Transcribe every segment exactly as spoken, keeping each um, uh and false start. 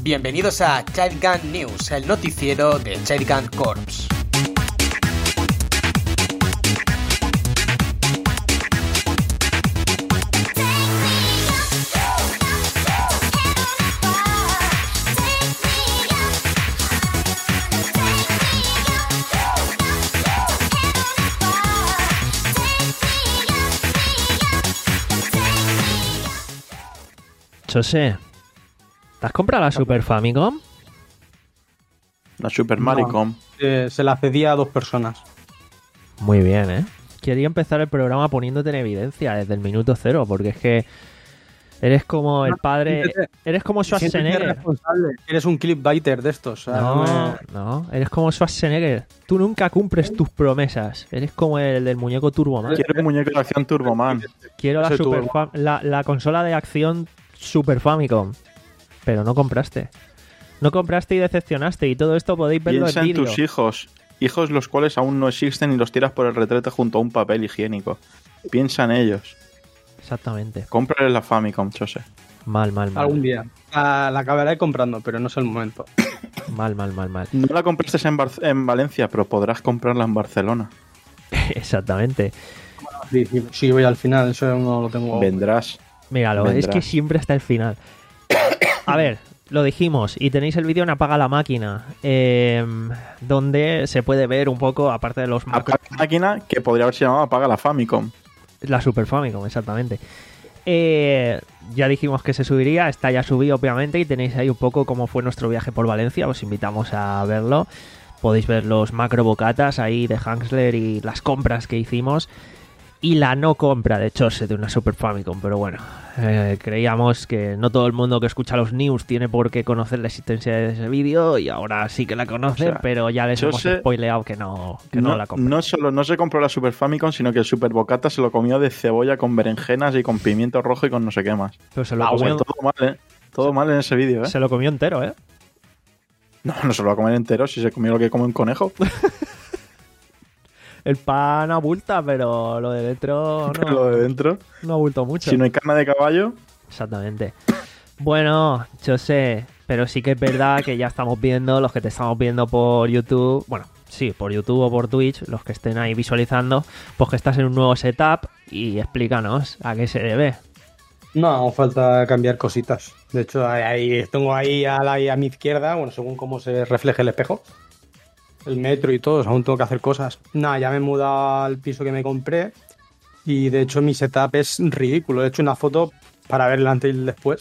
Bienvenidos a Child Gun News, el noticiero de Child Gun Corps. José, ¿te has comprado la Super Famicom? La Super Maricom. No, eh, se la cedía a dos personas. Muy bien, ¿eh? Quería empezar el programa poniéndote en evidencia desde el minuto cero, porque es que eres como el padre... Siéntete, eres como Schwarzenegger. responsable. Eres un clipbaiter de estos. O sea, No, me... no, eres como Schwarzenegger. Tú nunca cumples tus promesas. Eres como el del muñeco Turboman. Quiero el muñeco de acción Turboman. Quiero la, Ese super Turbo. Fam- la, la consola de acción Super Famicom. Pero no compraste. No compraste y decepcionaste. Y todo esto podéis verlo Piensa en en vídeo. tus hijos. Hijos los cuales aún no existen y los tiras por el retrete junto a un papel higiénico. Piensa en ellos. Exactamente. Cómprales la Famicom, José. Mal, mal, mal. Algún día. La, la acabaré comprando, pero no es el momento. Mal, mal, mal, mal. No la compraste en, Bar- en Valencia, pero podrás comprarla en Barcelona. Exactamente. Sí, sí, sí, voy al final, eso no lo tengo. Vendrás. Míralo, es Vendrás. que siempre está el final. A ver, lo dijimos y tenéis el vídeo en Apaga la Máquina, eh, donde se puede ver un poco, aparte de los macros, Apaga la máquina que podría haberse llamado Apaga la Famicom. la Super Famicom, exactamente. Eh, ya dijimos que se subiría, está ya subido obviamente y tenéis ahí un poco cómo fue nuestro viaje por Valencia, os invitamos a verlo. Podéis ver los macro bocatas ahí de Hansler y las compras que hicimos. Y la no compra de Chose de una Super Famicom, pero bueno, eh, creíamos que no todo el mundo que escucha los news tiene por qué conocer la existencia de ese vídeo y ahora sí que la conocen, O sea, pero ya les Chose hemos spoileado que no, que no, No, la compra. no solo no se compró la Super Famicom, sino que el Super Bocata se lo comió de cebolla con berenjenas y con pimiento rojo y con no sé qué más. Pero se lo, Ah, o sea, comió, todo mal, ¿eh? Todo mal en ese vídeo, ¿eh? se lo comió entero, ¿eh? No, no se lo va a comer entero si se comió lo que come un conejo. El pan abulta, pero lo de dentro no, Lo de dentro. no abultó mucho. Si no hay carne de caballo, Exactamente. Bueno, yo sé, pero sí que es verdad que ya estamos viendo, los que te estamos viendo por YouTube, bueno, sí, por YouTube o por Twitch, los que estén ahí visualizando, pues que estás en un nuevo setup y explícanos a qué se debe. No, aún falta cambiar cositas. De hecho, ahí, ahí- tengo ahí a, la, a mi izquierda, bueno, según cómo se refleje el espejo, el metro y todo, aún tengo que hacer cosas. Nada, ya me he mudado al piso que me compré y de hecho mi setup es ridículo. He hecho una foto para ver el antes y el después.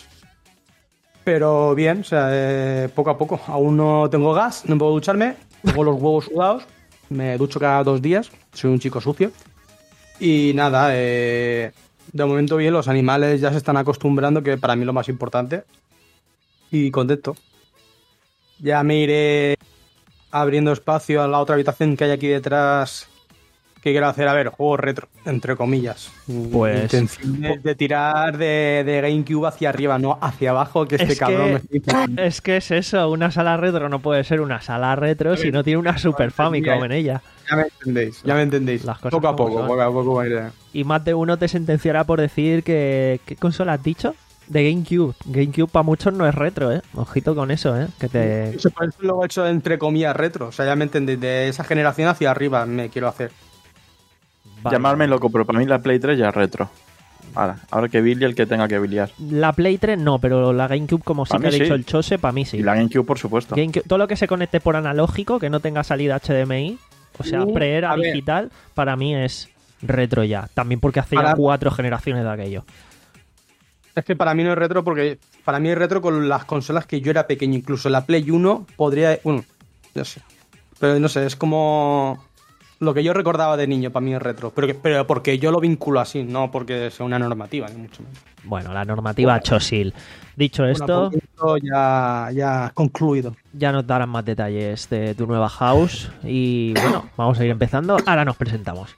Pero bien, o sea, eh, poco a poco. Aún no tengo gas, no puedo ducharme, tengo los huevos sudados, me ducho cada dos días, soy un chico sucio. Y nada, eh, de momento bien, los animales ya se están acostumbrando, que para mí es lo más importante. Y contento. Ya me iré abriendo espacio a la otra habitación que hay aquí detrás, que quiero hacer, a ver, juegos retro, entre comillas. Pues- Intención de, de tirar de, de GameCube hacia arriba, no hacia abajo, que este Es cabrón que- me... Es que es eso, una sala retro no puede ser una sala retro si no tiene una Super Famicom en ella. Ya me entendéis, ya me entendéis. Las cosas Poco a como poco, son. poco a poco va a ir. Y más de uno te sentenciará por decir que... ¿Qué consola has dicho? De GameCube. GameCube para muchos no es retro, ¿eh? Ojito con eso, ¿eh? Que te... Eso por eso lo he hecho entre comillas retro, o sea, ya me entendéis, de esa generación hacia arriba me quiero hacer. Vale. llamarme loco, pero para mí la Play tres ya es retro. Ahora, ahora que Billy el que tenga que biliar. La Play tres no, pero la GameCube, como sí Pa' que ha mí dicho sí. el Chose, para mí sí. Y la GameCube, por supuesto. GameCube- todo lo que se conecte por analógico, que no tenga salida H D M I, o sea, Uh, pre-era a ver. digital, para mí es retro ya. También porque hace ya Para- cuatro generaciones de aquello. Es que para mí no es retro porque para mí es retro con las consolas que yo era pequeño, incluso la Play uno podría, bueno, no sé, pero no sé, es como lo que yo recordaba de niño, para mí es retro, pero, que- pero porque yo lo vinculo así, no porque sea una normativa, ni mucho menos. Bueno, la normativa Chosil. Dicho esto, Bueno, pues esto ya, ya concluido. ya nos darán más detalles de tu nueva house. Y bueno, vamos a ir empezando. Ahora nos presentamos.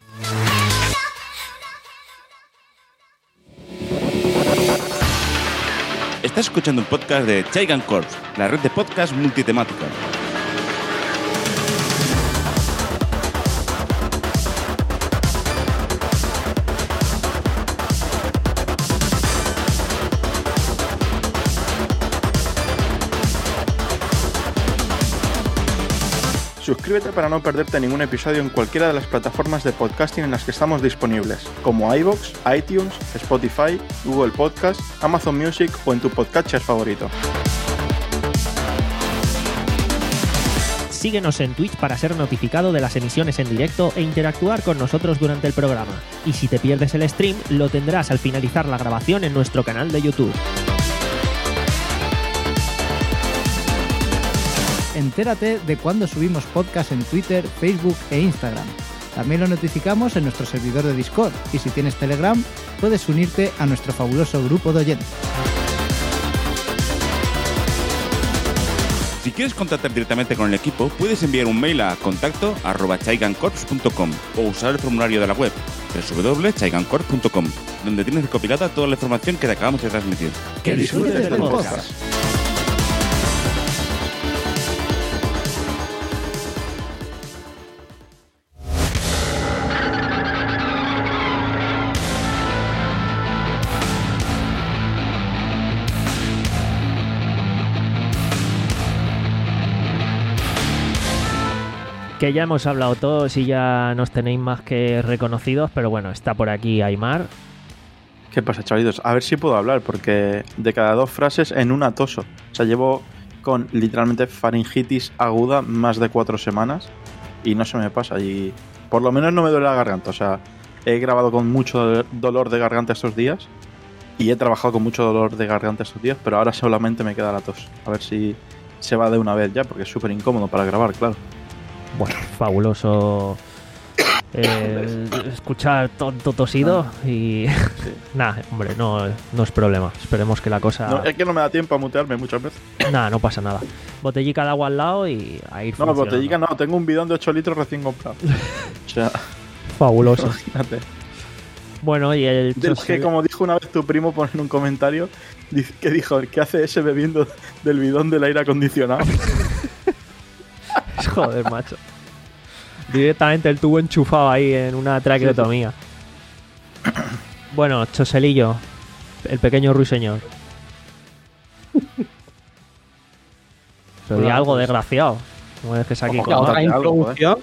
Estás escuchando un podcast de Child Gun Corps, la red de podcast multitemática. Suscríbete para no perderte ningún episodio en cualquiera de las plataformas de podcasting en las que estamos disponibles, como iVoox, iTunes, Spotify, Google Podcast, Amazon Music o en tu podcatcher favorito. Síguenos en Twitch para ser notificado de las emisiones en directo e interactuar con nosotros durante el programa. Y si te pierdes el stream, lo tendrás al finalizar la grabación en nuestro canal de YouTube. Entérate de cuando subimos podcast en Twitter, Facebook e Instagram. También lo notificamos en nuestro servidor de Discord y si tienes Telegram, puedes unirte a nuestro fabuloso grupo de oyentes. Si quieres contactar directamente con el equipo, puedes enviar un mail a contacto arroba chaigancorps punto com o usar el formulario de la web doble u doble u doble u punto chaigancorps punto com, donde tienes recopilada toda la información que te acabamos de transmitir. ¡Que disfrutes del podcast! Que ya hemos hablado todos y ya nos tenéis más que reconocidos, pero bueno, está por aquí Aymar. ¿Qué pasa, chavalitos? A ver si puedo hablar, porque de cada dos frases en una toso. O sea, llevo con literalmente faringitis aguda más de cuatro semanas y no se me pasa. Y por lo menos no me duele la garganta. O sea, he grabado con mucho dolor de garganta estos días y he trabajado con mucho dolor de garganta estos días, pero ahora solamente me queda la tos. A ver si se va de una vez ya, porque es súper incómodo para grabar, claro. Bueno, fabuloso eh, escuchar tonto tosido y... Sí. Nada, hombre, no, no es problema. Esperemos que la cosa... No, es que no me da tiempo a mutearme muchas veces. Nada, no pasa nada. Botellica de agua al lado y a ir No, botellica no, tengo un bidón de ocho litros recién comprado. O sea... Fabuloso. Imagínate. Bueno, y el... Es que como dijo una vez tu primo, pone en un comentario, que dijo, ¿qué hace ese bebiendo del bidón del aire acondicionado? Joder, macho. Directamente el tubo enchufado ahí en una traqueotomía. Sí, sí. Bueno, Choselillo, el pequeño ruiseñor. Soy algo desgraciado. Como es que es aquí con otra introducción.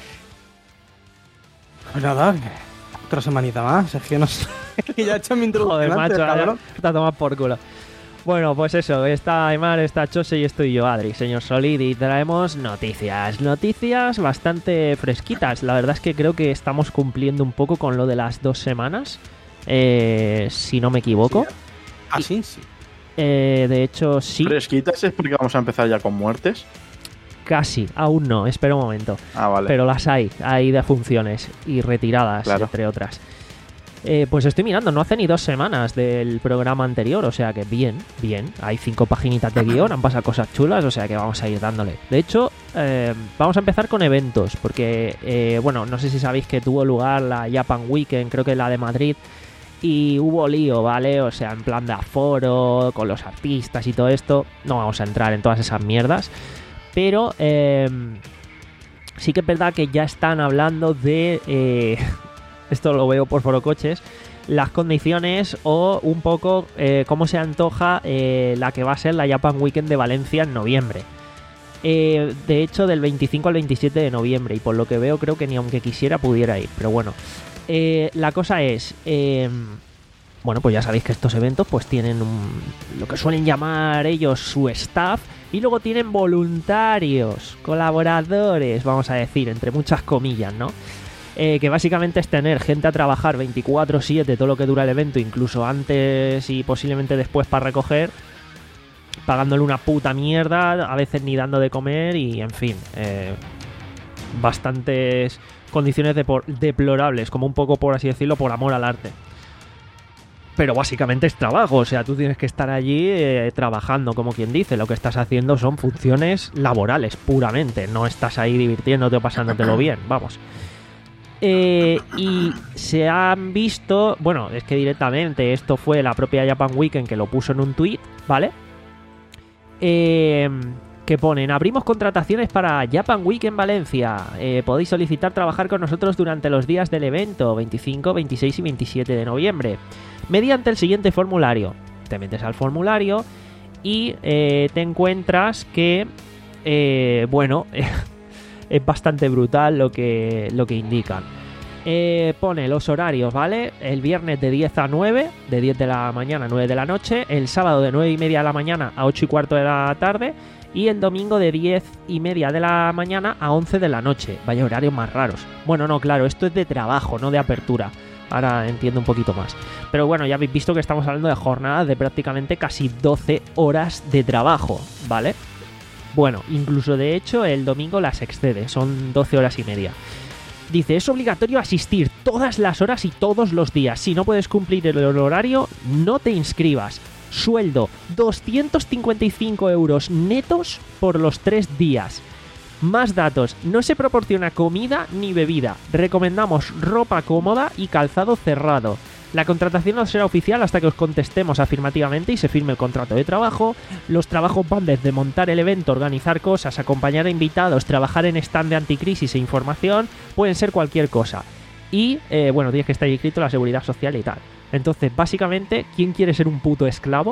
Pues nada, otra semanita más. Es que no sé. Es que ya he hecho mi introducción. Joder, macho, cabrón. Te ha tomado por culo. Bueno, pues eso, está Aymar, está Chose y estoy yo, Adri, señor Solid, y traemos noticias, noticias bastante fresquitas. La verdad es que creo que estamos cumpliendo un poco con lo de las dos semanas, eh, si no me equivoco. Sí. Ah, sí, sí. Eh, de hecho, sí. ¿Fresquitas es porque vamos a empezar ya con muertes? Casi, aún no, espera un momento. Ah, vale. Pero las hay, hay de funciones y retiradas, claro, entre otras. Eh, pues estoy mirando, no hace ni dos semanas del programa anterior, o sea que bien, bien. Hay cinco paginitas de guión, han pasado cosas chulas, o sea que vamos a ir dándole. De hecho, eh, vamos a empezar con eventos, porque, eh, bueno, no sé si sabéis que tuvo lugar la Japan Weekend, creo que la de Madrid, y hubo lío, ¿vale? O sea, en plan de aforo, con los artistas y todo esto. No vamos a entrar en todas esas mierdas, pero eh, sí que es verdad que ya están hablando de... Eh, esto lo veo por Forocoches, las condiciones o un poco eh, cómo se antoja eh, la que va a ser la Japan Weekend de Valencia en noviembre. Eh, de hecho, del veinticinco al veintisiete de noviembre, y por lo que veo creo que ni aunque quisiera pudiera ir, pero bueno. Eh, la cosa es, eh, bueno, pues ya sabéis que estos eventos pues tienen un, lo que suelen llamar ellos su staff, y luego tienen voluntarios, colaboradores, vamos a decir, entre muchas comillas, ¿no? Eh, que básicamente es tener gente a trabajar veinticuatro siete todo lo que dura el evento, incluso antes y posiblemente después para recoger, pagándole una puta mierda, a veces ni dando de comer y, en fin, eh, bastantes condiciones depor- deplorables, como un poco, por así decirlo, por amor al arte. Pero básicamente es trabajo, o sea, tú tienes que estar allí eh, trabajando, como quien dice. Lo que estás haciendo son funciones laborales, puramente. No estás ahí divirtiéndote o pasándotelo bien, vamos. Eh, y se han visto, bueno, es que directamente esto fue la propia Japan Weekend que lo puso en un tweet, ¿vale? Eh, que ponen, abrimos contrataciones para Japan Weekend Valencia, eh, podéis solicitar trabajar con nosotros durante los días del evento, veinticinco, veintiséis y veintisiete de noviembre, mediante el siguiente formulario. Te metes al formulario y eh, te encuentras que, eh, bueno... es bastante brutal lo que, lo que indican. Eh, pone los horarios, ¿vale? El viernes de diez a nueve, de diez de la mañana a nueve de la noche, el sábado de nueve y media de la mañana a ocho y cuarto de la tarde, y el domingo de diez y media de la mañana a once de la noche. Vaya horarios más raros. Bueno, no, claro, esto es de trabajo, no de apertura. Ahora entiendo un poquito más. Pero bueno, ya habéis visto que estamos hablando de jornadas de prácticamente casi doce horas de trabajo, ¿vale? Bueno, incluso de hecho el domingo las excede, son doce horas y media. Dice, es obligatorio asistir todas las horas y todos los días. Si no puedes cumplir el horario, no te inscribas. Sueldo, doscientos cincuenta y cinco euros netos por los tres días. Más datos, no se proporciona comida ni bebida. Recomendamos ropa cómoda y calzado cerrado. La contratación no será oficial hasta que os contestemos afirmativamente y se firme el contrato de trabajo. Los trabajos van desde montar el evento, organizar cosas, acompañar a invitados, trabajar en stand de anticrisis e información, pueden ser cualquier cosa. Y, eh, bueno, tienes que estar inscrito en la seguridad social y tal. Entonces, básicamente, ¿quién quiere ser un puto esclavo?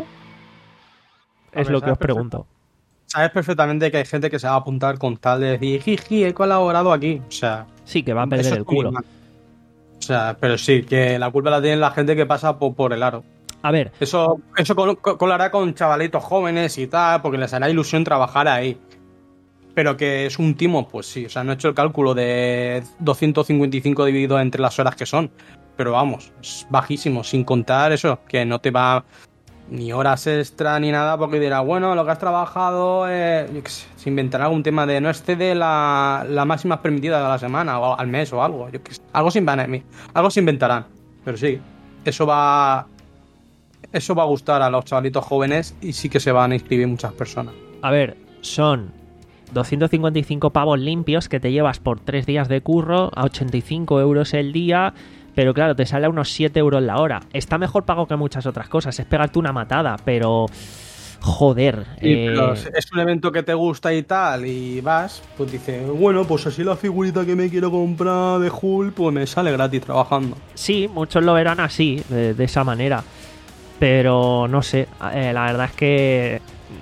Es ver, lo que os perfecto. pregunto. Sabes perfectamente que hay gente que se va a apuntar con tal de decir, jiji, he colaborado aquí. O sea, Sí, que va a perder eso el es muy culo. mal. O sea, pero sí, que la culpa la tiene la gente que pasa por, por el aro. A ver, Eso, eso col- col- colará con chavalitos jóvenes y tal, porque les hará ilusión trabajar ahí. Pero que es un timo, pues sí. O sea, no he hecho el cálculo de doscientos cincuenta y cinco dividido entre las horas que son. Pero vamos, es bajísimo, sin contar eso, que no te va ni horas extra ni nada, porque dirá, bueno, lo que has trabajado, eh, yo qué sé, se inventará algún tema de no excede la, la máxima permitida de la semana o al mes o algo. Yo qué sé, algo se inventarán, algo se inventarán. Pero sí, eso va, eso va a gustar a los chavalitos jóvenes y sí que se van a inscribir muchas personas. a ver, son doscientos cincuenta y cinco pavos limpios que te llevas por tres días de curro a ochenta y cinco euros el día. Pero claro, te sale a unos siete euros la hora. Está mejor pago que muchas otras cosas. Es pegarte una matada, pero... Joder. Y, eh, pero es un evento que te gusta y tal, y vas, pues dices, bueno, pues así la figurita que me quiero comprar de Hulk, pues me sale gratis trabajando. Sí, muchos lo verán así, de, de esa manera. Pero no sé, eh, la verdad es que...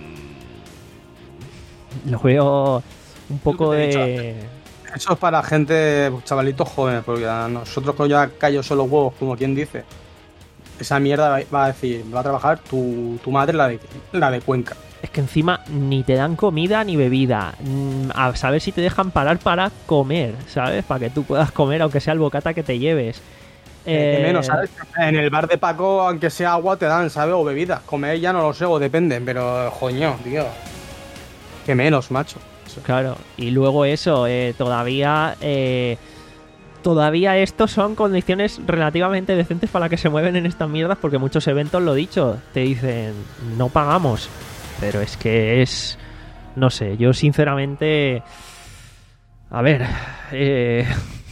mm, Lo veo un poco Lo que te he de... Eso es para gente, chavalitos jóvenes, porque a nosotros que ya callo solo huevos, como quien dice, esa mierda va- va a decir, va a trabajar tu, tu madre, la de, la de Cuenca. Es que encima ni te dan comida ni bebida. Mm, A saber si te dejan parar para comer, ¿sabes? Para que tú puedas comer, aunque sea el bocata que te lleves. Eh, Eh, menos, ¿sabes? En el bar de Paco, aunque sea agua, te dan, ¿sabes? O bebidas. Comer ya no lo sé, o depende, pero joño, tío. Que menos, macho. Claro, y luego eso, eh, todavía... eh, Todavía estos son condiciones relativamente decentes para que se mueven en estas mierdas, porque muchos eventos, lo dicho, te dicen, no pagamos. Pero es que es... No sé, yo sinceramente... A ver... Eh,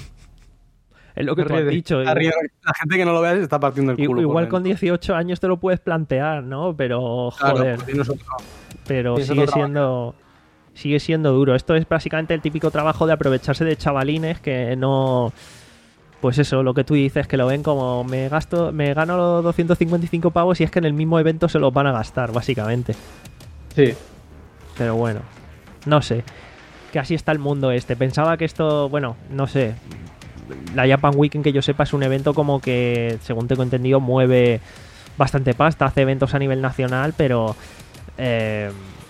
es lo que tú has dicho. Está riendo. La gente que no lo vea se está partiendo el I- culo. Igual por con dentro. dieciocho años te lo puedes plantear, ¿no? Pero, Claro, joder, pues tienes otro- pero tienes sigue otro siendo... Sigue siendo duro. Esto es básicamente el típico trabajo de aprovecharse de chavalines que no... Pues eso, lo que tú dices, que lo ven como me gasto, me gano los doscientos cincuenta y cinco pavos y es que en el mismo evento se los van a gastar, básicamente. Sí. Pero bueno, no sé. Que así está el mundo este. Pensaba que esto, bueno, no sé. La Japan Weekend, que yo sepa, es un evento como que, según tengo entendido, mueve bastante pasta, hace eventos a nivel nacional, pero... Eh,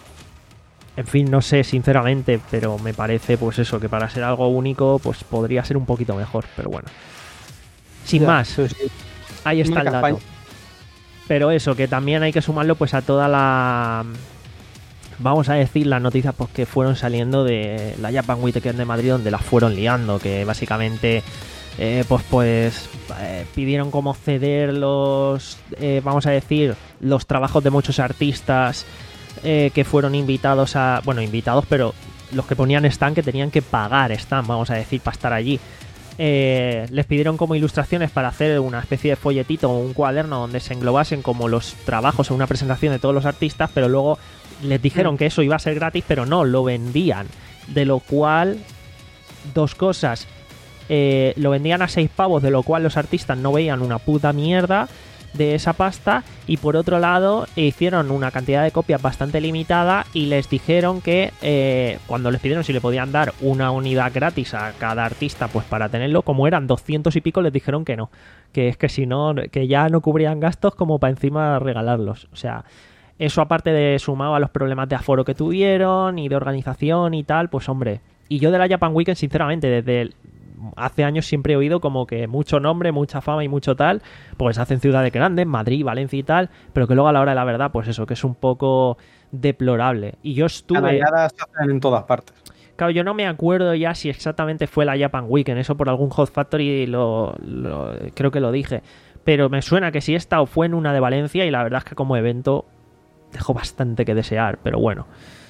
en fin, no sé, sinceramente, pero me parece, pues eso, que para ser algo único, pues podría ser un poquito mejor, pero bueno. Sin Ya, más, sí, sí. ahí está Una el dato. campaña. Pero eso, que también hay que sumarlo pues a toda la... Vamos a decir las noticias pues, que fueron saliendo de la Japan Weekend de Madrid, donde las fueron liando, que básicamente eh, pues pues eh, pidieron como ceder los, eh, vamos a decir, los trabajos de muchos artistas eh, que fueron invitados a... Bueno, invitados, pero los que ponían stand, que tenían que pagar stand, vamos a decir, para estar allí. Eh, les pidieron como ilustraciones para hacer una especie de folletito o un cuaderno donde se englobasen como los trabajos o una presentación de todos los artistas, pero luego les dijeron que eso iba a ser gratis, pero no, lo vendían. De lo cual, dos cosas. Eh, lo vendían a seis pavos, de lo cual los artistas no veían una puta mierda. de esa pasta, y por otro lado hicieron una cantidad de copias bastante limitada y les dijeron que eh, cuando les pidieron si le podían dar una unidad gratis a cada artista pues para tenerlo, como eran doscientos y pico, les dijeron que no, que es que si no, que ya no cubrían gastos como para encima regalarlos. O sea, eso aparte de sumado a los problemas de aforo que tuvieron y de organización y tal, pues hombre. Y yo de la Japan Weekend, sinceramente, desde el hace años siempre he oído como que mucho nombre, mucha fama y mucho tal, pues se hacen ciudades grandes, Madrid, Valencia y tal, pero que luego a la hora de la verdad, pues eso, que es un poco deplorable. Y yo estuve... Canalladas se hacen en todas partes. Claro, yo no me acuerdo ya si exactamente fue la Japan Weekend, eso por algún Hot Factory lo, lo creo que lo dije, pero me suena que sí esta o fue en una de Valencia y la verdad es que como evento dejó bastante que desear, pero bueno,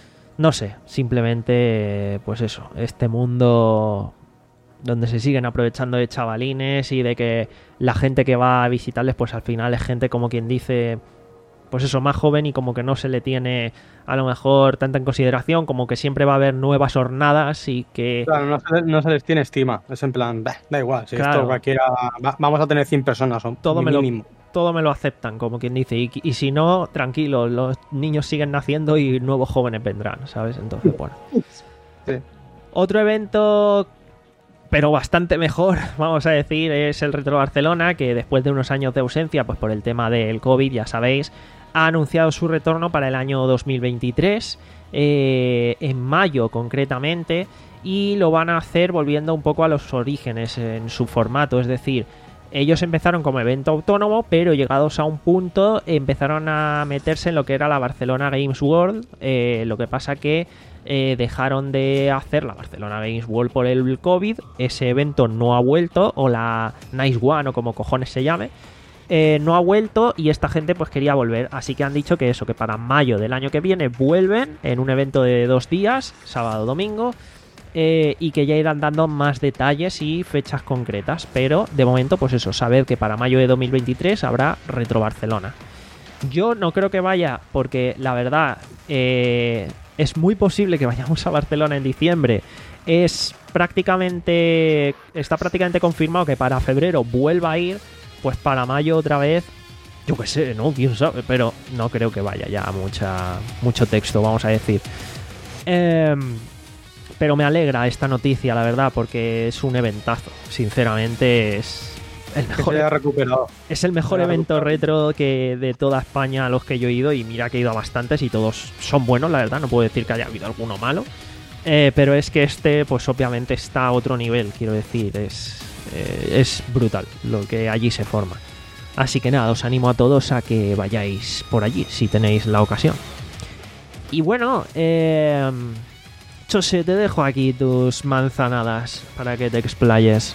no sé, simplemente pues eso, este mundo donde se siguen aprovechando de chavalines y de que la gente que va a visitarles pues al final es gente como quien dice pues eso, más joven y como que no se le tiene a lo mejor tanta en consideración, como que siempre va a haber nuevas hornadas y que... Claro, no se, no se les tiene estima, es en plan, bah, da igual, si claro. esto cualquiera, va, vamos a tener cien personas, son todo me mínimo. Lo, todo me lo aceptan, como quien dice, y, y si no, tranquilo, los niños siguen naciendo y nuevos jóvenes vendrán, ¿sabes? Entonces, bueno. Sí. Otro evento... pero bastante mejor, vamos a decir, es el Retro Barcelona, que después de unos años de ausencia, pues por el tema del COVID, ya sabéis, ha anunciado su retorno para el año dos mil veintitrés, eh, en mayo concretamente, y lo van a hacer volviendo un poco a los orígenes en su formato, es decir, ellos empezaron como evento autónomo, pero llegados a un punto empezaron a meterse en lo que era la Barcelona Games World, eh, lo que pasa que Eh, dejaron de hacer la Barcelona Games World por el COVID, ese evento no ha vuelto, o la Nice One o como cojones se llame, eh, no ha vuelto y esta gente pues quería volver, así que han dicho que eso, que para mayo del año que viene vuelven en un evento de dos días, sábado domingo, eh, y que ya irán dando más detalles y fechas concretas, pero de momento pues eso, saber que para mayo de dos mil veintitrés habrá Retro Barcelona. Yo no creo que vaya porque la verdad eh, es muy posible que vayamos a Barcelona en diciembre. Es prácticamente está prácticamente confirmado que para febrero vuelva a ir, pues para mayo otra vez, yo qué sé, no, quién sabe, pero no creo que vaya ya mucha mucho texto, vamos a decir. Eh, pero me alegra esta noticia, la verdad, porque es un eventazo. Sinceramente es el mejor, que se haya recuperado. Es el mejor evento retro que de toda España a los que yo he ido, y mira que he ido a bastantes y todos son buenos, la verdad, no puedo decir que haya habido alguno malo, eh, pero es que este pues obviamente está a otro nivel, quiero decir, es, eh, es brutal lo que allí se forma. Así que nada, os animo a todos a que vayáis por allí si tenéis la ocasión. Y bueno, eh, Chose, te dejo aquí tus manzanadas para que te explayes.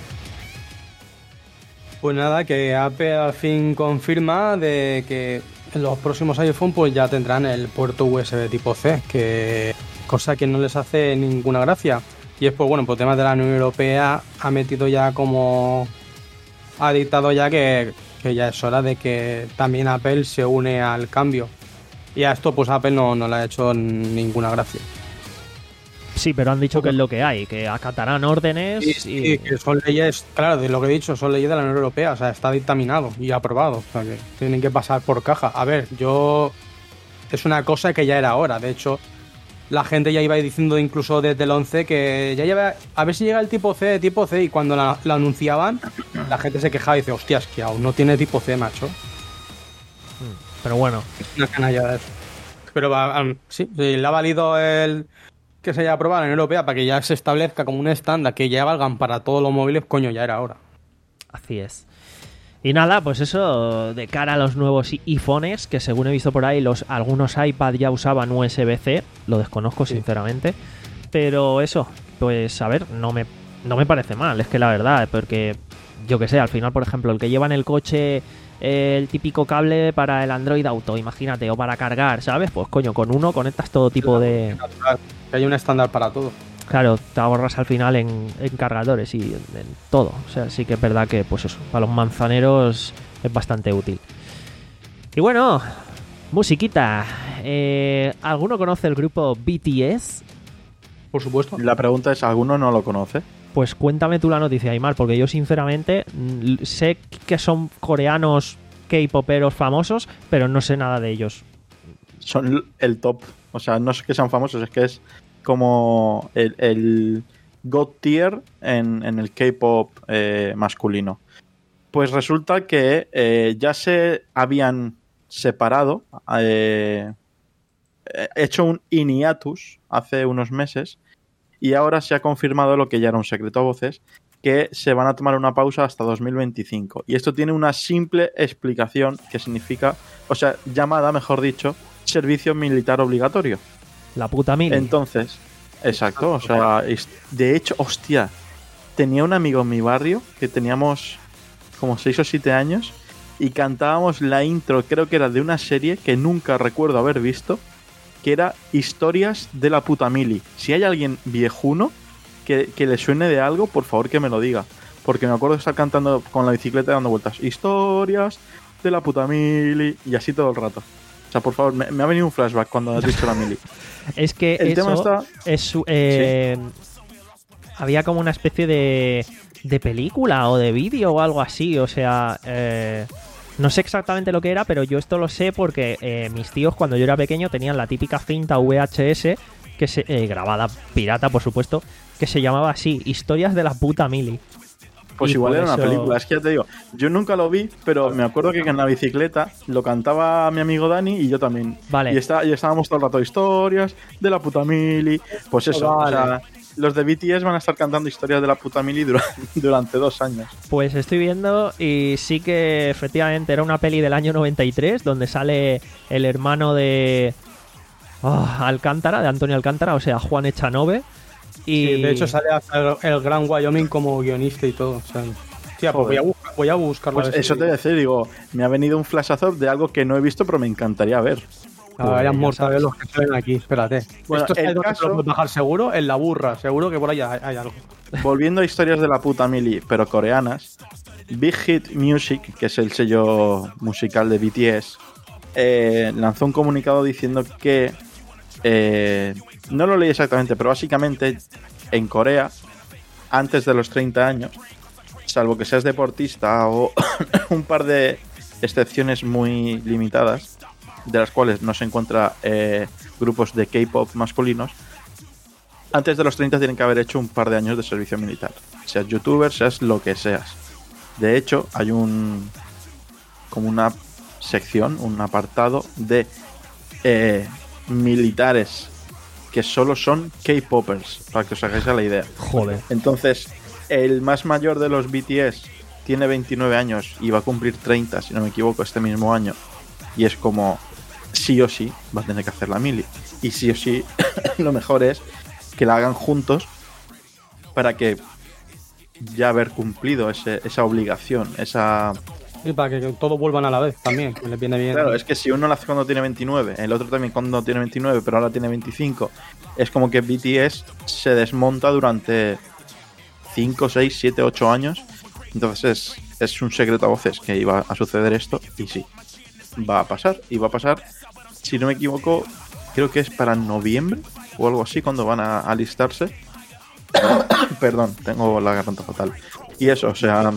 Pues nada, que Apple al fin confirma de que en los próximos iPhone pues ya tendrán el puerto U S B tipo C, que cosa que no les hace ninguna gracia. Y es pues bueno, por temas de la Unión Europea ha metido ya como... ha dictado ya que, que ya es hora de que también Apple se une al cambio. Y a esto pues Apple no, no le ha hecho ninguna gracia. Sí, pero han dicho que es lo que hay, que acatarán órdenes sí, y... sí, que son leyes, claro, de lo que he dicho, son leyes de la Unión Europea, o sea, está dictaminado y aprobado, o sea, que tienen que pasar por caja. A ver, yo... es una cosa que ya era hora, de hecho, la gente ya iba diciendo incluso desde el once que ya lleva... a ver si llega el tipo C, tipo C, y cuando la, la anunciaban, la gente se quejaba y dice, hostias, que aún no tiene tipo C, macho. Pero bueno. Una canalla de eso. Pero va, um, sí, sí, le ha valido el... que se haya aprobado en la Unión Europea para que ya se establezca como un estándar que ya valgan para todos los móviles, coño, ya era hora. Así es. Y nada, pues eso, de cara a los nuevos iPhones, que según he visto por ahí, los algunos iPad ya usaban U S B C, lo desconozco sí. sinceramente, pero eso, pues a ver, no me, no me parece mal, es que la verdad, porque yo que sé, al final, por ejemplo, el que lleva en el coche el típico cable para el Android Auto, imagínate, o para cargar, ¿sabes? Pues coño, con uno conectas todo tipo de... Que hay un estándar para todo. Claro, te ahorras al final en, en cargadores y en, en todo. O sea, sí que es verdad que, pues eso, para los manzaneros es bastante útil. Y bueno, musiquita. Eh, ¿Alguno conoce el grupo B T S? Por supuesto. La pregunta es, ¿alguno no lo conoce? Pues cuéntame tú la noticia, Aymar, porque yo sinceramente sé que son coreanos K-poperos famosos, pero no sé nada de ellos. Son el top. O sea, no es que sean famosos, es que es como el, el God tier en, en el K-pop eh, masculino. Pues resulta que eh, ya se habían separado, eh, hecho un hiatus hace unos meses, y ahora se ha confirmado lo que ya era un secreto a voces, que se van a tomar una pausa hasta dos mil veinticinco. Y esto tiene una simple explicación que significa, o sea, llamada, mejor dicho, servicio militar obligatorio. La puta mili. Entonces, exacto, o sea, de hecho, hostia, tenía un amigo en mi barrio que teníamos como seis o siete años y cantábamos la intro, creo que era de una serie que nunca recuerdo haber visto, que era Historias de la puta mili. Si hay alguien viejuno que, que le suene de algo, por favor que me lo diga, porque me acuerdo de estar cantando con la bicicleta dando vueltas, Historias de la puta mili, y así todo el rato. O sea, por favor, me, me ha venido un flashback cuando has dicho la mili. Es que el eso tema está... es, eh, ¿sí? Había como una especie de, de película o de vídeo o algo así, o sea, eh, no sé exactamente lo que era, pero yo esto lo sé porque eh, mis tíos cuando yo era pequeño tenían la típica cinta V H S, que se, eh, grabada pirata, por supuesto, que se llamaba así, Historias de la puta mili. Pues y igual era eso... una película, es que ya te digo, yo nunca lo vi, pero me acuerdo que en la bicicleta lo cantaba mi amigo Dani y yo también. Vale. Y, está, y estábamos todo el rato, historias de la puta mili. Pues eso, vale. O sea, los de B T S van a estar cantando historias de la puta mili durante, durante dos años. Pues estoy viendo y sí que efectivamente era una peli del año noventa y tres donde sale el hermano de oh, Alcántara, de Antonio Alcántara, o sea, Juan Echanove. Y... Sí, de hecho sale hasta el, el Gran Wyoming como guionista y todo. O sea, tía, pues voy a, buscar, voy a buscarlo. Pues eso te voy a decir, digo, me ha venido un flashazo de algo que no he visto, pero me encantaría ver. Ah, vaya mortales los que salen aquí, espérate. Bueno, esto es el donde caso... te lo puedes bajar seguro, en la burra, seguro que por ahí hay, hay algo. Volviendo a historias de la puta mili, pero coreanas, Big Hit Music, que es el sello musical de B T S, eh, lanzó un comunicado diciendo que eh, no lo leí exactamente, pero básicamente en Corea, antes de los treinta años, salvo que seas deportista o un par de excepciones muy limitadas, de las cuales no se encuentra eh, grupos de K-pop masculinos, antes de los treinta tienen que haber hecho un par de años de servicio militar, seas youtuber, seas lo que seas. De hecho, hay un como una sección, un apartado de eh, militares que solo son K-popers, para que os hagáis a la idea. Joder. Entonces, el más mayor de los B T S tiene veintinueve años y va a cumplir treinta, si no me equivoco, este mismo año. Y es como, sí o sí, va a tener que hacer la mili. Y sí o sí, lo mejor es que la hagan juntos para que ya haber cumplido ese, esa obligación, esa... Y para que todos vuelvan a la vez también, que les viene bien. Claro, es que si uno lo hace cuando tiene veintinueve, el otro también cuando tiene veintinueve, pero ahora tiene veinticinco, es como que B T S se desmonta durante cinco, seis, siete, ocho años. Entonces es, es un secreto a voces que iba a suceder esto, y sí, va a pasar. Y va a pasar, si no me equivoco, creo que es para noviembre o algo así, cuando van a alistarse. Perdón, tengo la garganta fatal. Y eso, o sea,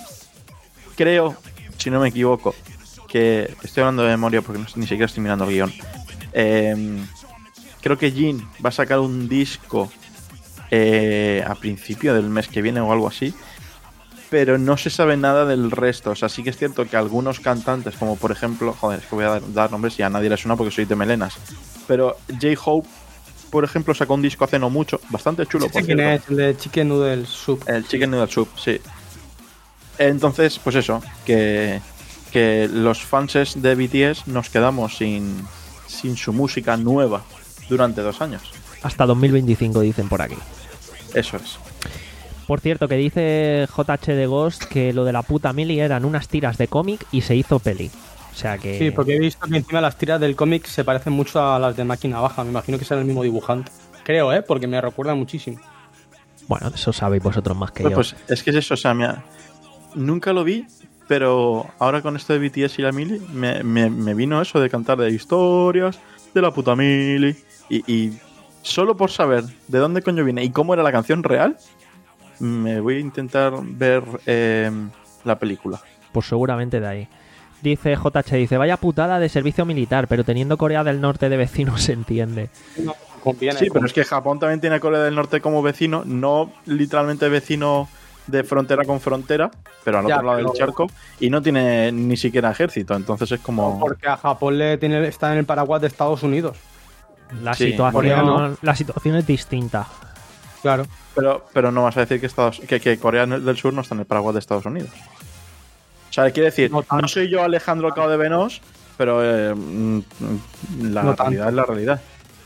creo, si no me equivoco, que estoy hablando de memoria porque no, ni siquiera estoy mirando el guión. Eh, creo que Jin va a sacar un disco eh, a principio del mes que viene o algo así, pero no se sabe nada del resto. O sea, sí que es cierto que algunos cantantes, como por ejemplo, joder, es que voy a dar, dar nombres y a nadie le suena porque soy de melenas, pero J-Hope, por ejemplo, sacó un disco hace no mucho, bastante chulo. ¿Este quién es? El de Chicken Noodle Soup. El Chicken Noodle Soup, sí. Entonces, pues eso, que, que los fanses de B T S nos quedamos sin, sin su música nueva durante dos años. Hasta dos mil veinticinco dicen por aquí. Eso es. Por cierto, que dice J H de Ghost que lo de la puta mili eran unas tiras de cómic y se hizo peli. O sea que... Sí, porque he visto que encima las tiras del cómic se parecen mucho a las de Máquina Baja. Me imagino que será el mismo dibujante. Creo, ¿eh? Porque me recuerda muchísimo. Bueno, eso sabéis vosotros más que pues, yo. Pues es que es eso, o sea, me, nunca lo vi, pero ahora con esto de B T S y la mili, me, me, me vino eso de cantar de historias de la puta mili. Y, y solo por saber de dónde coño viene y cómo era la canción real, me voy a intentar ver eh, la película. Pues seguramente de ahí. Dice J H, dice, vaya putada de servicio militar, pero teniendo Corea del Norte de vecino se entiende. No, conviene, Sí, pero es que Japón también tiene a Corea del Norte como vecino, no literalmente vecino de frontera con frontera, pero al Ya, otro lado pero- del charco, y no tiene ni siquiera ejército, entonces es como... Porque a Japón le tiene, está en el paraguas de Estados Unidos. La, Sí, situación, Corea no. la situación es distinta. Claro. Pero, pero no vas a decir que, Estados, que, que Corea del Sur no está en el paraguas de Estados Unidos. O sea, quiere decir, No no, tanto. soy yo Alejandro Cao de Venós, pero eh, mm, la No realidad tanto. es la realidad.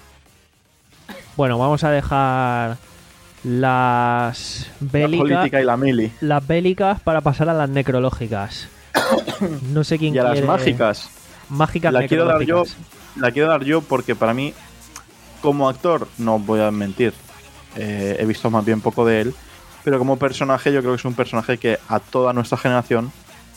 Bueno, vamos a dejar las La bélicas, política y la mili. las bélicas para pasar a las necrológicas. No sé quién Y a las quiere- mágicas. Mágicas La quiero dar yo, necrológicas. la quiero dar yo porque para mí, como actor, no voy a mentir, eh, he visto más bien poco de él, pero como personaje yo creo que es un personaje que a toda nuestra generación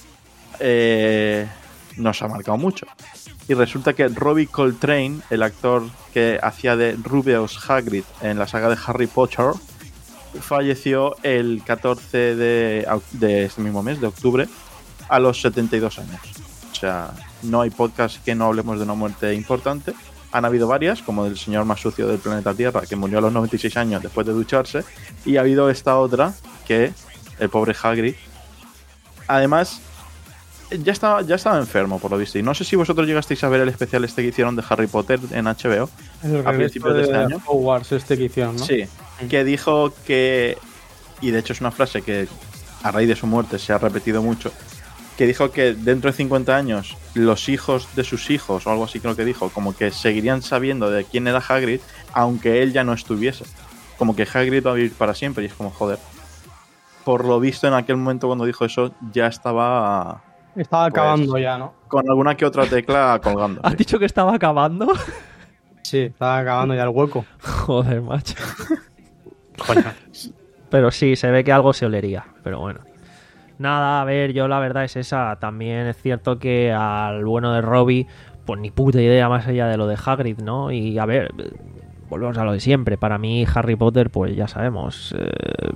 eh, nos ha marcado mucho. Y resulta que Robbie Coltrane, el actor que hacía de Rubeus Hagrid en la saga de Harry Potter, falleció el catorce de, au- de este mismo mes, de octubre, a los setenta y dos años. O sea, no hay podcast que no hablemos de una muerte importante. Han habido varias, como del señor más sucio del planeta Tierra, que murió a los noventa y seis años después de ducharse. Y ha habido esta otra, que el pobre Hagrid. Además, ya estaba, ya estaba enfermo, por lo visto. Y no sé si vosotros llegasteis a ver el especial este que hicieron de Harry Potter en H B O. El A regreso principios de este año. Hogwarts este que hicieron, ¿no? Sí, que dijo que, y de hecho es una frase que a raíz de su muerte se ha repetido mucho, que dijo que dentro de cincuenta años los hijos de sus hijos, o algo así creo que dijo, como que seguirían sabiendo de quién era Hagrid, aunque él ya no estuviese. Como que Hagrid va a vivir para siempre, y es como, joder. Por lo visto en aquel momento cuando dijo eso, ya estaba Estaba Pues- acabando ya, ¿no? con alguna que otra tecla colgando. ¿Has dicho que estaba acabando? Sí, estaba acabando ya el hueco. Joder, macho. Coño. Pero sí, se ve que algo se olería. Pero bueno. Nada, a ver, yo la verdad es esa. También es cierto que al bueno de Robbie, pues ni puta idea más allá de lo de Hagrid, ¿no? Y a ver, eh, volvemos a lo de siempre. Para mí Harry Potter, pues ya sabemos. eh,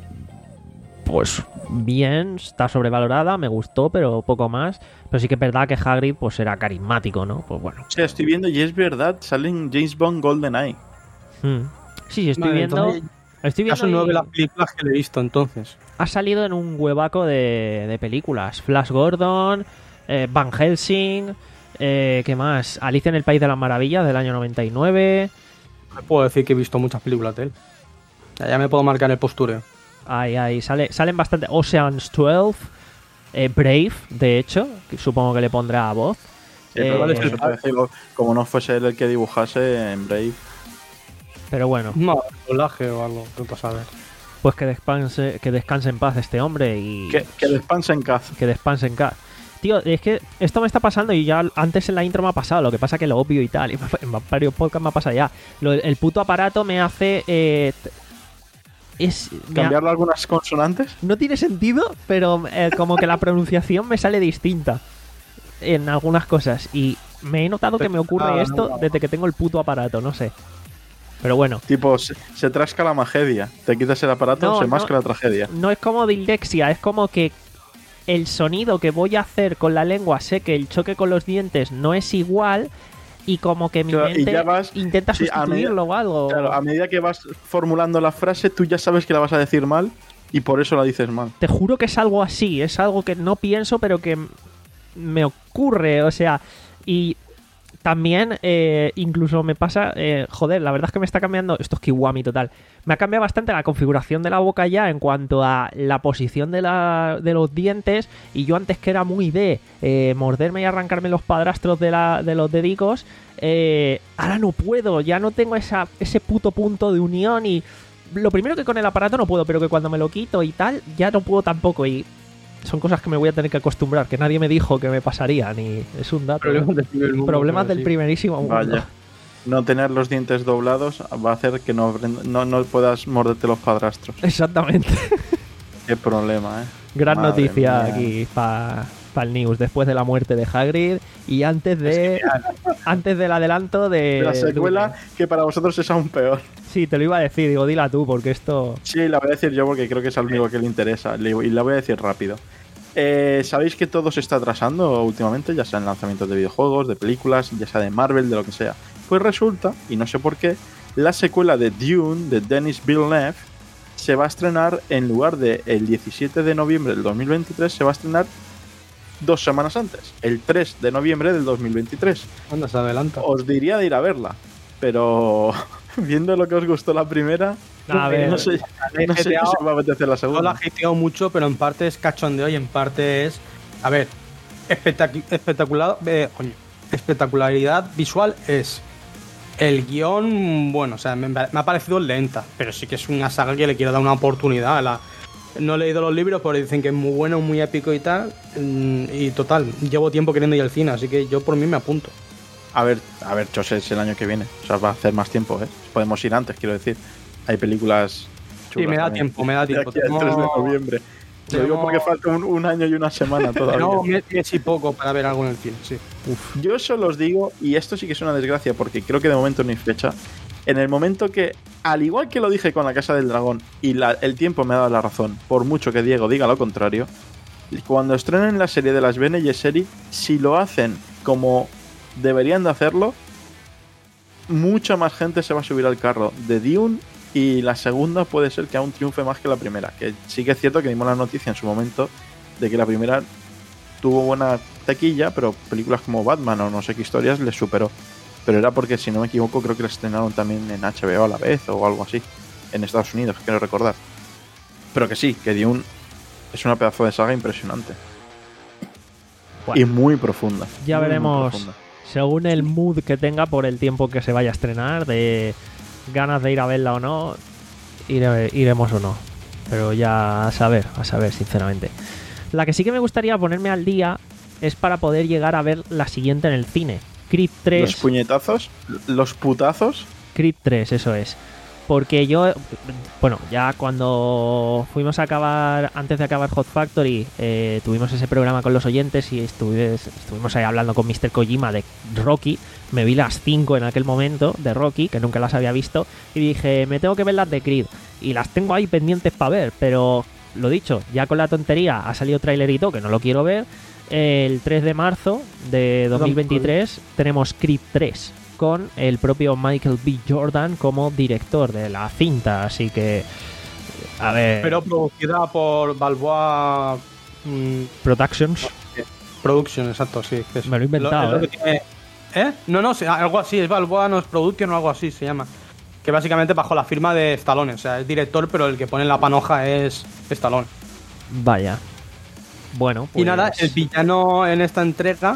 pues bien, está sobrevalorada, me gustó, pero poco más. Pero sí que es verdad que Hagrid pues era carismático, ¿no? Pues bueno. O sea, estoy viendo y es verdad, sale en James Bond GoldenEye. Mm. Sí, estoy Vale, viendo... entonces, Estoy viendo Caso nueve y- de las películas que le he visto entonces. ha salido en un huevaco de, de películas. Flash Gordon, eh, Van Helsing, eh, ¿qué más? Alicia en el País de las Maravillas del año noventa y nueve. Me puedo decir que he visto muchas películas de él. Ya, ya me puedo marcar el postureo. Ahí, ahí, sale, salen bastante. Ocean's doce, eh, Brave, de hecho, que supongo que le pondrá a voz. Sí, pero Eh, vale, eso te voy a decir, como no fuese él el que dibujase en Brave. Pero bueno, No, doblaje o algo, no pasa a ver. pues que descanse, que descanse en paz este hombre y Que, que despanse en Caz. que descanse en paz. Tío, es que esto me está pasando y ya antes en la intro me ha pasado, lo que pasa que lo obvio y tal, y en varios podcasts me ha pasado ya. Lo- el puto aparato me hace... eh, t- es, me ha- ¿Cambiarle algunas consonantes? no tiene sentido, pero eh, como que la pronunciación me sale distinta en algunas cosas. Y me he notado que me ocurre Ah, no, esto no. desde que tengo el puto aparato, no sé. Pero bueno, Tipo, se, se trasca la magedia. Te quitas el aparato, No, se no. masca la tragedia. no es como dislexia, es como que el sonido que voy a hacer con la lengua, sé que el choque con los dientes no es igual y como que mi Claro, y mente ya vas- intenta sí, a sustituirlo o algo. Claro, a medida que vas formulando la frase, tú ya sabes que la vas a decir mal y por eso la dices mal. Te juro que es algo así, es algo que no pienso pero que m- me ocurre, o sea, y también eh, incluso me pasa, eh, joder, la verdad es que me está cambiando, esto es Kiwami total, me ha cambiado bastante la configuración de la boca ya en cuanto a la posición de, la, de los dientes, y yo antes que era muy de eh, morderme y arrancarme los padrastros de, la, de los dedicos, eh, ahora no puedo, ya no tengo esa, ese puto punto de unión y lo primero que con el aparato no puedo, pero que cuando me lo quito y tal, ya no puedo tampoco y son cosas que me voy a tener que acostumbrar, que nadie me dijo que me pasarían y es un dato. Problemas del primer mundo, Problemas pero del sí. primerísimo mundo. Vaya. No tener los dientes doblados va a hacer que no, no, no puedas morderte los padrastros. Exactamente. Qué problema, ¿eh? Gran Madre noticia mía. aquí para el news, después de la muerte de Hagrid y antes de antes del adelanto de... La secuela, Dune. que para vosotros es aún peor. Sí, te lo iba a decir, digo, dila tú, porque esto... Sí, la voy a decir yo porque creo que es al único que le interesa. Le- Y la voy a decir rápido. Eh, Sabéis que todo se está atrasando últimamente, ya sea en lanzamientos de videojuegos, de películas, ya sea de Marvel, de lo que sea. Pues resulta, y no sé por qué, la secuela de Dune, de Denis Villeneuve, se va a estrenar en lugar de el diecisiete de noviembre del dos mil veintitrés, se va a estrenar dos semanas antes, el tres de noviembre del dos mil veintitrés. ¿Cuándo se adelanta? Os diría de ir a verla, pero viendo lo que os gustó la primera, A ver, no sé, no sé si me va a apetecer la No segunda. la he hateado mucho, pero en parte es cachondeo y en parte es. A ver, espectac- espectacular. Eh, coño, espectacularidad visual es. El guión, bueno, o sea, me, me ha parecido lenta, pero sí que es una saga que le quiero dar una oportunidad. A la, no he leído los libros, pero dicen que es muy bueno, muy épico y tal. Y total, llevo tiempo queriendo ir al cine, así que yo por mí me apunto. A ver, a ver, Chose, es el año que viene. O sea, va a hacer más tiempo, ¿eh? Podemos ir antes, quiero decir. Hay películas chulas. Sí, me da también. tiempo, me da tiempo. De aquí al tres de noviembre. Lo digo Tengo- porque falta un, un año y una semana todavía. No, me es y poco para ver algo en el cine, sí. Yo solo os digo, y esto sí que es una desgracia porque creo que de momento no hay fecha. En el momento que, al igual que lo dije con La Casa del Dragón, y la- el tiempo me ha dado la razón, por mucho que Diego diga lo contrario, cuando estrenen la serie de las Bene Gesserit, si lo hacen como deberían de hacerlo, mucha más gente se va a subir al carro de Dune, y la segunda puede ser que aún triunfe más que la primera. Que sí que es cierto que dimos la noticia en su momento de que la primera tuvo buena taquilla, pero películas como Batman o no sé qué historias les superó. Pero era porque, si no me equivoco, creo que la estrenaron también en H B O a la vez o algo así, en Estados Unidos, quiero recordar. Pero que sí, que Dune es una pedazo de saga impresionante. Bueno, y muy profunda. ya muy, muy veremos, profunda. según el mood que tenga por el tiempo que se vaya a estrenar, de ganas de ir a verla o no, ire- iremos o no. Pero ya a saber, a saber, sinceramente. La que sí que me gustaría ponerme al día es para poder llegar a ver la siguiente en el cine. Creed tres. Los puñetazos, los putazos. Creed tres, eso es. Porque yo, bueno, ya cuando fuimos a acabar, antes de acabar Hot Factory, eh, tuvimos ese programa con los oyentes y estuvies- estuvimos ahí hablando con míster Kojima de Rocky. Me vi las cinco en aquel momento de Rocky, que nunca las había visto, y dije, me tengo que ver las de Creed. Y las tengo ahí pendientes para ver, pero lo dicho, ya con la tontería ha salido trailerito, que no lo quiero ver. El tres de marzo de dos mil veintitrés tenemos Creed tres, con el propio Michael B. Jordan como director de la cinta, así que a ver, Pero producida por Balboa mm, Productions, Production, exacto, sí. que es- me lo he inventado, lo- es lo ¿eh? que tiene- ¿Eh? No, no, sí, algo así, es Balboa Nos Production o algo así se llama. Que básicamente bajo la firma de Stallone, o sea, es director, pero el que pone la panoja es Stallone. Vaya. Bueno, pues Y nada, el villano en esta entrega,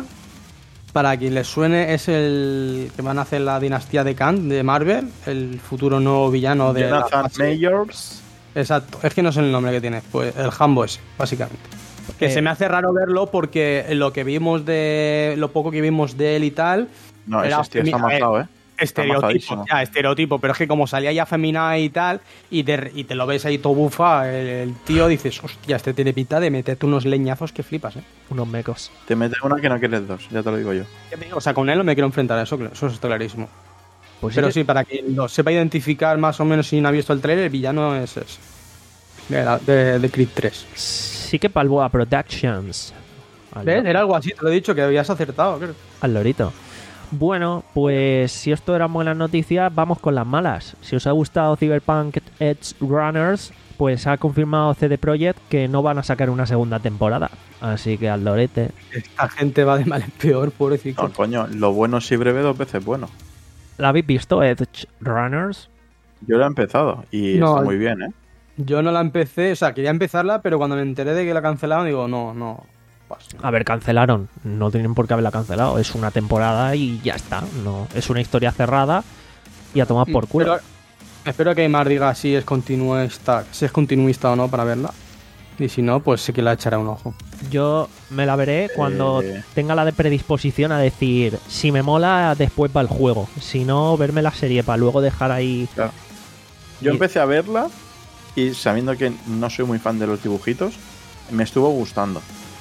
para quien les suene, es el que van a hacer la dinastía de Khan de Marvel, el futuro nuevo villano de la Jonathan fase- Majors. Exacto, es que no sé el nombre que tiene, pues el Hambo ese, básicamente. Que Eh, se me hace raro verlo porque lo que vimos de. Lo poco que vimos de él y tal. No, era ese tío está femi- a ver, mazado, ¿eh? Estereotipo, mazadísimo. ya, estereotipo, pero es que como salía ya feminada y tal, y te, y te lo ves ahí todo bufa, el, el tío, dices, hostia, este tiene pinta de meterte unos leñazos que flipas, ¿eh? unos mecos. Te mete una que no quieres dos, ya te lo digo yo. Ya te digo, o sea, con él no me quiero enfrentar a eso, eso está clarísimo. Pues Pero que- sí, para quien lo sepa identificar más o menos si no ha visto el trailer, el villano es ese. De, la- de, de Creed tres. sí que Balboa Productions. Al, ¿Ves? Era algo así, te lo he dicho, que habías acertado, creo. al lorito. Bueno, pues si esto eran buenas noticias, vamos con las malas. Si os ha gustado Cyberpunk Edge Runners, pues ha confirmado C D Projekt que no van a sacar una segunda temporada. Así que al lorete. Esta gente va de mal en peor, pobrecito. No, coño, lo bueno si breve dos veces bueno. ¿La habéis visto, Edge Runners? Yo lo he empezado y No, está muy bien, ¿eh? Yo no la empecé, o sea, quería empezarla, pero cuando me enteré de que la cancelaron, digo, no, no. Pues, A ver, cancelaron. No tienen por qué haberla cancelado. Es una temporada y ya está. No, es una historia cerrada y a tomar por culo. Pero, espero que Aymar diga si es continuista, si es continuista o no para verla. Y si no, pues sí que la echará un ojo. Yo me la veré cuando Eh. tenga la de predisposición a decir, si me mola, después va el juego. Si no, verme la serie para luego dejar ahí. Claro. Yo Y- empecé a verla y sabiendo que no soy muy fan de los dibujitos, me estuvo gustando.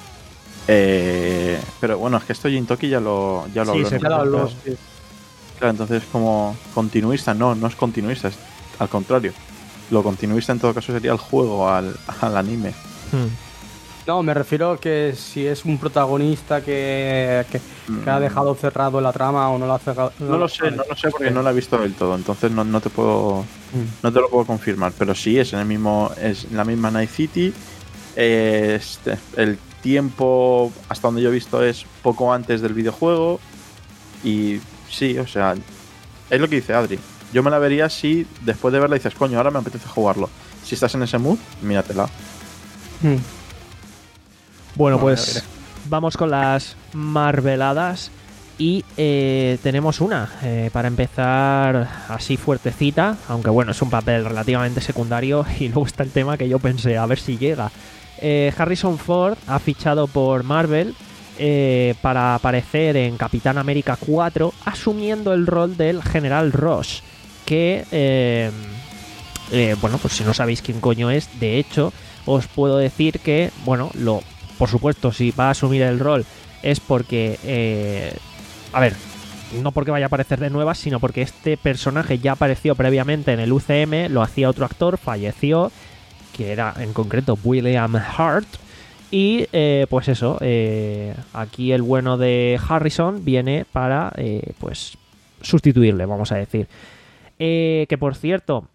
Eh, pero bueno, es que esto Jin Toki ya lo, ya lo Sí, habló. se en Ya lo un habló, podcast. sí. Claro, entonces como continuista, no, no es continuista, es al contrario. Lo continuista en todo caso sería el juego, al, al anime. Hmm. No, me refiero que si es un protagonista que, que, que ha dejado cerrado la trama o no lo ha cerrado. No, no lo sé, no lo sé porque no lo he visto del todo, entonces no, no te puedo mm. no te lo puedo confirmar, pero sí es en el mismo es en la misma Night City. Este, el tiempo hasta donde yo he visto es poco antes del videojuego y sí, o sea, es lo que dice Adri. Yo me la vería si después de verla dices, coño, ahora me apetece jugarlo. Si estás en ese mood, míratela. Mm. Bueno, pues vamos con las marveladas y eh, tenemos una eh, para empezar así fuertecita, aunque bueno, es un papel relativamente secundario y luego está el tema que yo pensé, a ver si llega. Eh, Harrison Ford ha fichado por Marvel eh, para aparecer en Capitán América cuatro, asumiendo el rol del General Ross, que, eh, eh, bueno, pues si no sabéis quién coño es, de hecho, os puedo decir que, bueno, lo... Por supuesto, si va a asumir el rol es porque, eh, a ver, no porque vaya a aparecer de nuevas, sino porque este personaje ya apareció previamente en el U C M, lo hacía otro actor, falleció, que era en concreto William Hurt, y eh, pues eso, eh, aquí el bueno de Harrison viene para, eh, pues, sustituirle, vamos a decir. Eh, que por cierto...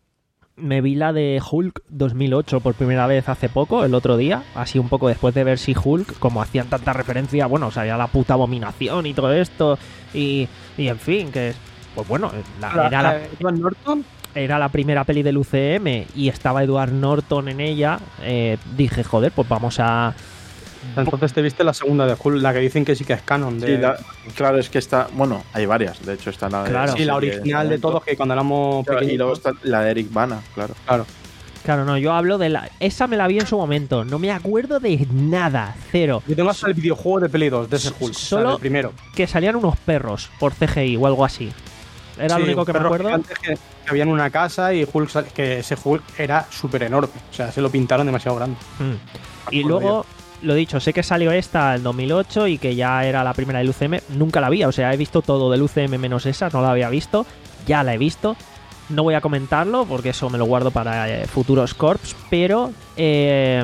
Me vi la de Hulk dos mil ocho por primera vez hace poco, el otro día, así un poco después de ver si Hulk, como hacían tanta referencia, bueno, salía la puta Abominación y todo esto, y, y en fin, que pues bueno, la, era, la, Edward Norton era la primera peli del U C M y estaba Edward Norton en ella, eh, dije, joder, pues vamos a... Entonces te viste la segunda de Hulk, la que dicen que sí que es canon. De... Sí, la, claro, es que está... Bueno, hay varias, de hecho está la de... Claro. Sí, la original de, de todos, que cuando éramos claro, pequeños... Y luego está la de Eric Bana, claro. Claro. Claro, no, yo hablo de la... Esa me la vi en su momento, no me acuerdo de nada, cero. Yo tengo hasta el videojuego de Play dos, de ese Hulk, Solo o sea, del primero. Que salían unos perros por C G I o algo así. Era sí, lo único que me acuerdo. Antes que, que había en una casa y Hulk, que ese Hulk era súper enorme. O sea, se lo pintaron demasiado grande. Mm. Y luego... Lo dicho, sé que salió esta en dos mil ocho y que ya era la primera del U C M. Nunca la vi, o sea, he visto todo del U C M menos esa, no la había visto. Ya la he visto. No voy a comentarlo porque eso me lo guardo para eh, futuros corps. Pero eh,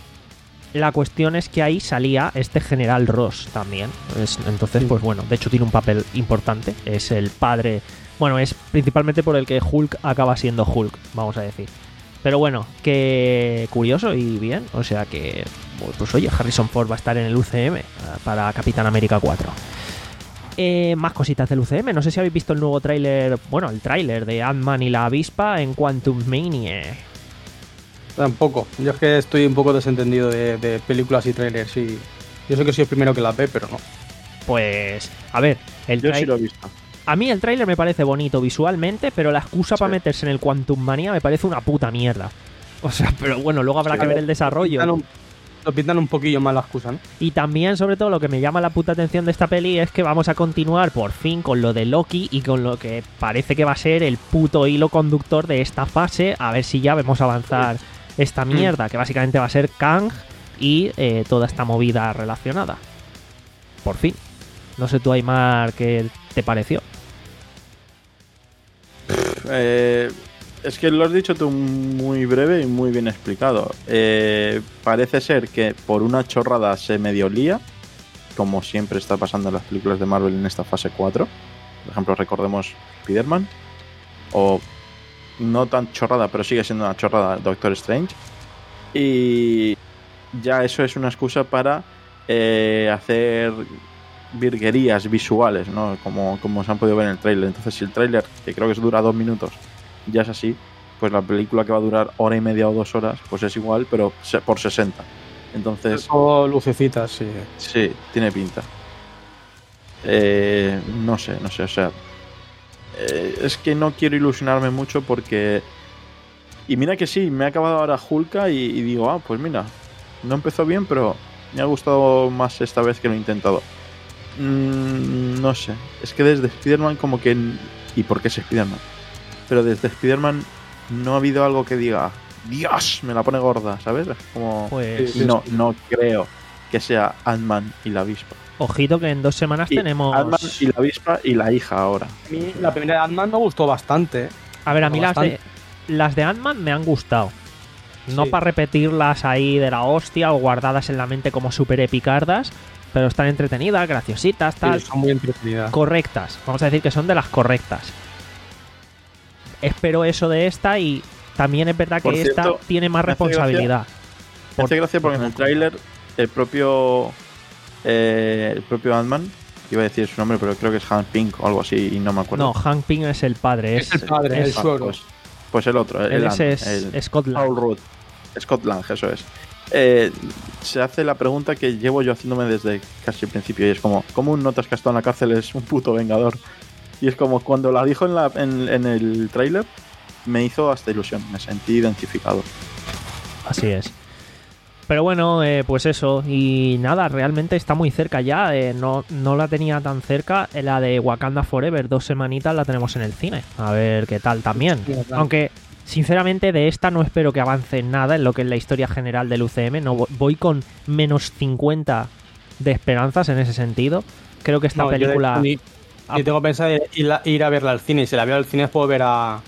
la cuestión es que ahí salía este General Ross también. Es, entonces, pues bueno, de hecho tiene un papel importante. Es el padre... Bueno, es principalmente por el que Hulk acaba siendo Hulk, vamos a decir. Pero bueno, que curioso y bien. O sea que, pues oye, Harrison Ford va a estar en el U C M para Capitán América cuatro. Eh, más cositas del U C M. No sé si habéis visto el nuevo tráiler, bueno, el tráiler de Ant-Man y la avispa en Quantum Mania. Tampoco. Yo es que estoy un poco desentendido de, de películas y trailers. Y yo sé que soy el primero que las ve, pero no. Pues, a ver, el Yo tra- sí lo he visto. A mí el tráiler me parece bonito visualmente, pero la excusa sí. para meterse en el Quantum Mania me parece una puta mierda. O sea, pero bueno, luego habrá sí, que ver el desarrollo. Lo pintan, un, lo pintan un poquillo más la excusa, ¿no? Y también, sobre todo, lo que me llama la puta atención de esta peli es que vamos a continuar por fin con lo de Loki y con lo que parece que va a ser el puto hilo conductor de esta fase. A ver si ya vemos avanzar esta mierda, que básicamente va a ser Kang y eh, toda esta movida relacionada. Por fin. No sé tú, Aymar, ¿qué te pareció? Eh, es que lo has dicho tú muy breve y muy bien explicado. Eh, parece ser que por una chorrada se medio lía, como siempre está pasando en las películas de Marvel en esta fase cuatro. Por ejemplo, recordemos Spider-Man. O no tan chorrada, pero sigue siendo una chorrada Doctor Strange. Y ya eso es una excusa para eh, hacer virguerías visuales, ¿no? Como, como se han podido ver en el tráiler. Entonces, si el tráiler, que creo que dura dos minutos, ya es así, pues la película que va a durar hora y media o dos horas, pues es igual, pero por sesenta. Entonces... O lucecitas, sí. Sí, tiene pinta. Eh, no sé, no sé, o sea... Eh, es que no quiero ilusionarme mucho porque... Y mira que sí, me ha acabado ahora Hulka y, y digo, ah, pues mira, no empezó bien, pero me ha gustado más esta vez que lo he intentado. Mm, no sé, es que desde Spider-Man como que... ¿Y por qué es Spider-Man? Pero desde Spider-Man no ha habido algo que diga, Dios, me la pone gorda, ¿sabes? Como... Pues... No, no creo que sea Ant-Man y la avispa. Ojito que en dos semanas y tenemos... Ant-Man y la avispa y la hija ahora. A mí la primera de Ant-Man me gustó bastante. A ver, a mí las bastante. de, las de Ant-Man me han gustado. No Sí. para repetirlas ahí de la hostia o guardadas en la mente como súper epicardas, pero están entretenidas, graciositas, tal. Sí, son muy entretenidas. Correctas. Vamos a decir que son de las correctas. Espero eso de esta y también es verdad que Por esta cierto, tiene más me hace responsabilidad. Me hace gracia porque en el tráiler el propio eh, el propio Ant-Man, iba a decir su nombre, pero creo que es Hank Pym o algo así y no me acuerdo. No, Hank Pym es el padre. Es, Es el padre, es- el suegro. Pues, pues el otro, el, él Ant- es, el es Scott Lang. Paul Rudd. Scott Lang, eso es. Eh, se hace la pregunta que llevo yo haciéndome desde casi el principio y es como, ¿cómo un notas que ha estado en la cárcel es un puto vengador? Y es como cuando la dijo en, la, en, en el tráiler me hizo hasta ilusión, me sentí identificado. Así es. Pero bueno, eh, pues eso. Y nada, realmente está muy cerca ya. eh, no, no la tenía tan cerca. eh, La de Wakanda Forever, dos semanitas la tenemos en el cine. A ver qué tal también. Sí, claro. Aunque, sinceramente, de esta no espero que avance nada en lo que es la historia general del U C M. No, vo- voy con menos cincuenta de esperanzas en ese sentido. Creo que esta No, yo de película... hecho ni- Yo tengo pensado ir a, ir a verla al cine y si la veo al cine puedo ver a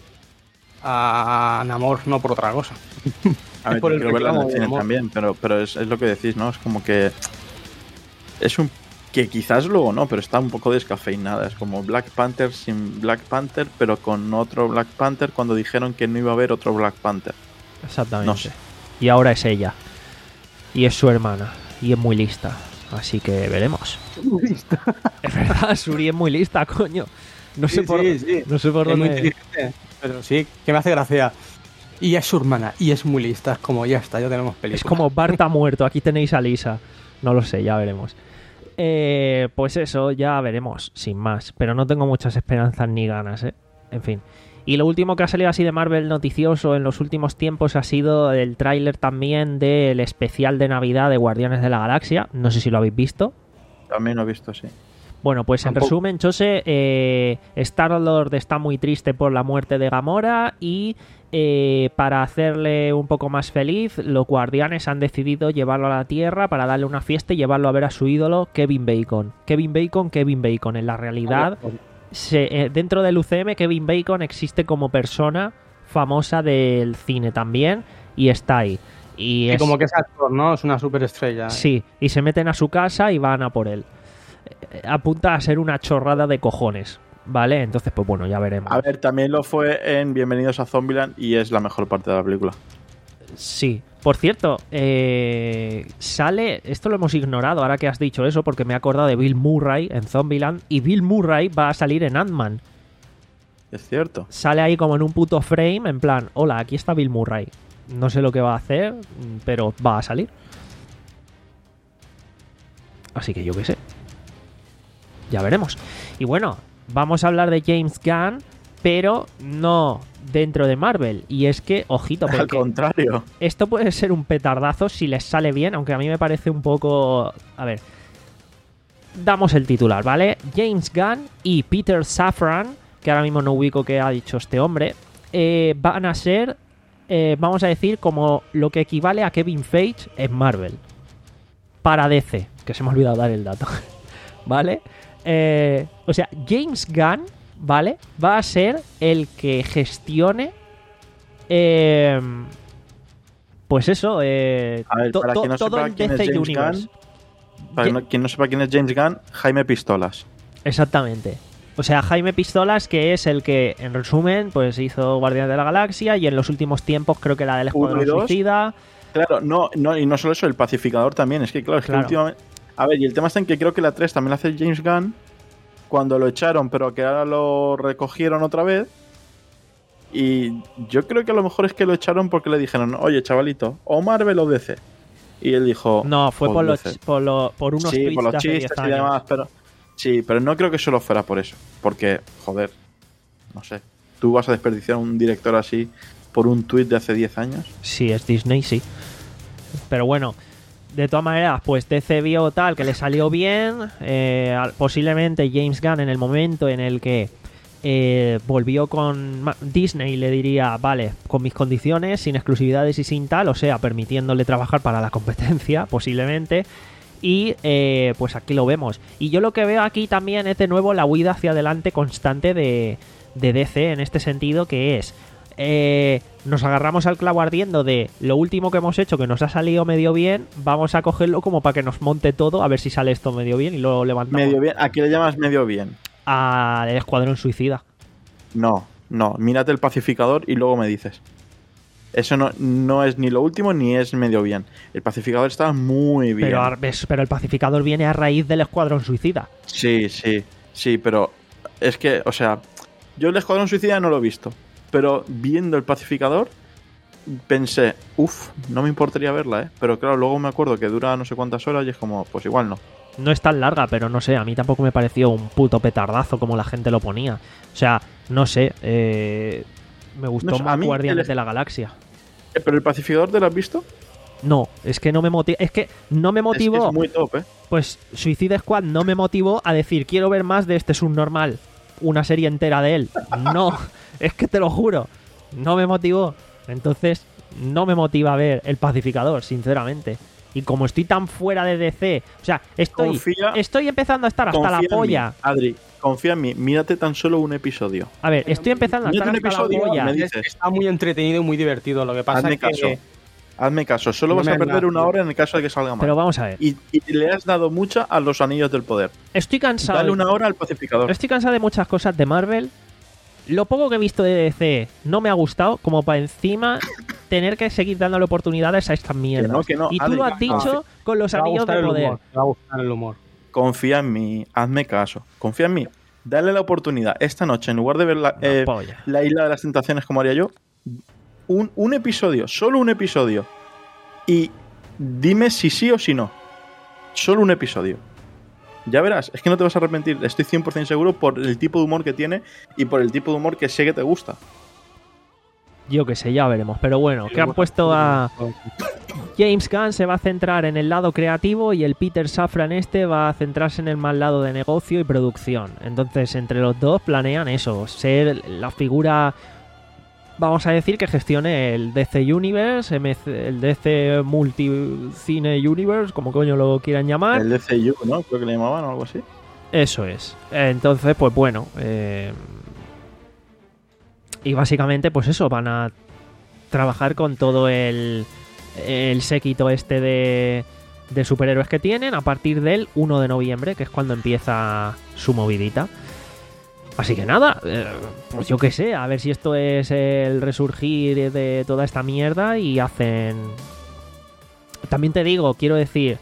a Namor, no por otra cosa. A ver, Es por yo el quiero verla en el reclamo, cine amor. también, pero, pero es, es lo que decís, ¿no? Es como que es un que quizás luego no, pero está un poco descafeinada. Es como Black Panther sin Black Panther, pero con otro Black Panther cuando dijeron que no iba a haber otro Black Panther. Exactamente. No sé. Y ahora es ella. Y es su hermana. Y es muy lista. Así que veremos. Es verdad, Suri es muy lista, coño. No sé Sí, por, sí, sí. No sé por Es muy dónde... inteligente, pero sí, que me hace gracia. Y es su hermana, y es muy lista, es como ya está, ya tenemos película. Es como Bart ha muerto, aquí tenéis a Lisa. No lo sé, ya veremos. Eh, pues eso, ya veremos, sin más. Pero no tengo muchas esperanzas ni ganas, ¿eh? En fin. Y lo último que ha salido así de Marvel noticioso en los últimos tiempos ha sido el tráiler también del especial de Navidad de Guardianes de la Galaxia. No sé si lo habéis visto. También lo he visto, sí. Bueno, pues en Tampoco. resumen, Chose, eh, Star-Lord está muy triste por la muerte de Gamora y eh, para hacerle un poco más feliz, los guardianes han decidido llevarlo a la Tierra para darle una fiesta y llevarlo a ver a su ídolo Kevin Bacon. Kevin Bacon, Kevin Bacon. En la realidad, se- eh, dentro del U C M, Kevin Bacon existe como persona famosa del cine también y está ahí. Y Y es- como que es actor, ¿no? Es una superestrella. Sí, y se meten a su casa y van a por él. Eh, Apunta a ser una chorrada de cojones, ¿vale? Entonces, pues bueno, ya veremos. A ver, también lo fue en Bienvenidos a Zombieland y es la mejor parte de la película. Sí. Por cierto, eh, sale... Esto lo hemos ignorado ahora que has dicho eso, porque me he acordado de Bill Murray en Zombieland y Bill Murray va a salir en Ant-Man. Es cierto. Sale ahí como en un puto frame, en plan, hola, aquí está Bill Murray. No sé lo que va a hacer, pero va a salir. Así que yo qué sé. Ya veremos. Y bueno, vamos a hablar de James Gunn, pero no dentro de Marvel. Y es que, ojito, Al porque contrario. esto puede ser un petardazo si les sale bien, aunque a mí me parece un poco... A ver, damos el titular, ¿vale? James Gunn y Peter Safran, que ahora mismo no ubico qué ha dicho este hombre, eh, van a ser, eh, vamos a decir, como lo que equivale a Kevin Feige en Marvel. Para D C, que se me ha olvidado dar el dato. ¿Vale? Eh, o sea, James Gunn, ¿vale? Va a ser el que gestione... Eh, pues eso, eh, A ver, to- para to- quien no todo sepa el quién es D C James Universe. Gunn, para Ye- no- quien no sepa quién es James Gunn, Jaime Pistolas. Exactamente. O sea, Jaime Pistolas, que es el que, en resumen, pues hizo Guardianes de la Galaxia y en los últimos tiempos creo que la del Uno y Escuadrón dos. Suicida. Claro, no, no, y no solo eso, el pacificador también. Es que, claro, es Claro. que últimamente. A ver, y el tema está en que creo que la tres también la hace James Gunn cuando lo echaron, pero que ahora lo recogieron otra vez. Y yo creo que a lo mejor es que lo echaron porque le dijeron, oye, chavalito, o Marvel o D C. Y él dijo. No, fue "Pues por, los, D C". por, lo- por unos Sí, tweets por de los hace diez chistes y años. demás, pero. Sí, pero no creo que solo fuera por eso. Porque, joder, no sé. ¿Tú vas a desperdiciar a un director así por un tuit de hace diez años? Sí, es Disney, sí. Pero bueno, de todas maneras, pues D C vio tal que le salió bien. eh, al- posiblemente James Gunn, en el momento en el que eh, volvió con Ma- Disney, le diría, vale, con mis condiciones, sin exclusividades y sin tal, o sea, permitiéndole trabajar para la competencia, posiblemente. Y eh, pues aquí lo vemos. Y yo lo que veo aquí también es de nuevo la huida hacia adelante constante de, de D C en este sentido, que es eh, nos agarramos al clavo ardiendo de lo último que hemos hecho, que nos ha salido medio bien, vamos a cogerlo como para que nos monte todo, a ver si sale esto medio bien y lo levantamos. Medio bien. ¿A qué le llamas medio bien? Al Escuadrón Suicida. No, no. Mírate el pacificador y luego me dices. Eso no, no es ni lo último ni es medio bien. El pacificador está muy bien. Pero, ar- ves, pero el pacificador viene a raíz del Escuadrón Suicida. Sí, sí, sí, pero es que, o sea, yo el Escuadrón Suicida no lo he visto, pero viendo el pacificador pensé, uff, no me importaría verla, ¿eh? Pero claro, luego me acuerdo que dura no sé cuántas horas y es como, pues igual no. No es tan larga, pero no sé, a mí tampoco me pareció un puto petardazo como la gente lo ponía. O sea, no sé, eh, me gustó No sé, a más mí Guardianes el- de la Galaxia. Eh, ¿Pero el pacificador te lo has visto? No, es que no me motivó. Es que no me Es, que motivó. es muy top, ¿eh? Pues Suicide Squad no me motivó a decir quiero ver más de este subnormal. Una serie entera de él. No, es que te lo juro. No me motivó. Entonces, no me motiva a ver el pacificador, sinceramente. Y como estoy tan fuera de D C, o sea, estoy, Confía- estoy empezando a estar hasta la Confía en mí, polla. Adri, confía en mí, mírate tan solo un episodio. A ver, estoy empezando a Mírate estar un hasta la episodio y polla. me Es- dices. Está muy entretenido y muy divertido. Lo que pasa Hazme es que caso. Hazme caso, solo No vas me a perder hagas, una tío. hora en el caso de que salga mal. Pero vamos a ver. Y, y le has dado mucha a los anillos del poder. Estoy cansado. Dale una hora al pacificador. Estoy cansado de muchas cosas de Marvel. Lo poco que he visto de D C no me ha gustado, como para encima tener que seguir dándole oportunidades a estas mierdas. no, que no, y tú Adri, lo has no. dicho con los te va a anillos gustar de el poder. humor. Te va a gustar el humor. Confía en mí, hazme caso. Confía en mí. Dale la oportunidad. Esta noche, en lugar de ver la, eh, polla. la isla de las tentaciones como haría yo, un, un episodio, solo un episodio. Y dime si sí o si no. Solo un episodio. Ya verás, es que no te vas a arrepentir. Estoy cien por ciento seguro por el tipo de humor que tiene y por el tipo de humor que sé que te gusta. Yo qué sé, ya veremos. Pero bueno, que han puesto a James Gunn se va a centrar en el lado creativo y el Peter Safran este va a centrarse en el mal lado de negocio y producción. Entonces, entre los dos planean eso, ser la figura, vamos a decir, que gestione el D C Universe, M C el D C Multicine Universe, como coño lo quieran llamar. El D C U, ¿no? Creo que le llamaban o algo así. Eso es. Entonces, pues bueno. Eh... Y básicamente, pues eso, van a trabajar con todo el, el séquito este de, de superhéroes que tienen a partir del uno de noviembre, que es cuando empieza su movidita. Así que nada, eh, pues yo qué sé, a ver si esto es el resurgir de toda esta mierda y hacen... También te digo, quiero decir,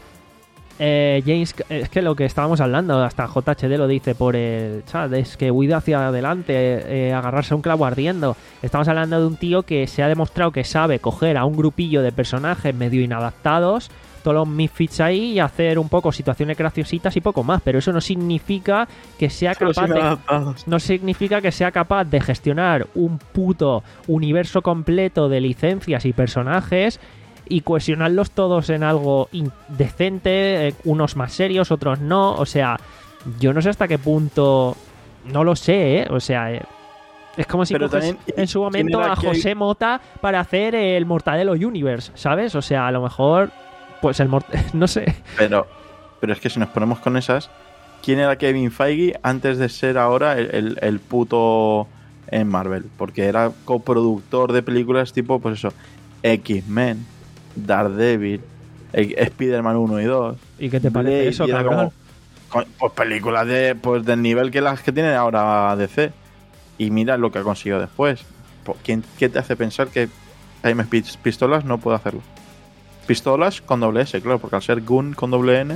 eh, James, es que lo que estábamos hablando, hasta J H D lo dice por el chat, es que huida hacia adelante, eh, agarrarse a un clavo ardiendo. Estamos hablando de un tío que se ha demostrado que sabe coger a un grupillo de personajes medio inadaptados, todos los misfits ahí y hacer un poco situaciones graciositas y poco más, pero eso no significa que sea Solo capaz sin de... adaptados. No significa que sea capaz de gestionar un puto universo completo de licencias y personajes y cohesionarlos todos en algo decente, eh, unos más serios, otros no. O sea, yo no sé hasta qué punto... No lo sé, ¿eh? O sea... Eh, es como si Pero coges también, en su ¿quién momento era a que- José Mota para hacer el Mortadelo Universe, ¿sabes? O sea, a lo mejor... Pues el Mort... no sé. Pero, pero es que si nos ponemos con esas, ¿quién era Kevin Feige antes de ser ahora el, el, el puto en Marvel? Porque era coproductor de películas tipo, pues eso, X-Men, Daredevil, eh, Spider-Man uno y dos. ¿Y qué te parece Blade, eso, y era cabrón? como, con- pues películas de, pues del nivel que las que tiene ahora D C. Y mira lo que ha conseguido después. Po- ¿Quién, ¿Qué te hace pensar que Jaime Pis- Pistolas no puede hacerlo? Pistolas con doble S, claro, porque al ser Gun con doble N...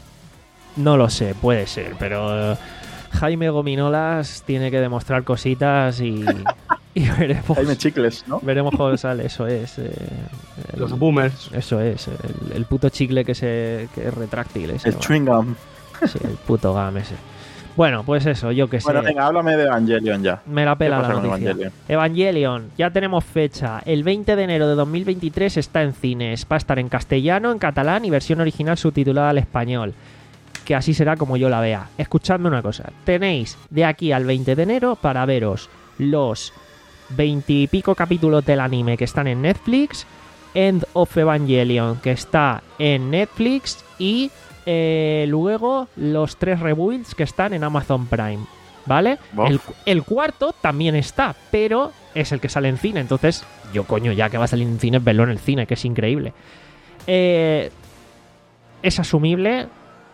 No lo sé, puede ser, pero eh, Jaime Gominolas tiene que demostrar cositas y, y veremos. Jaime Chicles, ¿no? Veremos cómo sale, eso es. eh, el- Los boomers. Eso es, el, el puto chicle que se que es retráctil ese. El va. chewing gum. Sí, el puto gam ese. Bueno, pues eso, yo que sé. Bueno, venga, háblame de Evangelion ya. Me la pela ¿Qué la pasa con noticia. Evangelion? Evangelion, ya tenemos fecha. El veinte de enero de dos mil veintitrés está en cines. Va a estar en castellano, en catalán y versión original subtitulada al español. Que así será como yo la vea. Escuchadme una cosa. Tenéis de aquí al veinte de enero para veros los veintipico capítulos del anime que están en Netflix, End of Evangelion que está en Netflix y eh, luego los tres rebuilds que están en Amazon Prime. ¿Vale? Bof. El, el cuarto también está, pero es el que sale en cine. Entonces, yo coño, ya que va a salir en cine, verlo en el cine, que es increíble. Eh, es asumible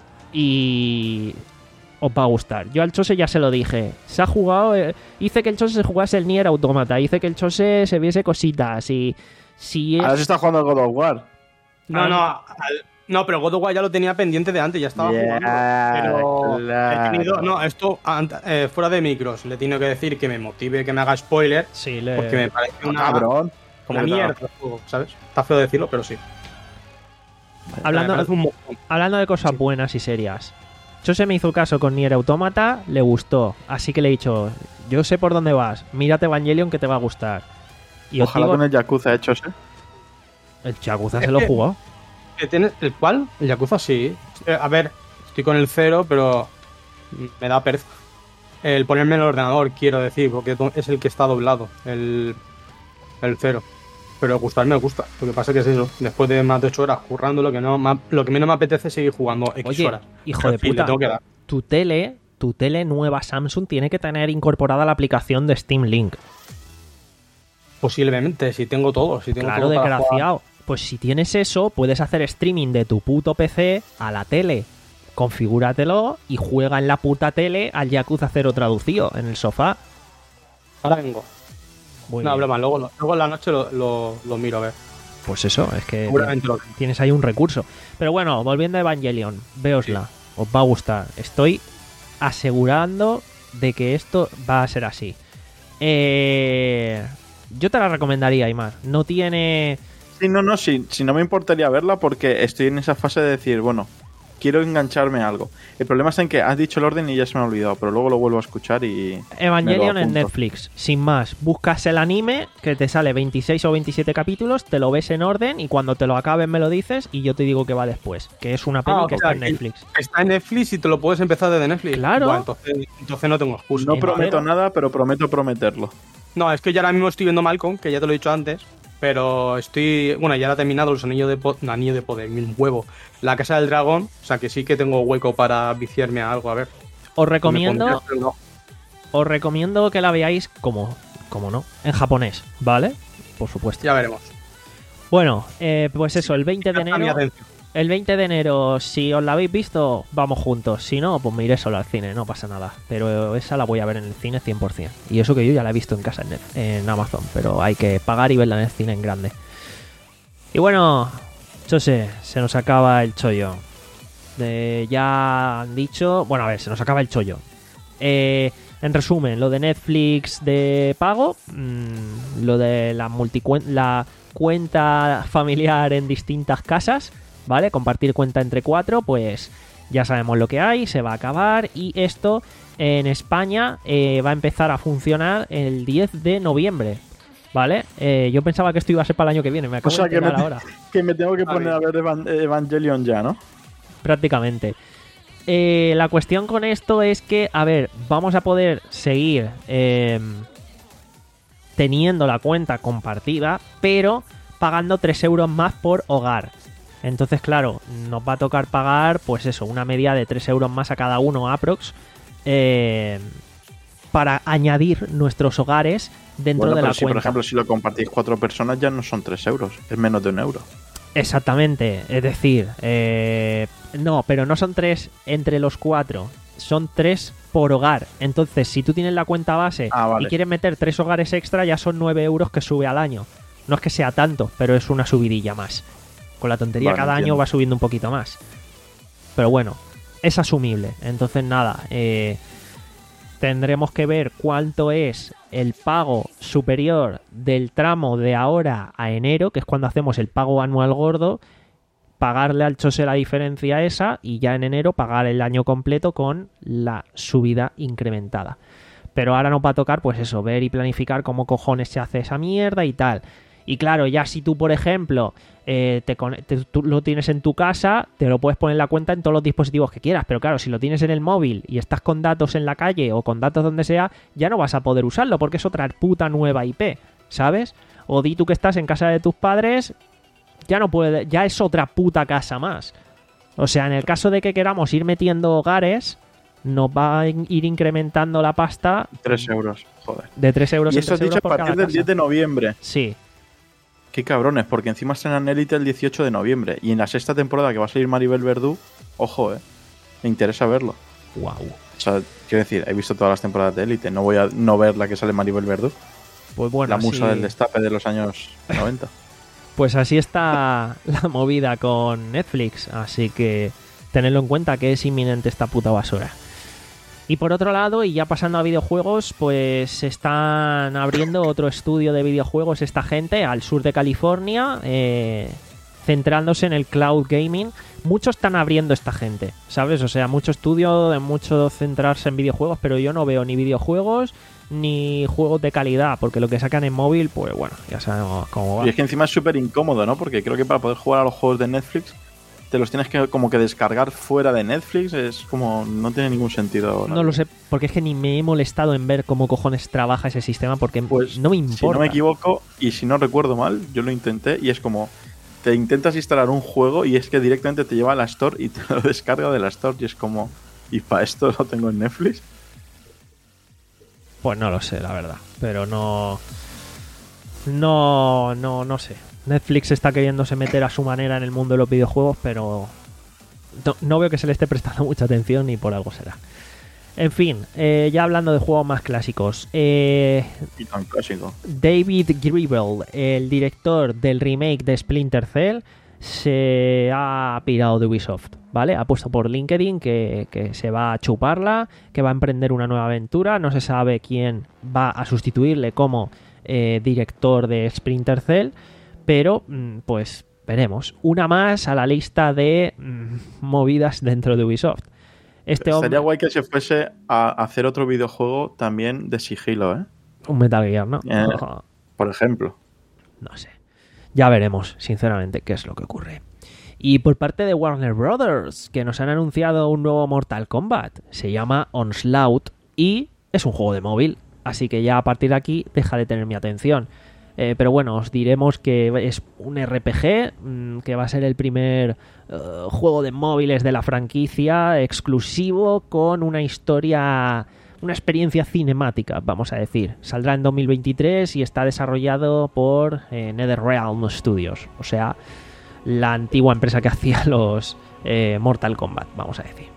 y os va a gustar. Yo al Chose ya se lo dije. Se ha jugado... Eh, hice que el Chose se jugase el Nier Automata. Hice que el Chose se viese cositas y... Si es... Ahora se está jugando al God of War. No, no, al- no, pero God of War ya lo tenía pendiente de antes, ya estaba Yeah, jugando. Pero claro. he tenido, no, esto ant- eh, fuera de micros, le tengo que decir que me motive, que me haga spoiler, Sí, le... porque me parece una, Cabrón. una ¿Cómo que mierda no? el juego, ¿sabes? Está feo decirlo, pero sí. Hablando, Me parece un mojón. hablando de cosas buenas y serias. Chose me hizo caso con Nier Automata, le gustó. Así que le he dicho, yo sé por dónde vas, mírate Evangelion que te va a gustar. Y os Ojalá digo, con el Yakuza hechos, ¿eh? el Yakuza Es se lo que- jugó. ¿Que tienes- ¿El cuál? El Yakuza sí. Eh, A ver, estoy con el cero, pero me da pereza. El ponerme en el ordenador, quiero decir, porque es el que está doblado, el, el cero. Pero gustarme me gusta. Lo que pasa que es eso, después de más de ocho horas currando, lo que no ma- lo que menos me apetece es seguir jugando X Oye, horas. hijo Pero de en fin, le puta, tengo que dar. tu tele, tu tele nueva Samsung tiene que tener incorporada la aplicación de Steam Link. Posiblemente, si tengo todo, si tengo Claro, todo para jugar. desgraciado. Pues si tienes eso, puedes hacer streaming de tu puto P C a la tele. Configúratelo y juega en la puta tele al Yakuza cero traducido en el sofá. Ahora vengo. Muy no, bien. broma, luego, lo- luego en la noche lo, lo, lo miro a ver. Pues eso, es que Seguramente lo tienes ahí un recurso. Pero bueno, volviendo a Evangelion, véosla, os va a gustar. Estoy asegurando de que esto va a ser así. Eh, yo te la recomendaría, Aymar. No tiene... Sí, no, no, sí, sí, no me importaría verla porque estoy en esa fase de decir, bueno, quiero engancharme a algo. El problema está en que has dicho el orden y ya se me ha olvidado, pero luego lo vuelvo a escuchar y... Evangelion me lo en apunto. Netflix, sin más. Buscas el anime, que te sale veintiséis o veintisiete capítulos, te lo ves en orden y cuando te lo acabes me lo dices y yo te digo que va después. Que es una peli Ah, que o sea, está en que Netflix. Está en Netflix y te lo puedes empezar desde Netflix. Claro. Bueno, entonces, entonces no tengo excusa. No entero. prometo nada, pero prometo prometerlo. No, es que yo ahora mismo estoy viendo Malcolm, que ya te lo he dicho antes, pero estoy... Bueno, ya he terminado los anillos de poder... No, anillo de poder, un huevo. La Casa del Dragón, o sea que sí que tengo hueco para viciarme a algo, a ver. Os Me recomiendo, pondré, pero no. os recomiendo que la veáis como, como no, en japonés, ¿vale? Por supuesto. Ya veremos. Bueno, eh, pues eso, el veinte de Capta mi enero... atención. El veinte de enero, si os la habéis visto, vamos juntos. Si no, pues me iré solo al cine, no pasa nada. Pero esa la voy a ver en el cine cien por ciento. Y eso que yo ya la he visto en casa en, Net- en Amazon, pero hay que pagar y verla en el cine en grande. Y bueno, Chose, se nos acaba el chollo. De- ya han dicho... Bueno, a ver, se nos acaba el chollo. Eh, en resumen, lo de Netflix de pago, mmm, lo de la, multicuen- la cuenta familiar en distintas casas, ¿vale? Compartir cuenta entre cuatro, pues ya sabemos lo que hay, se va a acabar y esto en España eh, va a empezar a funcionar el diez de noviembre, ¿vale? Eh, yo pensaba que esto iba a ser para el año que viene, me acabo O sea, de que me, enterar ahora. que me tengo que A poner a ver Evan- Evangelion ya, ¿no? Prácticamente. Eh, la cuestión con esto es que, a ver, vamos a poder seguir eh, teniendo la cuenta compartida, pero pagando tres euros más por hogar. Entonces, claro, nos va a tocar pagar, pues eso, una media de tres euros más a cada uno, aprox, eh, para añadir nuestros hogares dentro Bueno, de pero la si, por cuenta. ejemplo, si lo compartís cuatro personas ya no son tres euros, es menos de un euro. Exactamente, es decir, eh, no, pero no son tres entre los cuatro, son tres por hogar. Entonces, si tú tienes la cuenta base Ah, vale. y quieres meter tres hogares extra, ya son nueve euros que sube al año. No es que sea tanto, pero es una subidilla más. Con la tontería Vale, cada entiendo. año va subiendo un poquito más. Pero bueno, es asumible. Entonces, nada, eh, tendremos que ver cuánto es el pago superior del tramo de ahora a enero, que es cuando hacemos el pago anual gordo, pagarle al Chose la diferencia esa y ya en enero pagar el año completo con la subida incrementada. Pero ahora nos va a tocar, pues eso, ver y planificar cómo cojones se hace esa mierda y tal. Y claro, ya si tú, por ejemplo, eh, te, con- te- tú lo tienes en tu casa, te lo puedes poner en la cuenta en todos los dispositivos que quieras. Pero claro, si lo tienes en el móvil y estás con datos en la calle o con datos donde sea, ya no vas a poder usarlo porque es otra puta nueva I P, ¿sabes? O di tú que estás en casa de tus padres, ya no puede, ya es otra puta casa más. O sea, en el caso de que queramos ir metiendo hogares, nos va a ir incrementando la pasta tres euros, joder. de tres euros Y en esto has tres dicho euros a por partir cada del diez casa. de noviembre. Sí, Qué cabrones, porque encima estrenan Elite el dieciocho de noviembre. Y en la sexta temporada que va a salir Maribel Verdú, ojo, eh. Me interesa verlo. wow. O sea, quiero decir, he visto todas las temporadas de Elite. No voy a no ver la que sale Maribel Verdú. Pues bueno, la musa sí. del destape de los años noventa. Pues así está la movida con Netflix, así que tenedlo en cuenta que es inminente esta puta basura. Y por otro lado, y ya pasando a videojuegos, pues se están abriendo otro estudio de videojuegos esta gente al sur de California, eh, centrándose en el cloud gaming. Muchos están abriendo esta gente, ¿sabes? O sea, mucho estudio, de mucho centrarse en videojuegos, pero yo no veo ni videojuegos ni juegos de calidad, porque lo que sacan en móvil, pues bueno, ya sabemos cómo va. Y es que encima es súper incómodo, ¿no? Porque creo que para poder jugar a los juegos de Netflix te los tienes que como que descargar fuera de Netflix. Es como... no tiene ningún sentido. No lo sé, porque es que ni me he molestado en ver cómo cojones trabaja ese sistema, porque Pues no me importa. Si no me equivoco, y si no recuerdo mal, yo lo intenté y es como... te intentas instalar un juego y es que directamente te lleva a la Store y te lo descarga de la Store y es como... ¿y para esto lo tengo en Netflix? Pues no lo sé, la verdad. Pero no... No, no, no sé. Netflix está queriéndose meter a su manera en el mundo de los videojuegos, pero no, no veo que se le esté prestando mucha atención y por algo será. En fin, eh, ya hablando de juegos más clásicos. Eh, Y tan clásico. David Gribble, el director del remake de Splinter Cell, se ha pirado de Ubisoft, ¿vale? Ha puesto por LinkedIn que, que se va a chuparla, que va a emprender una nueva aventura. No se sabe quién va a sustituirle como eh, director de Splinter Cell, pero pues veremos. Una más a la lista de mm, movidas dentro de Ubisoft. Este hombre... Sería guay que se fuese a hacer otro videojuego también de sigilo, ¿eh? Un Metal Gear, ¿no? Eh, por ejemplo. No sé. Ya veremos, sinceramente, qué es lo que ocurre. Y por parte de Warner Brothers, que nos han anunciado un nuevo Mortal Kombat. Se llama Onslaught y es un juego de móvil. Así que ya a partir de aquí deja de tener mi atención. Eh, pero bueno, os diremos que es un R P G, mmm, que va a ser el primer uh, juego de móviles de la franquicia, exclusivo, con una historia, una experiencia cinemática, vamos a decir. Saldrá en dos mil veintitrés y está desarrollado por eh, NetherRealm Studios, o sea, la antigua empresa que hacía los eh, Mortal Kombat, vamos a decir.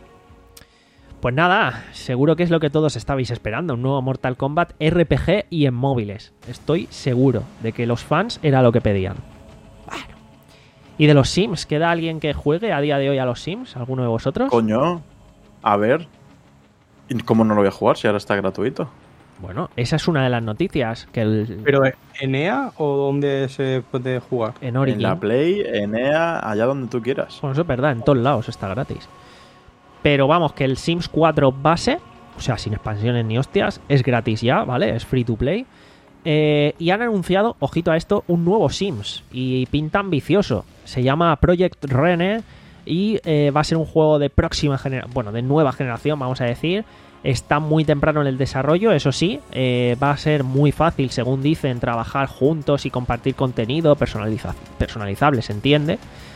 Pues nada, seguro que es lo que todos estabais esperando, un nuevo Mortal Kombat R P G y en móviles. Estoy seguro de que los fans era lo que pedían. Bueno. ¿Y de los Sims? ¿Queda alguien que juegue a día de hoy a los Sims? ¿Alguno de vosotros? Coño, a ver. ¿Y cómo no lo voy a jugar si ahora está gratuito? Bueno, esa es una de las noticias. Que el... ¿Pero en E A o dónde se puede jugar? En Origin. En la Play, en E A, allá donde tú quieras. Bueno, eso es verdad, en todos lados está gratis. Pero vamos, que el Sims cuatro base, o sea, sin expansiones ni hostias, es gratis ya, ¿vale? Es free to play. Eh, y han anunciado, ojito a esto, un nuevo Sims. Y pinta ambicioso. Se llama Project Rene y eh, va a ser un juego de próxima generación, bueno, de nueva generación, vamos a decir. Está muy temprano en el desarrollo, eso sí. Eh, va a ser muy fácil, según dicen, trabajar juntos y compartir contenido personaliza- personalizable, se entiende.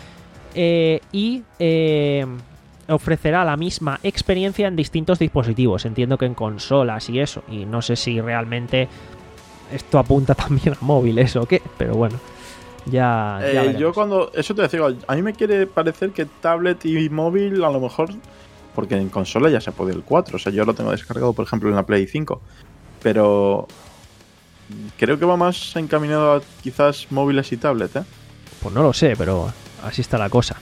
Eh, y... Eh, ofrecerá la misma experiencia en distintos dispositivos. Entiendo que en consolas y eso. Y no sé si realmente esto apunta también a móviles o qué. Pero bueno, ya, ya eh, yo cuando... Eso te decía, a mí me quiere parecer que tablet y móvil a lo mejor... Porque en consola ya se puede el cuatro. O sea, yo lo tengo descargado, por ejemplo, en la Play cinco. Pero... creo que va más encaminado a quizás móviles y tablet, ¿eh? Pues no lo sé, pero así está la cosa.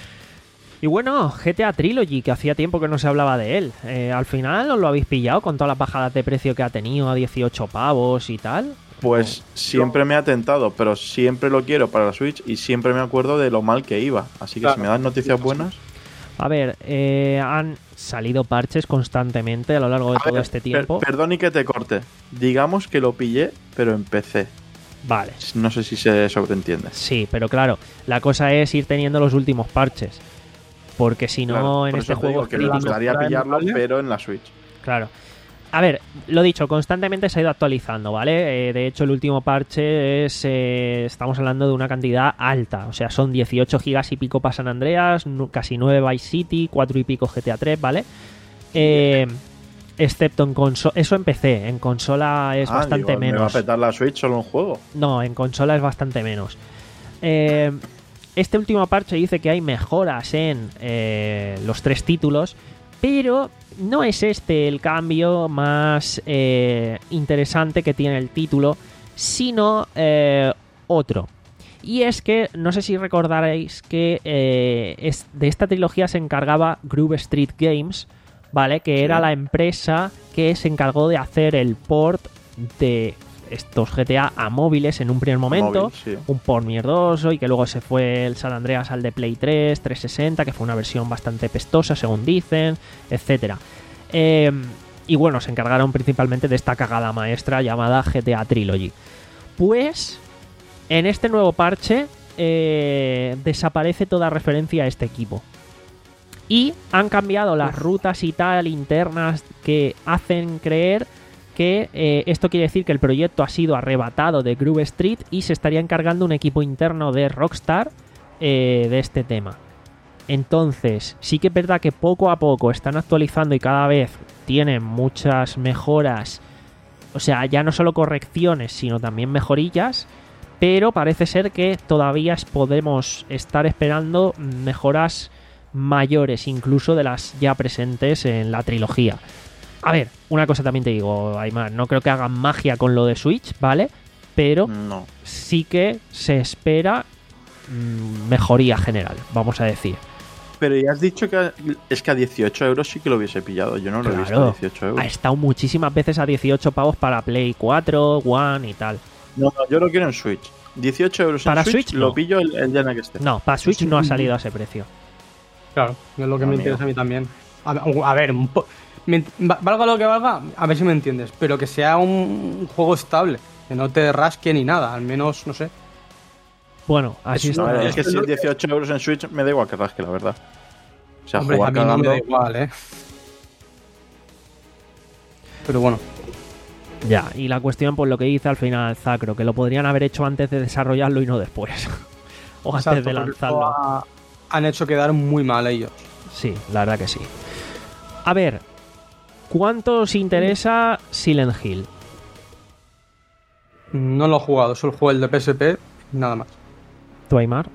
Y bueno, G T A Trilogy, que hacía tiempo que no se hablaba de él. Eh, ¿Al final os lo habéis pillado con todas las bajadas de precio que ha tenido a dieciocho pavos y tal? Pues siempre me ha tentado, pero siempre lo quiero para la Switch y siempre me acuerdo de lo mal que iba. Así que claro, si me dan noticias buenas... A ver, eh, han salido parches constantemente a lo largo de a todo ver, este tiempo. Per- perdón y que te corte. Digamos que lo pillé, pero en P C. Vale. No sé si se sobreentiende. Sí, pero claro, la cosa es ir teniendo los últimos parches. Porque si no, claro, en este juego que me gustaría pillarlo, pero en la Switch. Claro. A ver, lo dicho, constantemente se ha ido actualizando, ¿vale? Eh, de hecho, el último parche es... Eh, estamos hablando de una cantidad alta. O sea, son dieciocho gigas y pico para San Andreas, casi nueve Vice City, cuatro y pico G T A tres, ¿vale? Eh, excepto en consola. Eso en P C. En consola es Ah, bastante digo, menos. ¿me va a petar la Switch solo un juego? No, en consola es bastante menos. Eh, este último parche dice que hay mejoras en eh, los tres títulos, pero no es este el cambio más eh, interesante que tiene el título, sino eh, otro. Y es que, no sé si recordaréis que eh, es, de esta trilogía se encargaba Groove Street Games, ¿vale? Que Sí. era la empresa que se encargó de hacer el port de estos G T A a móviles en un primer momento. Móvil, sí. Un port mierdoso y que luego se fue el San Andreas al de Play tres, trescientos sesenta, que fue una versión bastante pestosa, según dicen, etcétera. Eh, y bueno, se encargaron principalmente de esta cagada maestra llamada G T A Trilogy. Pues, en este nuevo parche eh, desaparece toda referencia a este equipo. Y han cambiado las rutas y tal internas que hacen creer que eh, esto quiere decir que el proyecto ha sido arrebatado de Groove Street y se estaría encargando un equipo interno de Rockstar eh, de este tema. Entonces, sí que es verdad que poco a poco están actualizando y cada vez tienen muchas mejoras, o sea, ya no solo correcciones, sino también mejorillas, pero parece ser que todavía podemos estar esperando mejoras mayores, incluso de las ya presentes en la trilogía. A ver, una cosa también te digo, Aymar, no creo que hagan magia con lo de Switch, ¿vale? Pero No. sí que se espera mmm, mejoría general, vamos a decir. Pero ya has dicho que es que a dieciocho euros sí que lo hubiese pillado. Yo no lo he visto a Claro, dieciocho euros. ha estado muchísimas veces a dieciocho pavos para Play cuatro, One y tal. No, no, yo lo quiero en Switch. dieciocho euros en Para Switch, Switch, lo no. pillo el, el día en el que esté. No, para Switch no ha salido a ese precio. Claro, es lo que No, me amigo. interesa a mí también. A, a ver, un po- me- va- valga lo que valga, a ver si me entiendes, pero que sea un juego estable, que no te rasque ni nada, al menos, no sé. Bueno, así Es No, está. es que si es dieciocho euros en Switch me da igual que rasque, la verdad. O sea, Hombre, a jugar mí no me cagando... da igual, ¿eh? Pero bueno, Ya, y la cuestión, por lo que dice al final Zacro, que lo podrían haber hecho antes de desarrollarlo y no después. o antes exacto, de porque lanzarlo. esto ha- han hecho quedar muy mal ellos. Sí, la verdad que sí. A ver, ¿cuánto os interesa Silent Hill? No lo he jugado, solo jugué el de P S P, nada más. ¿Tú, Aymar?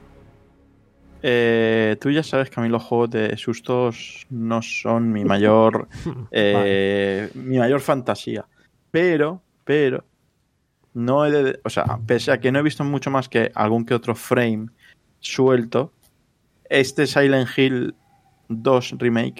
Eh, tú ya sabes que a mí los juegos de sustos no son mi mayor eh, mi mayor fantasía. Pero, pero, no he de, o sea, pese a que no he visto mucho más que algún que otro frame suelto, este Silent Hill dos Remake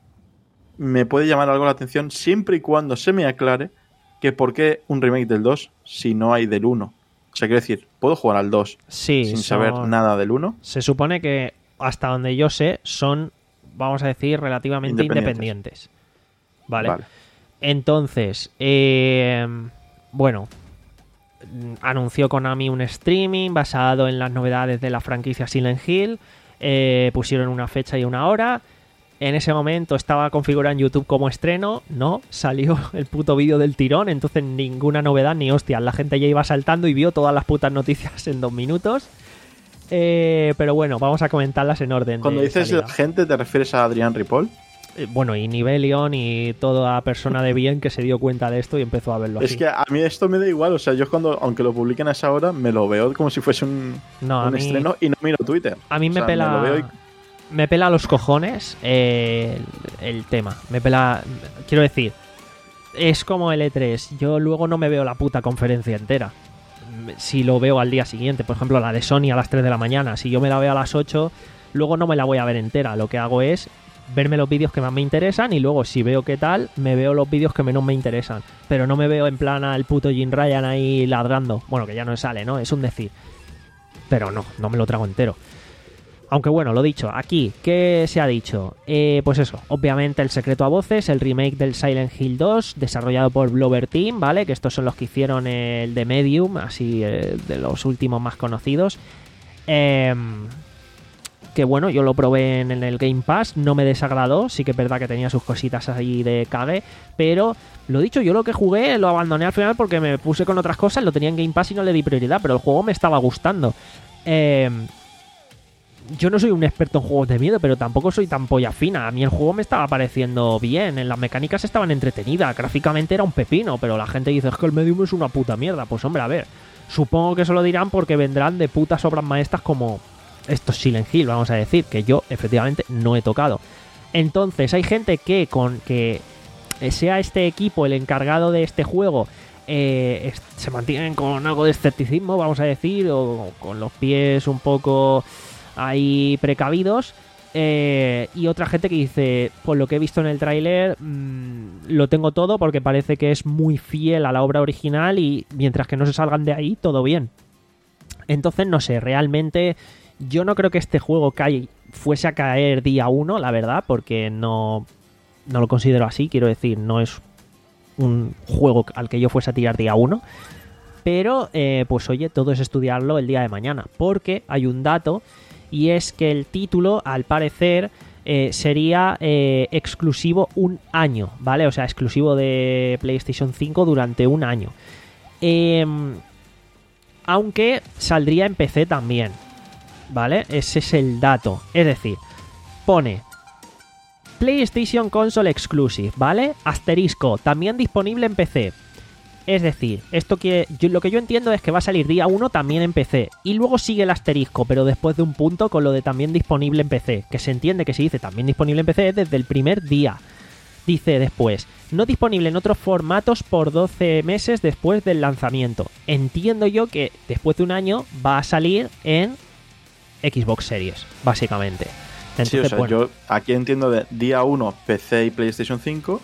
me puede llamar algo la atención siempre y cuando se me aclare que por qué un remake del dos si no hay del uno. O sea, quiero decir, puedo jugar al dos Sí, sin son- saber nada del uno. Se supone que, hasta donde yo sé, son, vamos a decir, relativamente independientes. Independientes. Vale. Vale. Entonces, eh, bueno, mm, anunció Konami un streaming basado en las novedades de la franquicia Silent Hill. Eh, pusieron una fecha y una hora. En ese momento estaba configurado en YouTube como estreno. No, salió el puto vídeo del tirón. Entonces ninguna novedad ni hostias. La gente ya iba saltando y vio todas las putas noticias en dos minutos. Eh, pero bueno, vamos a comentarlas en orden. Cuando de dices salida. la gente, ¿te refieres a Adrián Ripoll? Eh, Bueno, y Nivelion y toda persona de bien que se dio cuenta de esto y empezó a verlo así. Es que a mí esto me da igual. O sea, yo cuando, aunque lo publiquen a esa hora, me lo veo como si fuese un, No, a un mí- estreno y no miro Twitter. A mí O me sea, pela. me lo veo y- Me pela los cojones eh, el, el tema. Me pela. Quiero decir, es como el E tres. Yo luego no me veo la puta conferencia entera. Si lo veo al día siguiente, por ejemplo, la de Sony a las tres de la mañana. Si yo me la veo a las ocho, luego no me la voy a ver entera. Lo que hago es verme los vídeos que más me interesan y luego, si veo qué tal, me veo los vídeos que menos me interesan. Pero no me veo en plan al puto Jim Ryan ahí ladrando. Bueno, que ya no sale, ¿no? Es un decir. Pero no, no me lo trago entero. Aunque bueno, lo dicho, aquí, ¿qué se ha dicho? Eh, pues eso, obviamente el secreto a voces, el remake del Silent Hill dos, desarrollado por Blover Team, ¿vale? Que estos son los que hicieron el de Medium, así eh, de los últimos más conocidos. Eh, que bueno, yo lo probé en, en el Game Pass, no me desagradó, sí que es verdad que tenía sus cositas ahí de cague, pero lo dicho, yo lo que jugué lo abandoné al final porque me puse con otras cosas, lo tenía en Game Pass y no le di prioridad, pero el juego me estaba gustando. Eh... yo no soy un experto en juegos de miedo, pero tampoco soy tan polla fina. A mí el juego me estaba pareciendo bien, en las mecánicas estaban entretenidas, gráficamente era un pepino, pero la gente dice, es que el Medium es una puta mierda. Pues hombre, a ver, supongo que eso lo dirán porque vendrán de putas obras maestras como estos Silent Hill, vamos a decir, que yo efectivamente no he tocado. Entonces hay gente que con que sea este equipo el encargado de este juego, eh, se mantienen con algo de escepticismo, vamos a decir, o con los pies un poco ahí precavidos, eh, y otra gente que dice, por lo que he visto en el tráiler, mmm, lo tengo todo porque parece que es muy fiel a la obra original y mientras que no se salgan de ahí, todo bien. Entonces, no sé, realmente yo no creo que este juego cae, fuese a caer día uno, la verdad, porque no... No lo considero así, quiero decir, no es un juego al que yo fuese a tirar día uno. Pero, eh, pues oye, todo es estudiarlo el día de mañana. Porque hay un dato, y es que el título, al parecer, eh, sería eh, exclusivo un año, ¿vale? O sea, exclusivo de PlayStation cinco durante un año. Eh, aunque saldría en P C también, ¿vale? Ese es el dato. Es decir, pone... PlayStation Console Exclusive, ¿vale? Asterisco, también disponible en P C. Es decir, esto que yo, lo que yo entiendo es que va a salir día uno también en P C. Y luego sigue el asterisco, pero después de un punto con lo de también disponible en P C. Que se entiende que si dice también disponible en P C desde el primer día. Dice después, no disponible en otros formatos por doce meses después del lanzamiento. Entiendo yo que después de un año va a salir en Xbox Series, básicamente. Entonces, sí, o sea, bueno, yo aquí entiendo de día uno P C y PlayStation cinco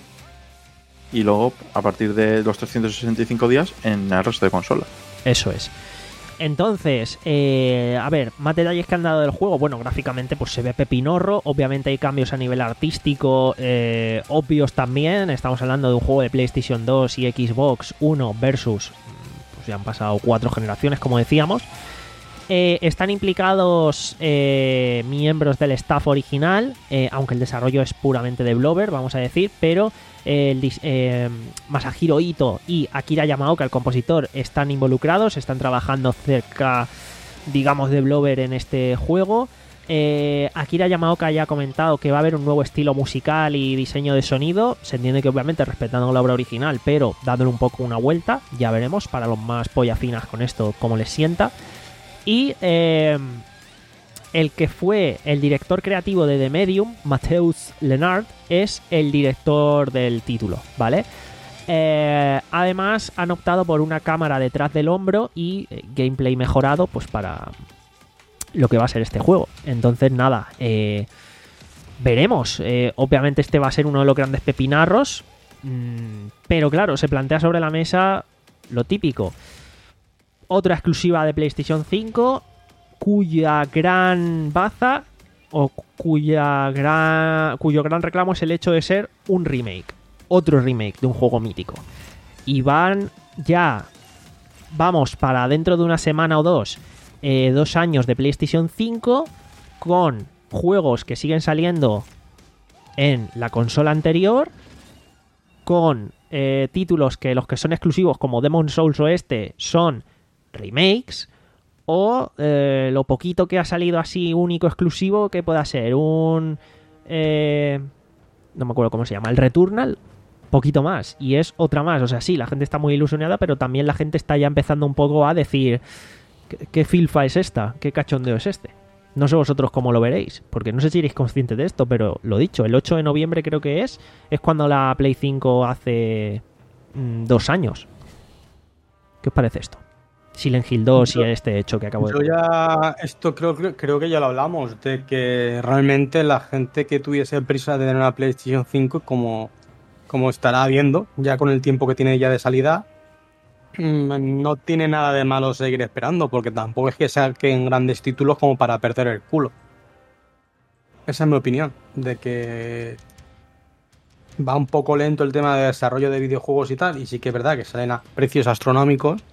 y luego a partir de los trescientos sesenta y cinco días en el resto de consola. Eso es. Entonces, eh, a ver, más detalles que han dado del juego. Bueno, gráficamente pues se ve pepinorro. Obviamente hay cambios a nivel artístico eh, obvios también. Estamos hablando de un juego de PlayStation dos y Xbox One versus, pues ya han pasado cuatro generaciones, como decíamos. Eh, están implicados eh, miembros del staff original, eh, aunque el desarrollo es puramente de Blover, vamos a decir, pero eh, el, eh, Masahiro Ito y Akira Yamaoka, el compositor, están involucrados, están trabajando cerca, digamos, de Blover en este juego. Eh, Akira Yamaoka ya ha comentado que va a haber un nuevo estilo musical y diseño de sonido. Se entiende que obviamente respetando la obra original, pero dándole un poco una vuelta. Ya veremos para los más pollafinas con esto cómo les sienta. Y eh, el que fue el director creativo de The Medium, Mattheus Lennart, es el director del título, ¿vale? Eh, además han optado por una cámara detrás del hombro y eh, gameplay mejorado pues para lo que va a ser este juego. Entonces nada, eh, veremos. Eh, obviamente este va a ser uno de los grandes pepinarros, mmm, pero claro, se plantea sobre la mesa lo típico. Otra exclusiva de PlayStation cinco, cuya gran baza o cuya gran, cuyo gran reclamo es el hecho de ser un remake. Otro remake de un juego mítico. Y van ya, vamos para dentro de una semana o dos, eh, dos años de PlayStation cinco con juegos que siguen saliendo en la consola anterior, con eh, títulos que los que son exclusivos como Demon's Souls o este son remakes, o eh, lo poquito que ha salido así único exclusivo que pueda ser un eh, no me acuerdo cómo se llama, el Returnal, poquito más, y es otra más. O sea, sí, la gente está muy ilusionada, pero también la gente está ya empezando un poco a decir ¿qué, qué filfa es esta? ¿Qué cachondeo es este? No sé vosotros cómo lo veréis, porque no sé si erais conscientes de esto, pero lo dicho, el ocho de noviembre creo que es es cuando la Play cinco hace mmm, dos años. ¿Qué os parece esto? Silent Hill dos yo, y este hecho que acabo de decir. Yo ya, esto creo, creo que ya lo hablamos, de que realmente la gente que tuviese prisa de tener una PlayStation cinco, como, como estará viendo, ya con el tiempo que tiene ya de salida, no tiene nada de malo seguir esperando, porque tampoco es que saquen grandes títulos como para perder el culo. Esa es mi opinión, de que va un poco lento el tema de desarrollo de videojuegos y tal, y sí que es verdad que salen a precios astronómicos.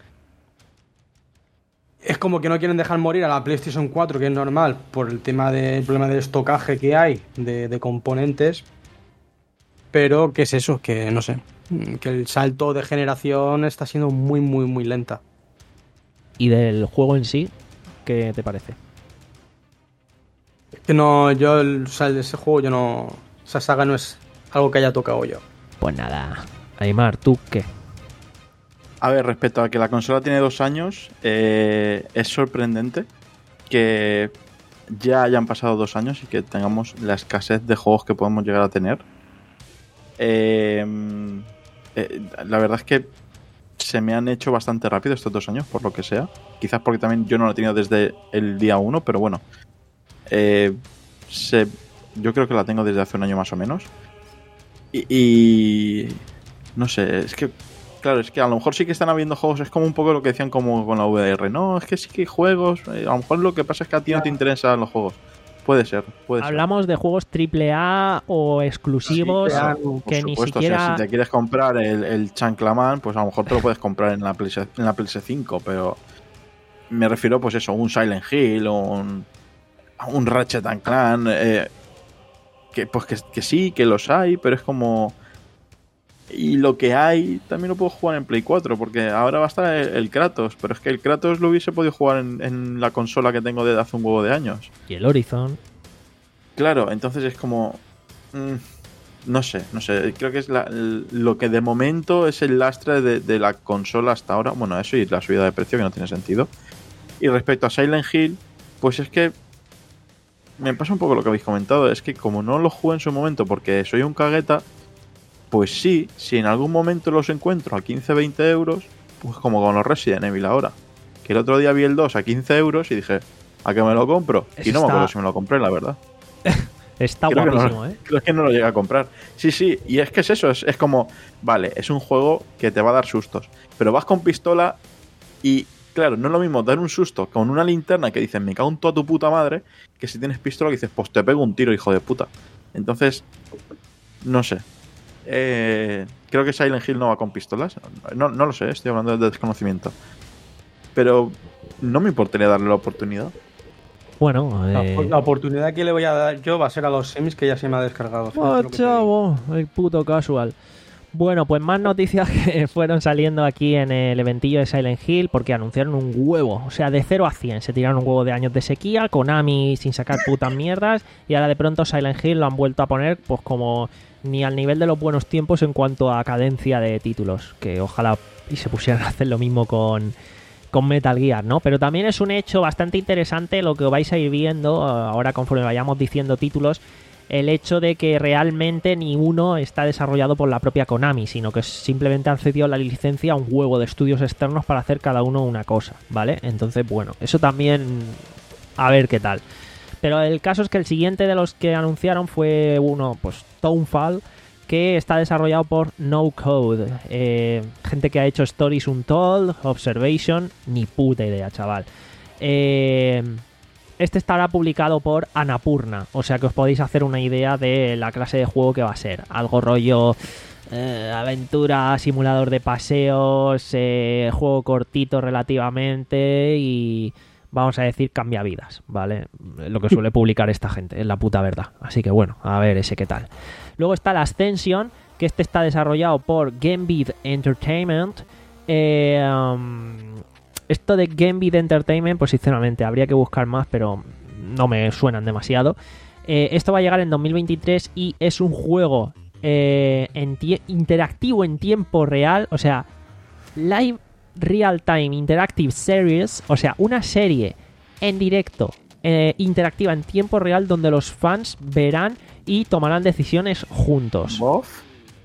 Es como que no quieren dejar morir a la PlayStation cuatro, que es normal, por el tema del problema de estocaje que hay de, de componentes. Pero, ¿qué es eso? Que no sé, que el salto de generación está siendo muy, muy, muy lenta. ¿Y del juego en sí, qué te parece? Que no, yo, o sea, ese juego yo no... Esa saga no es algo que haya tocado yo. Pues nada. Aymar, ¿tú qué? A ver, respecto a que la consola tiene dos años, eh, es sorprendente que ya hayan pasado dos años y que tengamos la escasez de juegos que podemos llegar a tener. Eh, eh, la verdad es que se me han hecho bastante rápido estos dos años, por lo que sea. Quizás porque también yo no lo he tenido desde el día uno, pero bueno. Eh, se, yo creo que la tengo desde hace un año más o menos. Y, y no sé, es que claro, es que a lo mejor sí que están habiendo juegos, es como un poco lo que decían como con la V R. No, es que sí que hay juegos, eh, a lo mejor lo que pasa es que a ti no te interesan los juegos. Puede ser, puede Hablamos ser. de juegos triple A o exclusivos Sí, que por ni supuesto, siquiera... o sea, si te quieres comprar el, el Chanclaman, pues a lo mejor te lo puedes comprar en la Play, en la Play cinco, pero me refiero pues eso, un Silent Hill o un, un Ratchet and Clank, eh, que pues que, que sí, que los hay, pero es como... Y lo que hay también lo puedo jugar en Play cuatro, porque ahora va a estar el, el Kratos, pero es que el Kratos lo hubiese podido jugar en, en la consola que tengo desde hace un huevo de años. Y el Horizon. Claro, entonces es como... Mmm, no sé, no sé, creo que es la, lo que de momento es el lastre de, de la consola hasta ahora. Bueno, eso y la subida de precio, que no tiene sentido. Y respecto a Silent Hill, pues es que me pasa un poco lo que habéis comentado, es que como no lo jugué en su momento porque soy un cagueta, pues sí, si en algún momento los encuentro a quince a veinte euros, pues como con los Resident Evil ahora. Que el otro día vi el dos a quince euros y dije, ¿a qué me lo compro? Eso y no está... me acuerdo si me lo compré, la verdad. Está creo guapísimo, no, ¿eh? Creo que no lo llegué a comprar. Sí, sí, y es que es eso, es, es como, vale, es un juego que te va a dar sustos, pero vas con pistola y, claro, no es lo mismo dar un susto con una linterna que dices, me cago en toda tu puta madre, que si tienes pistola que dices, pues te pego un tiro, hijo de puta. Entonces, no sé. Eh, creo que Silent Hill no va con pistolas. No, no lo sé, estoy hablando de desconocimiento. Pero no me importaría darle la oportunidad. Bueno, eh... la, la oportunidad que le voy a dar yo va a ser a los semis que ya se me ha descargado. Oh, chavo, el puto casual. Bueno, pues más noticias que fueron saliendo aquí en el eventillo de Silent Hill, porque anunciaron un huevo, o sea, de cero a cien. Se tiraron un huevo de años de sequía, Konami sin sacar putas mierdas, y ahora de pronto Silent Hill lo han vuelto a poner pues como ni al nivel de los buenos tiempos en cuanto a cadencia de títulos, que ojalá y se pusieran a hacer lo mismo con, con Metal Gear, ¿no? Pero también es un hecho bastante interesante lo que vais a ir viendo ahora conforme vayamos diciendo títulos, el hecho de que realmente ni uno está desarrollado por la propia Konami, sino que simplemente han cedido la licencia a un huevo de estudios externos para hacer cada uno una cosa, ¿vale? Entonces, bueno, eso también a ver qué tal. Pero el caso es que el siguiente de los que anunciaron fue uno, pues Townfall, que está desarrollado por No Code. Eh, gente que ha hecho Stories Untold, Observation, ni puta idea, chaval. Eh... Este estará publicado por Annapurna, o sea que os podéis hacer una idea de la clase de juego que va a ser. Algo rollo eh, aventura, simulador de paseos, eh, juego cortito relativamente y vamos a decir cambia vidas, ¿vale? Lo que suele publicar esta gente, es la puta verdad. Así que bueno, a ver ese qué tal. Luego está la Ascension, que este está desarrollado por Gambit Entertainment. Eh... Um, Esto de Gambit Entertainment, pues sinceramente habría que buscar más, pero no me suenan demasiado. Eh, esto va a llegar en dos mil veintitrés y es un juego eh, en interactivo en tiempo real, o sea, Live Real Time Interactive Series, o sea, una serie en directo eh, interactiva en tiempo real donde los fans verán y tomarán decisiones juntos. ¿Bof?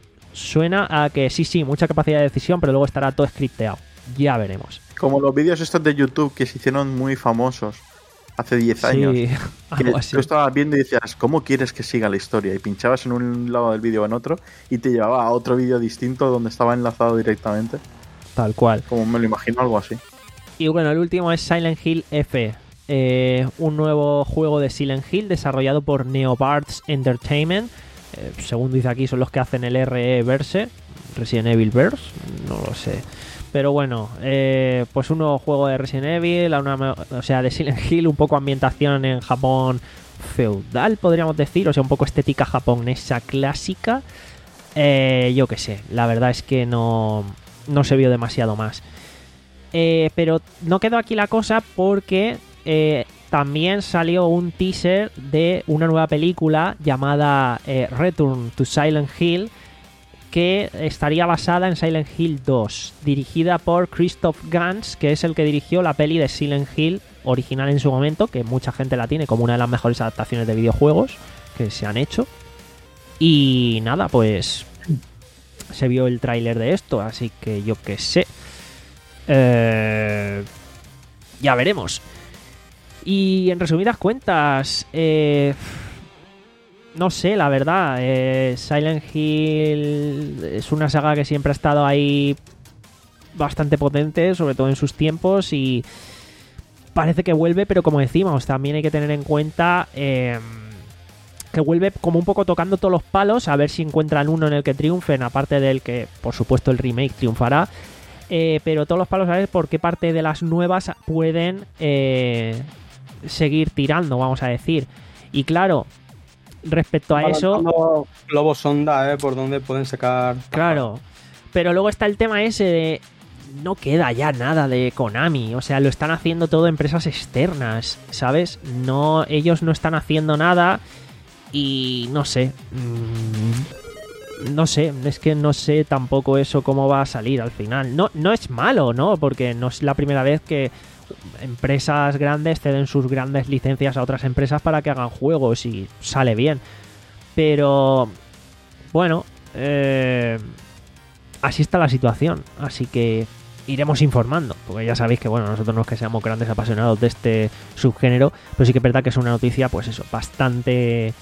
Suena a que sí, sí, mucha capacidad de decisión, pero luego estará todo scripteado. Ya veremos. Como los vídeos estos de YouTube que se hicieron muy famosos hace diez años. Sí, que algo así. Tú estabas viendo y decías, ¿cómo quieres que siga la historia? Y pinchabas en un lado del vídeo o en otro y te llevaba a otro vídeo distinto donde estaba enlazado directamente. Tal cual. Como me lo imagino, algo así. Y bueno, el último es Silent Hill F. Eh, un nuevo juego de Silent Hill desarrollado por Neobards Entertainment. Eh, según dice aquí, son los que hacen el R E Verse, Resident Evil Verse, no lo sé. Pero bueno, eh, pues un nuevo juego de Resident Evil, una, o sea, de Silent Hill, un poco ambientación en Japón feudal, podríamos decir, o sea, un poco estética japonesa clásica. Eh, yo qué sé, la verdad es que no, no se vio demasiado más. Eh, pero no quedó aquí la cosa porque eh, también salió un teaser de una nueva película llamada eh, Return to Silent Hill, que estaría basada en Silent Hill dos, dirigida por Christoph Gans, que es el que dirigió la peli de Silent Hill original en su momento, que mucha gente la tiene como una de las mejores adaptaciones de videojuegos que se han hecho. Y nada, pues se vio el tráiler de esto, así que yo qué sé. Eh, ya veremos. Y en resumidas cuentas, eh, no sé, la verdad, eh, Silent Hill es una saga que siempre ha estado ahí bastante potente, sobre todo en sus tiempos, y parece que vuelve, pero como decimos, también hay que tener en cuenta eh, que vuelve como un poco tocando todos los palos, a ver si encuentran uno en el que triunfen, aparte del que, por supuesto, el remake triunfará, eh, pero todos los palos a ver por qué parte de las nuevas pueden eh, seguir tirando, vamos a decir. Y claro, respecto a eso, globos sonda, ¿eh? Por donde pueden sacar. Claro, pero luego está el tema ese de no queda ya nada de Konami, o sea, lo están haciendo todo empresas externas, ¿sabes? No, ellos no están haciendo nada y no sé, mmm, no sé, es que no sé tampoco eso cómo va a salir al final. No, no es malo, ¿no? Porque no es la primera vez que empresas grandes ceden sus grandes licencias a otras empresas para que hagan juegos y sale bien, pero bueno, eh, así está la situación, así que iremos informando, porque ya sabéis que bueno, nosotros no es que seamos grandes apasionados de este subgénero, pero sí que es verdad que es una noticia, pues eso, bastante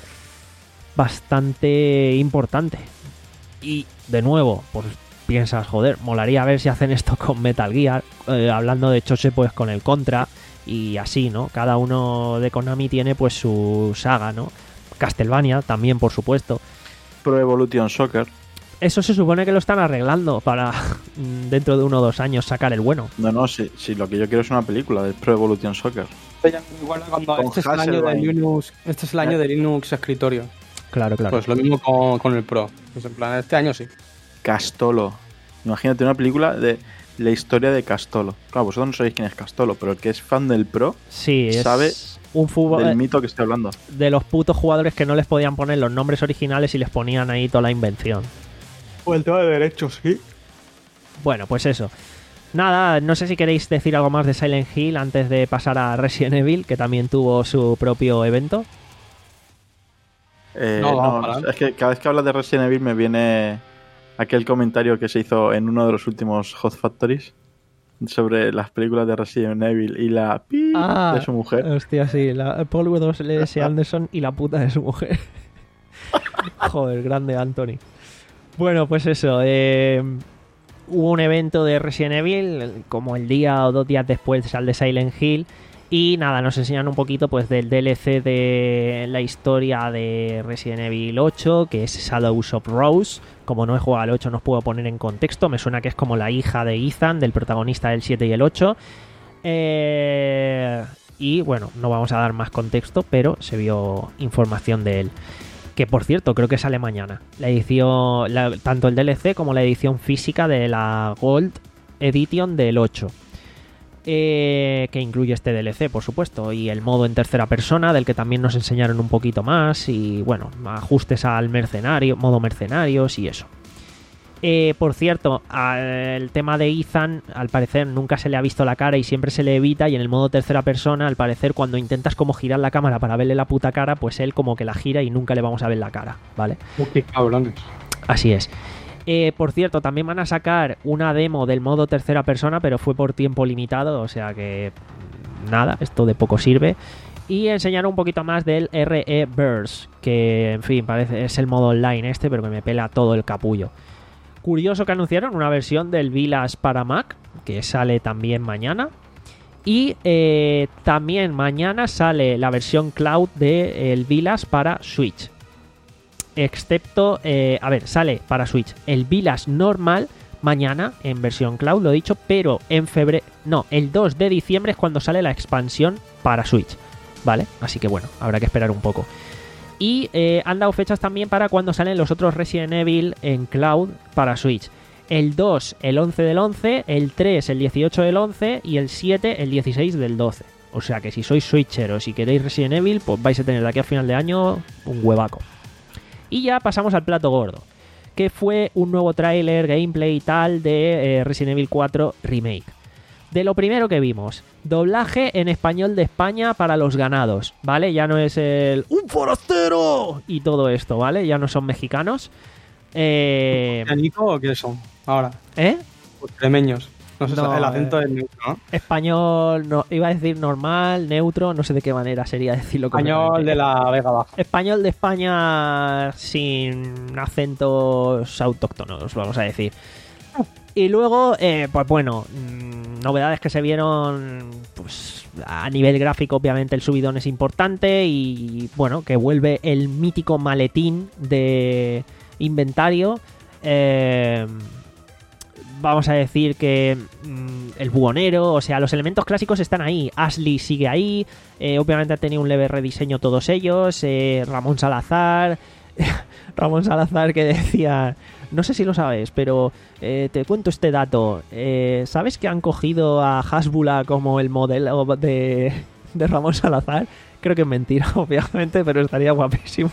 bastante importante. Y de nuevo, pues piensas, joder, molaría ver si hacen esto con Metal Gear, eh, hablando de choche pues con el Contra y así, ¿no? Cada uno de Konami tiene pues su saga, ¿no? Castlevania también, por supuesto. Pro Evolution Soccer. Eso se supone que lo están arreglando para dentro de uno o dos años sacar el bueno. No, no, si, si lo que yo quiero es una película de Pro Evolution Soccer. Igual cuando este es, el año de Linux, este es el año de Linux escritorio. Claro, claro. Pues lo mismo con, con el Pro. Pues en plan, este año sí. Castolo. Imagínate una película de la historia de Castolo. Claro, vosotros no sabéis quién es Castolo, pero el que es fan del Pro sí, es sabe un fútbol, del mito que estoy hablando. De los putos jugadores que no les podían poner los nombres originales y les ponían ahí toda la invención. O el tema de derechos, sí. Bueno, pues eso. Nada, no sé si queréis decir algo más de Silent Hill antes de pasar a Resident Evil, que también tuvo su propio evento. Eh, no, no es que cada vez que hablas de Resident Evil me viene aquel comentario que se hizo en uno de los últimos Hot Factories sobre las películas de Resident Evil y la pi ah, de su mujer. Hostia, sí, la Paul W S Anderson y la puta de su mujer. Joder, grande Anthony. Bueno, pues eso, eh, hubo un evento de Resident Evil como el día o dos días después al de Silent Hill. Y nada, nos enseñan un poquito pues del D L C de la historia de Resident Evil ocho, que es Shadows of Rose. Como no he jugado al ocho no os puedo poner en contexto, me suena que es como la hija de Ethan, del protagonista del siete y el ocho. Eh, y bueno, no vamos a dar más contexto, pero se vio información de él. Que por cierto, creo que sale mañana. La edición, la, tanto el D L C como la edición física de la Gold Edition del ocho. Eh, que incluye este D L C, por supuesto, y el modo en tercera persona, del que también nos enseñaron un poquito más, y bueno, ajustes al mercenario, modo mercenarios y eso. Eh, por cierto, el tema de Ethan, al parecer nunca se le ha visto la cara y siempre se le evita, y en el modo tercera persona, al parecer, cuando intentas como girar la cámara para verle la puta cara, pues él como que la gira y nunca le vamos a ver la cara, ¿vale? Qué cabrones. Así es. Eh, por cierto, también van a sacar una demo del modo tercera persona, pero fue por tiempo limitado, o sea que nada, esto de poco sirve. Y enseñaron un poquito más del R E Verse, que en fin, parece es el modo online este, pero que me pela todo el capullo. Curioso que anunciaron una versión del Village para Mac, que sale también mañana. Y eh, también mañana sale la versión cloud del Village para Switch. Excepto, eh, a ver, sale para Switch el Village normal mañana en versión cloud, lo he dicho, pero en febrero, no, el dos de diciembre es cuando sale la expansión para Switch, ¿vale? Así que bueno, habrá que esperar un poco. Y eh, han dado fechas también para cuando salen los otros Resident Evil en cloud para Switch. El dos, el once del once, el tres, el dieciocho del once y el siete, el dieciséis del doce, O sea que si sois switcheros y queréis Resident Evil, pues vais a tener de aquí a final de año un huevaco. Y ya pasamos al plato gordo, que fue un nuevo tráiler, gameplay y tal de eh, Resident Evil cuatro Remake. De lo primero que vimos, doblaje en español de España para los ganados, ¿vale? Ya no es el ¡un forastero! Y todo esto, ¿vale? Ya no son mexicanos. Eh... ¿Nico o qué son ahora? ¿Eh? Extremeños. No sé, No, el acento eh, es neutro, ¿no? Español, no, iba a decir normal, neutro, no sé de qué manera sería decirlo. Español de la Vega Baja. Español de España sin acentos autóctonos, vamos a decir. Y luego, eh, pues bueno, mmm, novedades que se vieron, pues a nivel gráfico obviamente el subidón es importante y bueno, que vuelve el mítico maletín de inventario. Eh, vamos a decir que mmm, el buhonero, o sea, los elementos clásicos están ahí. Ashley sigue ahí, eh, obviamente ha tenido un leve rediseño todos ellos. Eh, Ramón Salazar, Ramón Salazar que decía... No sé si lo sabes, pero eh, te cuento este dato. Eh, ¿Sabes que han cogido a Hasbula como el modelo de, de Ramón Salazar? Creo que es mentira, obviamente, pero estaría guapísimo.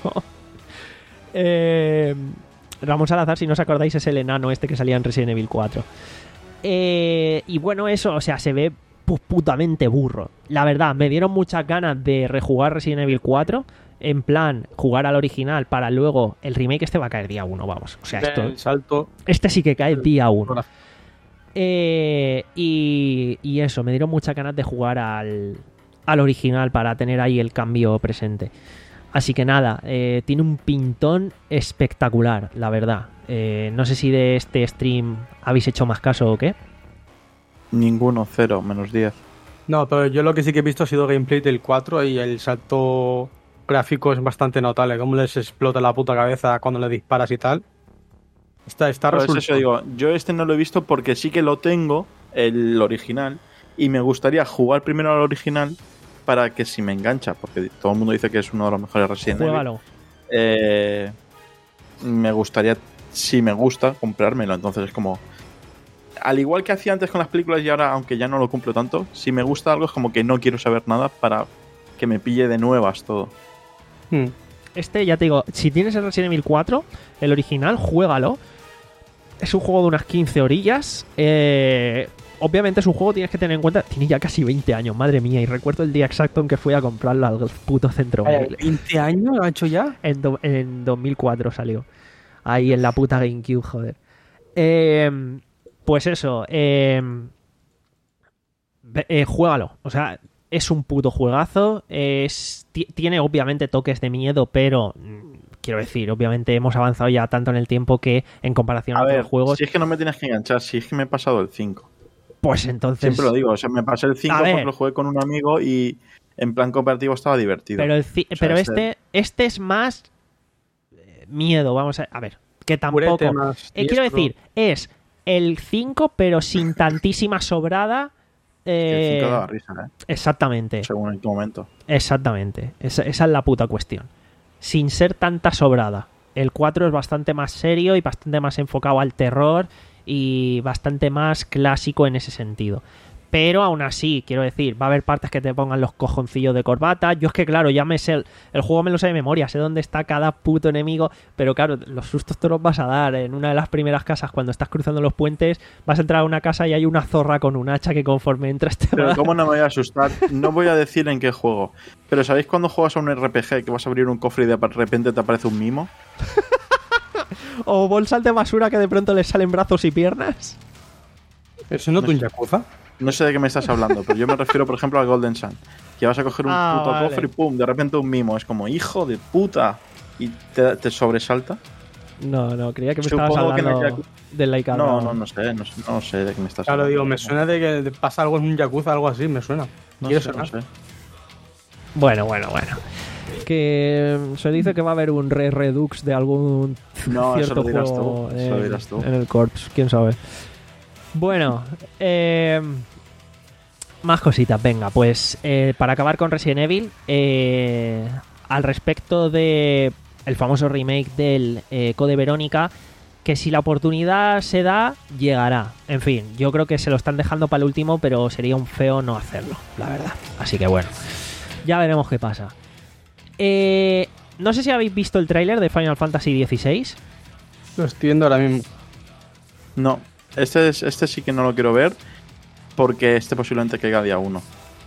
Eh, Ramón Salazar, si no os acordáis, es el enano este que salía en Resident Evil cuatro. Eh, y bueno, eso, o sea, se ve pu- putamente burro. La verdad, me dieron muchas ganas de rejugar Resident Evil cuatro. En plan, jugar al original para luego... El remake este va a caer día uno, vamos. O sea, esto... El salto. Este sí que cae día uno. Eh, y, y eso, me dieron muchas ganas de jugar al, al original para tener ahí el cambio presente. Así que nada, eh, tiene un pintón espectacular, la verdad. Eh, no sé si de este stream habéis hecho más caso o qué. Ninguno, cero, menos diez. No, pero yo lo que sí que he visto ha sido gameplay del cuatro y el salto gráfico es bastante notable. Cómo les explota la puta cabeza cuando le disparas y tal. Está, está Pero es resultado. eso, digo, yo este no lo he visto porque sí que lo tengo, el original, y me gustaría jugar primero al original para que si me engancha, porque todo el mundo dice que es uno de los mejores Resident Evil. Juégalo. Eh, me gustaría, si me gusta, comprármelo. Entonces es como... Al igual que hacía antes con las películas y ahora, aunque ya no lo cumplo tanto, si me gusta algo es como que no quiero saber nada para que me pille de nuevas todo. Hmm. Este, ya te digo, si tienes el Resident Evil cuatro, el original, juégalo. Es un juego de unas quince orillas. Eh, obviamente es un juego, tienes que tener en cuenta, tiene ya casi veinte años, madre mía. Y recuerdo el día exacto en que fui a comprarlo al puto centro. Ay, ¿veinte años lo ha hecho ya? En, do, en dos mil cuatro salió. Ahí en la puta GameCube, joder. Eh, pues eso. Eh, eh, juégalo. O sea... Es un puto juegazo, es, t- tiene obviamente toques de miedo, pero mmm, quiero decir, obviamente hemos avanzado ya tanto en el tiempo que en comparación a, a otros ver, juegos... si es que no me tienes que enganchar, si es que me he pasado el cinco. Pues entonces... Siempre lo digo, o sea, me pasé el cinco porque lo jugué con un amigo y en plan cooperativo estaba divertido. Pero, el ci- o sea, pero este... este este es más eh, miedo, vamos a... A ver, que tampoco... Eh, quiero decir, es el cinco pero sin tantísima sobrada... Eh, el cinco daba risa, ¿eh? Exactamente. Según en qué momento. Exactamente. Esa, esa es la puta cuestión. Sin ser tanta sobrada. El cuatro es bastante más serio y bastante más enfocado al terror y bastante más clásico en ese sentido. Pero aún así, quiero decir, va a haber partes que te pongan los cojoncillos de corbata. Yo es que, claro, ya me sé el, el juego, me lo sé de memoria, sé dónde está cada puto enemigo, pero claro, los sustos te los vas a dar. En una de las primeras casas, cuando estás cruzando los puentes, vas a entrar a una casa y hay una zorra con un hacha que conforme entras te va a Pero dar... ¿cómo no me voy a asustar? No voy a decir en qué juego. Pero ¿sabéis cuando juegas a un R P G que vas a abrir un cofre y de repente te aparece un mimo? O bolsas de basura que de pronto les salen brazos y piernas. ¿Eso no es un Yakuza? No sé de qué me estás hablando, pero yo me refiero, por ejemplo, al Golden Sun. Que vas a coger un Ah, puto vale. cofre y pum, de repente un mimo. Es como, hijo de puta. Y te, te sobresalta. No, no, creía que me Supongo estabas que en el hablando del Like a No, Dragon. no, no sé, no, sé- no sé de qué me estás Claro, hablando. digo, me suena de que pasa algo en un Yakuza, algo así, me suena. No Quiero sé, no sonar. sé. Bueno, bueno, bueno. Que se dice que va a haber un re redux de algún No, eso cierto lo dirás juego tú, eso lo en, dirás tú. en el Corps, quién sabe. Bueno, eh, más cositas, venga, pues eh, para acabar con Resident Evil, eh, al respecto de el famoso remake del eh, Code Verónica, que si la oportunidad se da, llegará. En fin, yo creo que se lo están dejando para el último, pero sería un feo no hacerlo, la verdad. Así que bueno, ya veremos qué pasa. Eh, no sé si habéis visto el tráiler de Final Fantasy dieciséis. Lo estoy viendo ahora mismo. No, este, es, este sí que no lo quiero ver porque este posiblemente caiga día uno.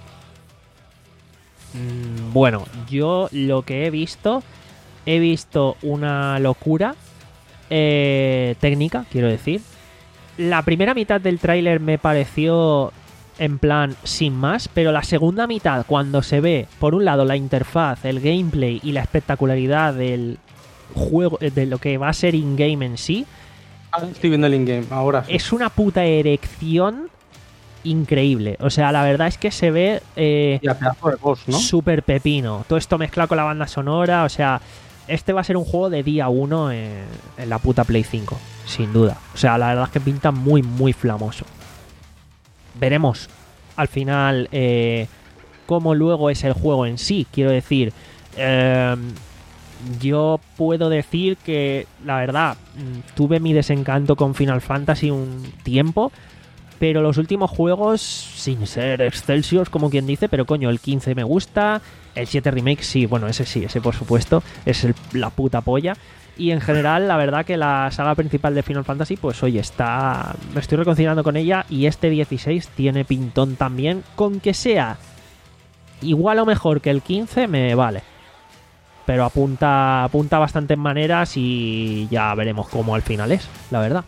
Mm, bueno, yo lo que he visto, he visto una locura eh, técnica, quiero decir. La primera mitad del tráiler me pareció en plan sin más, pero la segunda mitad, cuando se ve, por un lado, la interfaz, el gameplay y la espectacularidad del juego, de lo que va a ser in-game en sí, Ah, estoy viendo el in-game, ahora sí. es una puta erección increíble. O sea, la verdad es que se ve eh, Y a pedazo de boss, ¿no? súper pepino. Todo esto mezclado con la banda sonora, o sea, este va a ser un juego de día uno en, en la puta Play cinco, sin duda. O sea, la verdad es que pinta muy, muy flamoso. Veremos al final eh, cómo luego es el juego en sí. Quiero decir, eh, yo puedo decir que, la verdad, tuve mi desencanto con Final Fantasy un tiempo, pero los últimos juegos, sin ser excelsios, como quien dice, pero coño, el quince me gusta, el siete Remake sí, bueno, ese sí, ese por supuesto, es el, la puta polla. Y en general, la verdad que la saga principal de Final Fantasy, pues oye, está... me estoy reconciliando con ella y este dieciséis tiene pintón también, con que sea igual o mejor que el quince, me vale. Pero apunta, apunta bastantes maneras y ya veremos cómo al final es, la verdad.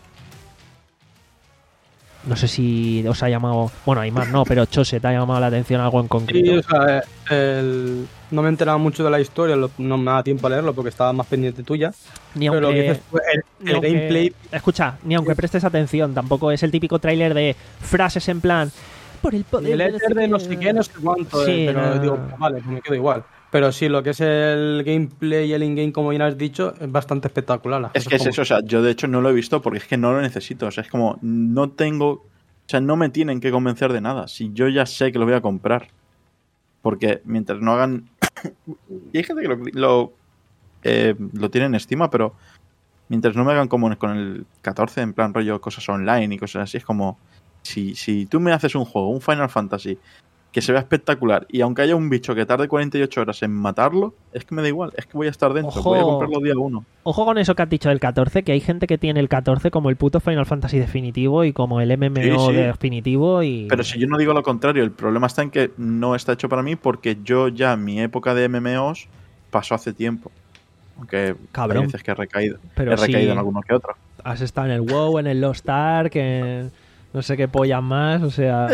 No sé si os ha llamado... Bueno, hay más no, pero Chose, ¿te ha llamado la atención algo en concreto? Sí, o sea, el... no me he enterado mucho de la historia, lo- no me da tiempo a leerlo porque estaba más pendiente tuya. Ni Pero lo que aunque, dices tú, el, ni el aunque- gameplay... Escucha, ni aunque prestes atención, tampoco es el típico tráiler de frases en plan... Por el poder Y el éter de no sé qué, no sé cuánto, Sí, eh, pero no. digo, pues vale, pues me quedo igual. Pero sí, lo que es el gameplay y el in-game, como bien has dicho, es bastante espectacular. las Es cosas que es como eso, o sea, yo de hecho no lo he visto porque es que no lo necesito. O sea, es como, no tengo. O sea, no me tienen que convencer de nada. Si yo ya sé que lo voy a comprar. Porque mientras no hagan. Y hay gente que lo, lo, eh, lo tiene en estima, pero mientras no me hagan como con el catorce, en plan rollo cosas online y cosas así, es como. Si, si tú me haces un juego, un Final Fantasy, que se vea espectacular, y aunque haya un bicho que tarde cuarenta y ocho horas en matarlo, es que me da igual, es que voy a estar dentro, Ojo. voy a comprarlo día uno. Ojo con eso que has dicho del catorce, que hay gente que tiene el catorce como el puto Final Fantasy definitivo y como el M M O Sí, sí. definitivo y... Pero si yo no digo lo contrario, el problema está en que no está hecho para mí porque yo ya mi época de M M Os pasó hace tiempo. Aunque Cabrón. hay veces que he recaído, Pero he recaído sí. en alguno que otro. Has estado en el WoW, en el Lost Ark, en no sé qué pollas más, o sea...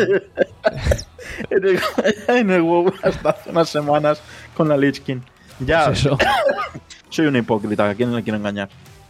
En el, en el WoW hasta hace unas semanas con la Lich King. Ya, pues eso. soy un hipócrita, ¿a quién le quiero engañar?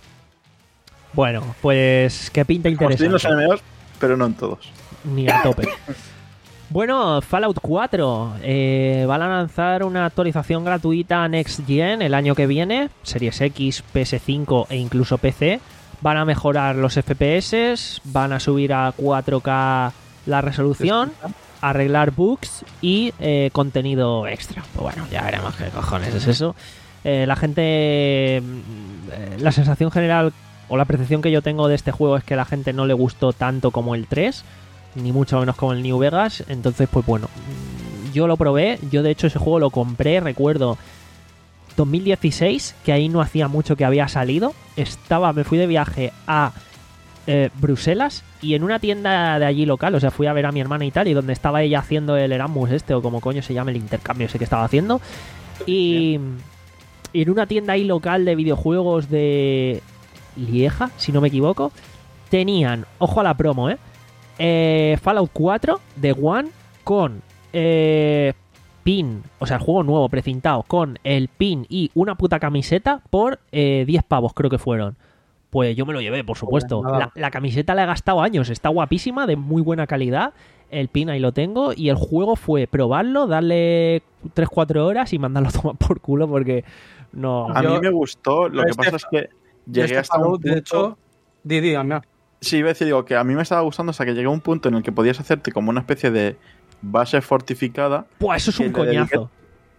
Bueno, pues que pinta Como estoy en los interesante. M M Os, pero no en todos. Ni a tope. Bueno, Fallout cuatro eh, van a lanzar una actualización gratuita Next Gen el año que viene, Series X, P S cinco e incluso P C. Van a mejorar los F P S, van a subir a cuatro K la resolución, arreglar bugs y eh, contenido extra. Pues bueno, ya veremos qué cojones es eso. Eh, la gente... eh, la sensación general o la percepción que yo tengo de este juego es que a la gente no le gustó tanto como el tres, ni mucho menos como el New Vegas. Entonces, pues bueno, yo lo probé. Yo de hecho ese juego lo compré, recuerdo, dos mil dieciséis, que ahí no hacía mucho que había salido. Estaba, me fui de viaje a eh, Bruselas y en una tienda de allí local, o sea, fui a ver a mi hermana y tal, y donde estaba ella haciendo el Erasmus este, o como coño se llama, el intercambio ese que estaba haciendo. Y, y en una tienda ahí local de videojuegos de Lieja, si no me equivoco, tenían, ojo a la promo, eh, eh Fallout cuatro de One con eh, pin, o sea, el juego nuevo precintado con el pin y una puta camiseta por eh, diez pavos, creo que fueron. Pues yo me lo llevé, por supuesto. Joder, La, la camiseta la he gastado años, está guapísima, de muy buena calidad. El pin ahí lo tengo y el juego fue probarlo, darle tres cuatro horas y mandarlo a tomar por culo porque no... A Yo- mí me gustó, lo que este pasa es que Y llegué este hasta un Fallout, punto... de hecho, di, di, amigo. Sí, iba a decir, digo, que a mí me estaba gustando hasta que llegué a un punto en el que podías hacerte como una especie de base fortificada. Buah, eso es que un le dediqué- coñazo.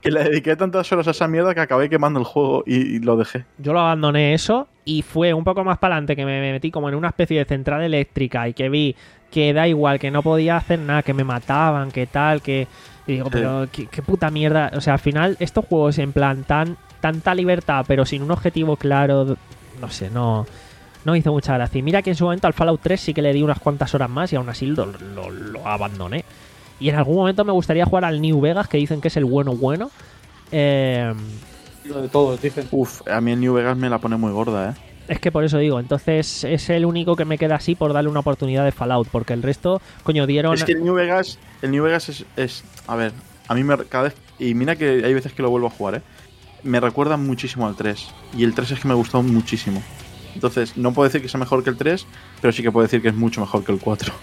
que le dediqué tantas horas a esa mierda que acabé quemando el juego y, y lo dejé. Yo lo abandoné eso y fue un poco más para adelante que me metí como en una especie de central eléctrica y que vi que da igual, que no podía hacer nada, que me mataban, que tal, que... Y digo, Sí. pero ¿qué, qué puta mierda. O sea, al final estos juegos en plan tan tanta libertad pero sin un objetivo claro, no sé, no... No me hizo mucha gracia. Y mira que en su momento al Fallout tres sí que le di unas cuantas horas más y aún así lo, lo, lo abandoné. Y en algún momento me gustaría jugar al New Vegas, que dicen que es el bueno bueno. Eh, Lo de todos, dicen. Uf, a mí el New Vegas me la pone muy gorda, ¿eh? es que por eso digo, entonces es el único que me queda así por darle una oportunidad de Fallout, porque el resto, coño, dieron... Es que el New Vegas, el New Vegas es, es... A ver, a mí me, cada vez... Y mira que hay veces que lo vuelvo a jugar, ¿eh? Me recuerda muchísimo al tres. Y el tres es que me gustó muchísimo. Entonces, no puedo decir que sea mejor que el tres, pero sí que puedo decir que es mucho mejor que el cuatro.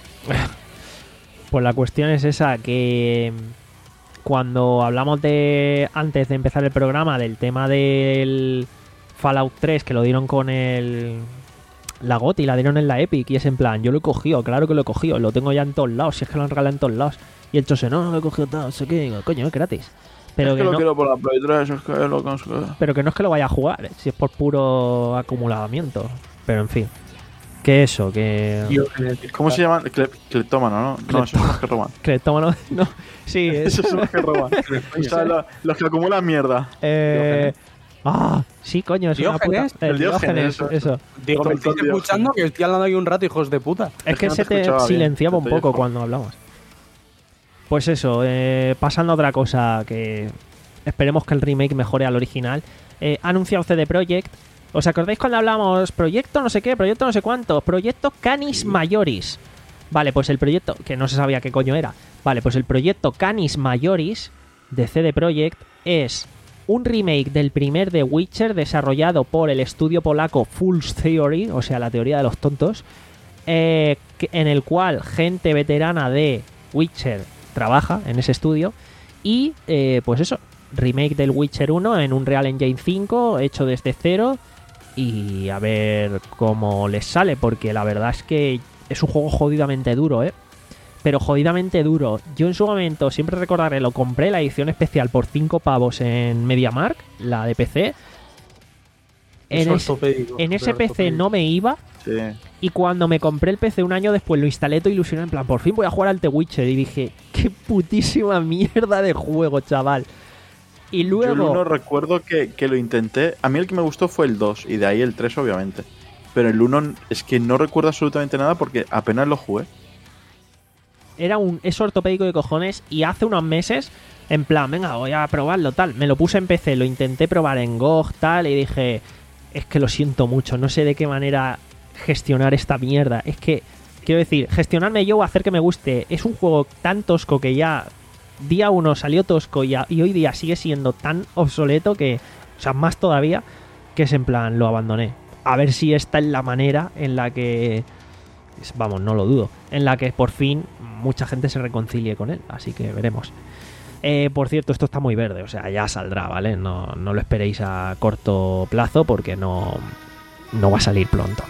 Pues la cuestión es esa, que cuando hablamos de, antes de empezar el programa, del tema del Fallout tres, que lo dieron con el la G O T Y, la dieron en la Epic, y es en plan, yo lo he cogido, claro que lo he cogido, lo tengo ya en todos lados, si es que lo han regalado en todos lados. Y el Chose, no, no lo he cogido todo, no sé qué, digo, coño, es gratis. Pero es que, que lo no, quiero por la Play tres, es que lo consigo. pero que no es que lo vaya a jugar, eh, si es por puro acumulamiento. Pero en fin, que eso, que... ¿Cómo se llama? Cle- Cleptómano, ¿no? No, esos son los que roban. Cleptómano, no, sí, es... Esos son los que roban. O sea, lo- los que acumulan mierda. Eh, ah, sí, coño, es una puta. Diógenes, El el Diógenes, Diógenes, eso. Digo, me Tonto estáis Dios. escuchando que estoy hablando ahí un rato, hijos de puta. Es, Es que que no se te te escuchaba bien, silenciaba un te poco dijo. cuando hablamos. Pues eso, eh, pasando a otra cosa que esperemos que el remake mejore al original. Eh, ha anunciado C D Projekt. ¿Os acordáis cuando hablamos proyecto no sé qué, proyecto no sé cuánto? Proyecto Canis Majoris. Vale, pues el proyecto, que no se sabía qué coño era. Vale, pues el proyecto Canis Majoris de C D Projekt es un remake del primer The Witcher desarrollado por el estudio polaco Fool's Theory, o sea, la teoría de los tontos, eh, que- en el cual gente veterana de Witcher trabaja en ese estudio. Y, eh, pues eso, remake del Witcher uno en un Real Engine cinco, hecho desde cero. Y a ver cómo les sale, porque la verdad es que es un juego jodidamente duro, ¿eh? Pero jodidamente duro. Yo en su momento, siempre recordaré, lo compré la edición especial por cinco pavos en MediaMarkt, la de P C. En, Es es- ortopédico, en ese súper P C ortopédico. no me iba. Sí. Y cuando me compré el P C un año después, lo instalé todo ilusionado, en plan, por fin voy a jugar al The Witcher. Y dije, qué putísima mierda de juego, chaval. Y Yo el luego... uno recuerdo que, que lo intenté. A mí el que me gustó fue el dos y de ahí el tres, obviamente. Pero el uno es que no recuerdo absolutamente nada porque apenas lo jugué. Era un es ortopédico de cojones. Y hace unos meses, en plan, venga, voy a probarlo, tal. Me lo puse en P C, lo intenté probar en G O G, tal. Y dije, es que lo siento mucho, no sé de qué manera gestionar esta mierda. Es que, quiero decir, gestionarme yo o hacer que me guste. Es un juego tan tosco que ya día uno salió tosco y, a- y hoy día sigue siendo tan obsoleto que, o sea, más todavía, que es en plan, lo abandoné. A ver si esta es la manera en la que, vamos, no lo dudo, en la que por fin mucha gente se reconcilie con él. Así que veremos. Eh, por cierto, esto está muy verde, o sea, ya saldrá, ¿vale? No, no lo esperéis a corto plazo porque no, no va a salir pronto.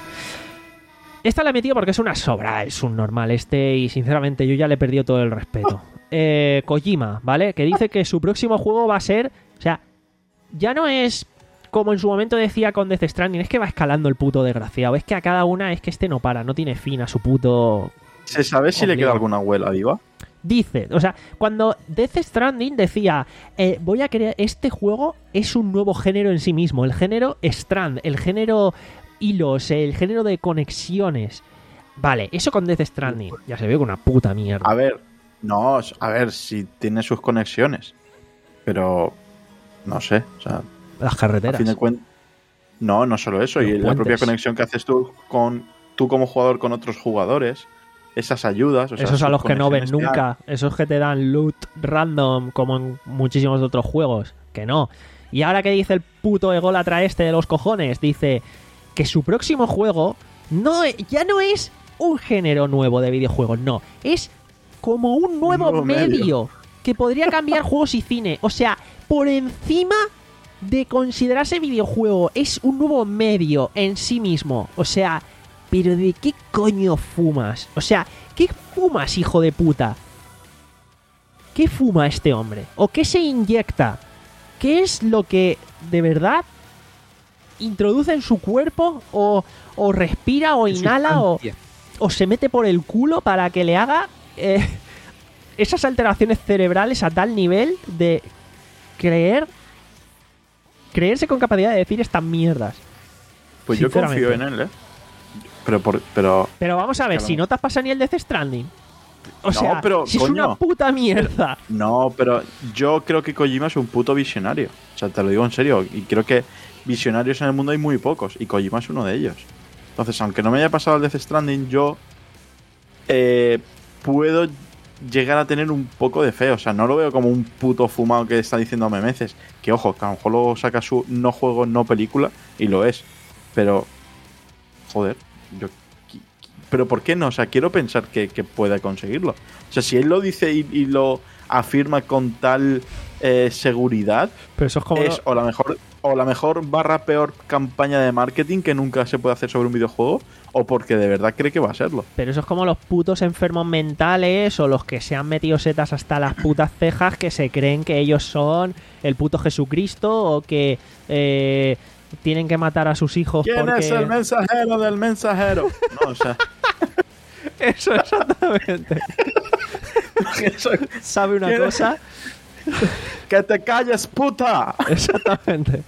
Esta la he metido porque es una sobra, es un normal este y sinceramente yo ya le he perdido todo el respeto. Eh, Kojima, ¿vale? Que dice que su próximo juego va a ser, o sea, ya no es como en su momento decía con Death Stranding, es que va escalando el puto desgraciado, es que a cada una es que este no para, no tiene fin a su puto... ¿Se sabe si le Ombligo. queda alguna abuela viva? Dice, o sea, cuando Death Stranding decía, eh, voy a crear, este juego es un nuevo género en sí mismo, el género Strand, el género hilos, el género de conexiones. Vale, eso con Death Stranding ya se ve con una puta mierda. A ver, no, a ver si tiene sus conexiones. Pero no sé, o sea, Las a carreteras. fin de cuentas. No, no solo eso, Los y la puentes. propia conexión que haces tú con tú como jugador con otros jugadores, esas ayudas. O sea, Esos a sus los que no ven conexiones nunca, esos que te dan loot random como en muchísimos otros juegos, que no. Y ahora que dice el puto ególatra este de los cojones, dice que su próximo juego no, e- ya no es un género nuevo de videojuegos, no, es como un nuevo, nuevo medio, medio. que podría cambiar juegos y cine. O sea, por encima de considerarse videojuego, es un nuevo medio en sí mismo. O sea, pero ¿de qué coño fumas? O sea, ¿qué fumas, hijo de puta? ¿Qué fuma este hombre? ¿O qué se inyecta ¿qué es lo que de verdad introduce en su cuerpo o, o respira o inhala o, o se mete por el culo para que le haga eh, esas alteraciones cerebrales a tal nivel de creer creerse con capacidad de decir estas mierdas? Pues yo confío en él, ¿eh? Pero, por, pero... pero vamos a ver, si no te has pasado ni el Death Stranding. O no, sea, pero, si coño, es una puta mierda. No, pero yo creo que Kojima es un puto visionario. O sea, te lo digo en serio. Y creo que visionarios en el mundo hay muy pocos. Y Kojima es uno de ellos. Entonces, aunque no me haya pasado el Death Stranding, yo eh, puedo llegar a tener un poco de fe. O sea, no lo veo como un puto fumado que está diciendo memeces. Que ojo, que a lo mejor luego saca su no juego, no película. Y lo es. Pero, joder, yo... Pero ¿por qué no? O sea, quiero pensar que, que pueda conseguirlo. O sea, si él lo dice y, y lo afirma con tal eh, seguridad, pero eso es como es lo... o la mejor o la mejor barra peor campaña de marketing que nunca se puede hacer sobre un videojuego, o porque de verdad cree que va a serlo. Pero eso es como los putos enfermos mentales o los que se han metido setas hasta las putas cejas que se creen que ellos son el puto Jesucristo o que... Eh, tienen que matar a sus hijos. ¿Quién porque... es el mensajero del mensajero? No, o sea... Eso exactamente. Eso... ¿Sabe una cosa? ¡Que te calles, puta! Exactamente.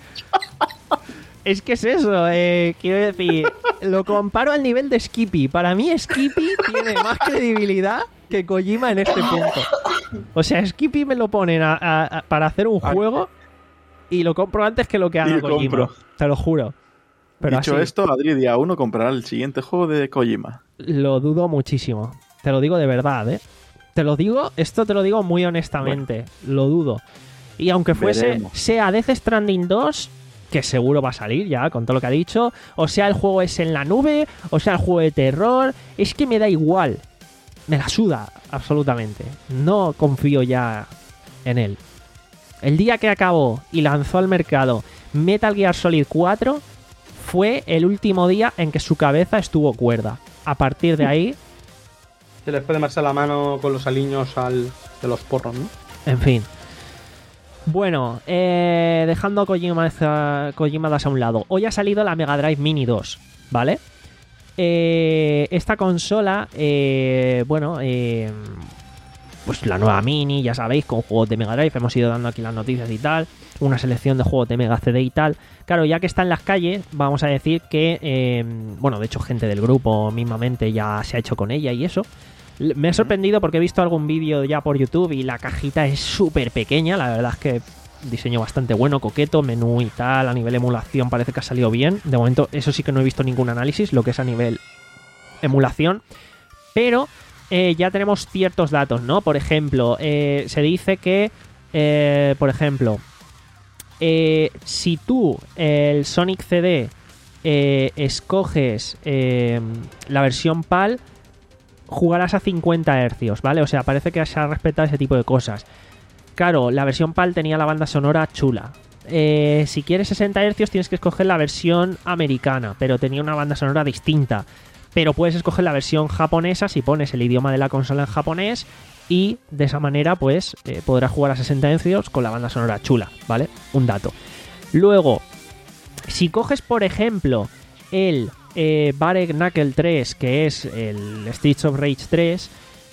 Es que es eso, eh, quiero decir, lo comparo al nivel de Skippy. Para mí Skippy tiene más credibilidad que Kojima en este punto. O sea, Skippy me lo ponen a, a, a, para hacer un juego... Y lo compro antes que lo que haga Kojima. Compro. Te lo juro. Pero dicho así, esto, Adri día uno comprará el siguiente juego de Kojima. Lo dudo muchísimo. Te lo digo de verdad, ¿eh? Te lo digo, esto te lo digo muy honestamente. Bueno, lo dudo. Y aunque fuese, veremos. Sea Death Stranding dos, que seguro va a salir ya, con todo lo que ha dicho, o sea el juego es en la nube, o sea el juego de terror, es que me da igual. Me la suda, absolutamente. No confío ya en él. El día que acabó y lanzó al mercado Metal Gear Solid cuatro fue el último día en que su cabeza estuvo cuerda. A partir de ahí... Se les puede marchar la mano con los aliños al de los porros, ¿no? En fin. Bueno, eh, dejando a Kojima, Kojima das a un lado. Hoy ha salido la Mega Drive Mini dos, ¿vale? Eh, esta consola, eh, bueno... Eh, pues la nueva Mini, ya sabéis, con juegos de Mega Drive, hemos ido dando aquí las noticias y tal, una selección de juegos de Mega C D y tal. Claro, ya que está en las calles, vamos a decir que, eh, bueno, de hecho gente del grupo mismamente ya se ha hecho con ella y eso. Me ha sorprendido porque he visto algún vídeo ya por YouTube y la cajita es súper pequeña, la verdad es que diseño bastante bueno, coqueto, menú y tal, a nivel emulación parece que ha salido bien. De momento, eso sí que no he visto ningún análisis, lo que es a nivel emulación, pero... Eh, ya tenemos ciertos datos, ¿no? Por ejemplo, eh, se dice que, eh, por ejemplo, eh, si tú el Sonic C D eh, escoges eh, la versión PAL, jugarás a cincuenta hercios, ¿vale? O sea, parece que se ha respetado ese tipo de cosas. Claro, la versión PAL tenía la banda sonora chula. Eh, si quieres sesenta hercios tienes que escoger la versión americana, pero tenía una banda sonora distinta. Pero puedes escoger la versión japonesa si pones el idioma de la consola en japonés y de esa manera pues eh, podrás jugar a sesenta hercios con la banda sonora chula, ¿vale? Un dato. Luego, si coges por ejemplo el eh, Bare Knuckle tres, que es el Streets of Rage tres,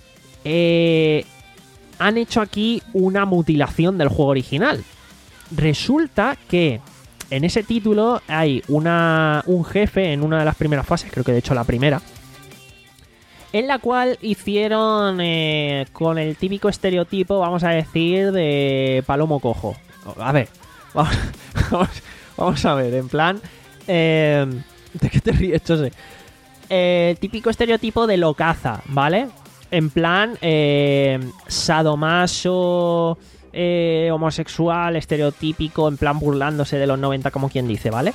eh, han hecho aquí una mutilación del juego original. Resulta que... En ese título hay una, un jefe en una de las primeras fases, creo que de hecho la primera, en la cual hicieron eh, con el típico estereotipo, vamos a decir, de palomo cojo. A ver, vamos, vamos, vamos a ver, en plan... Eh, ¿De qué te ríes, Chose? Eh, el típico estereotipo de locaza, ¿vale? En plan, eh, sadomaso... Eh, homosexual, estereotípico, en plan burlándose de los noventa, como quien dice, ¿vale?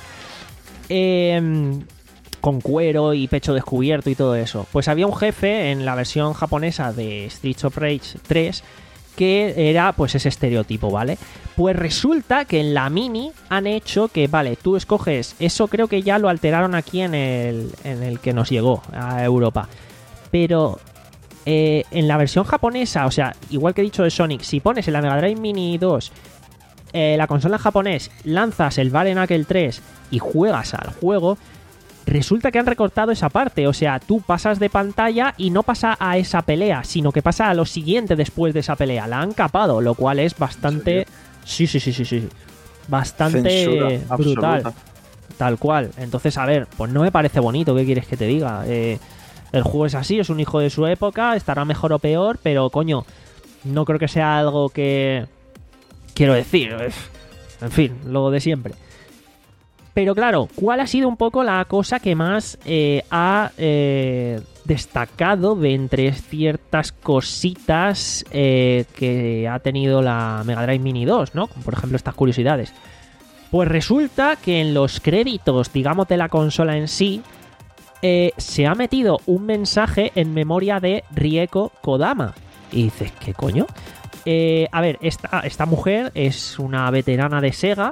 Eh, con cuero y pecho descubierto y todo eso. Pues había un jefe en la versión japonesa de Streets of Rage tres que era pues ese estereotipo, ¿vale? Pues resulta que en la Mini han hecho que, vale, tú escoges, eso creo que ya lo alteraron aquí en el, en el que nos llegó a Europa, pero... Eh, en la versión japonesa, o sea, igual que he dicho de Sonic, si pones en la Mega Drive Mini dos eh, la consola en japonés, lanzas el Bare Knuckle tres y juegas al juego, resulta que han recortado esa parte. O sea, tú pasas de pantalla y no pasa a esa pelea, sino que pasa a lo siguiente después de esa pelea. La han capado, lo cual es bastante... Sí, sí, sí, sí, sí. Bastante Censura brutal. absoluta. Tal cual. Entonces, a ver, pues no me parece bonito. ¿Qué quieres que te diga? Eh, el juego es así, es un hijo de su época, estará mejor o peor, pero coño, no creo que sea algo que... Quiero decir, en fin, lo de siempre. Pero claro, ¿cuál ha sido un poco la cosa que más eh, ha eh, destacado de entre ciertas cositas eh, que ha tenido la Mega Drive Mini dos, ¿no? Como por ejemplo estas curiosidades. Pues resulta que en los créditos, digamos, de la consola en sí, eh, se ha metido un mensaje en memoria de Rieko Kodama. Y dices, ¿qué coño? Eh, a ver, esta, esta mujer es una veterana de Sega.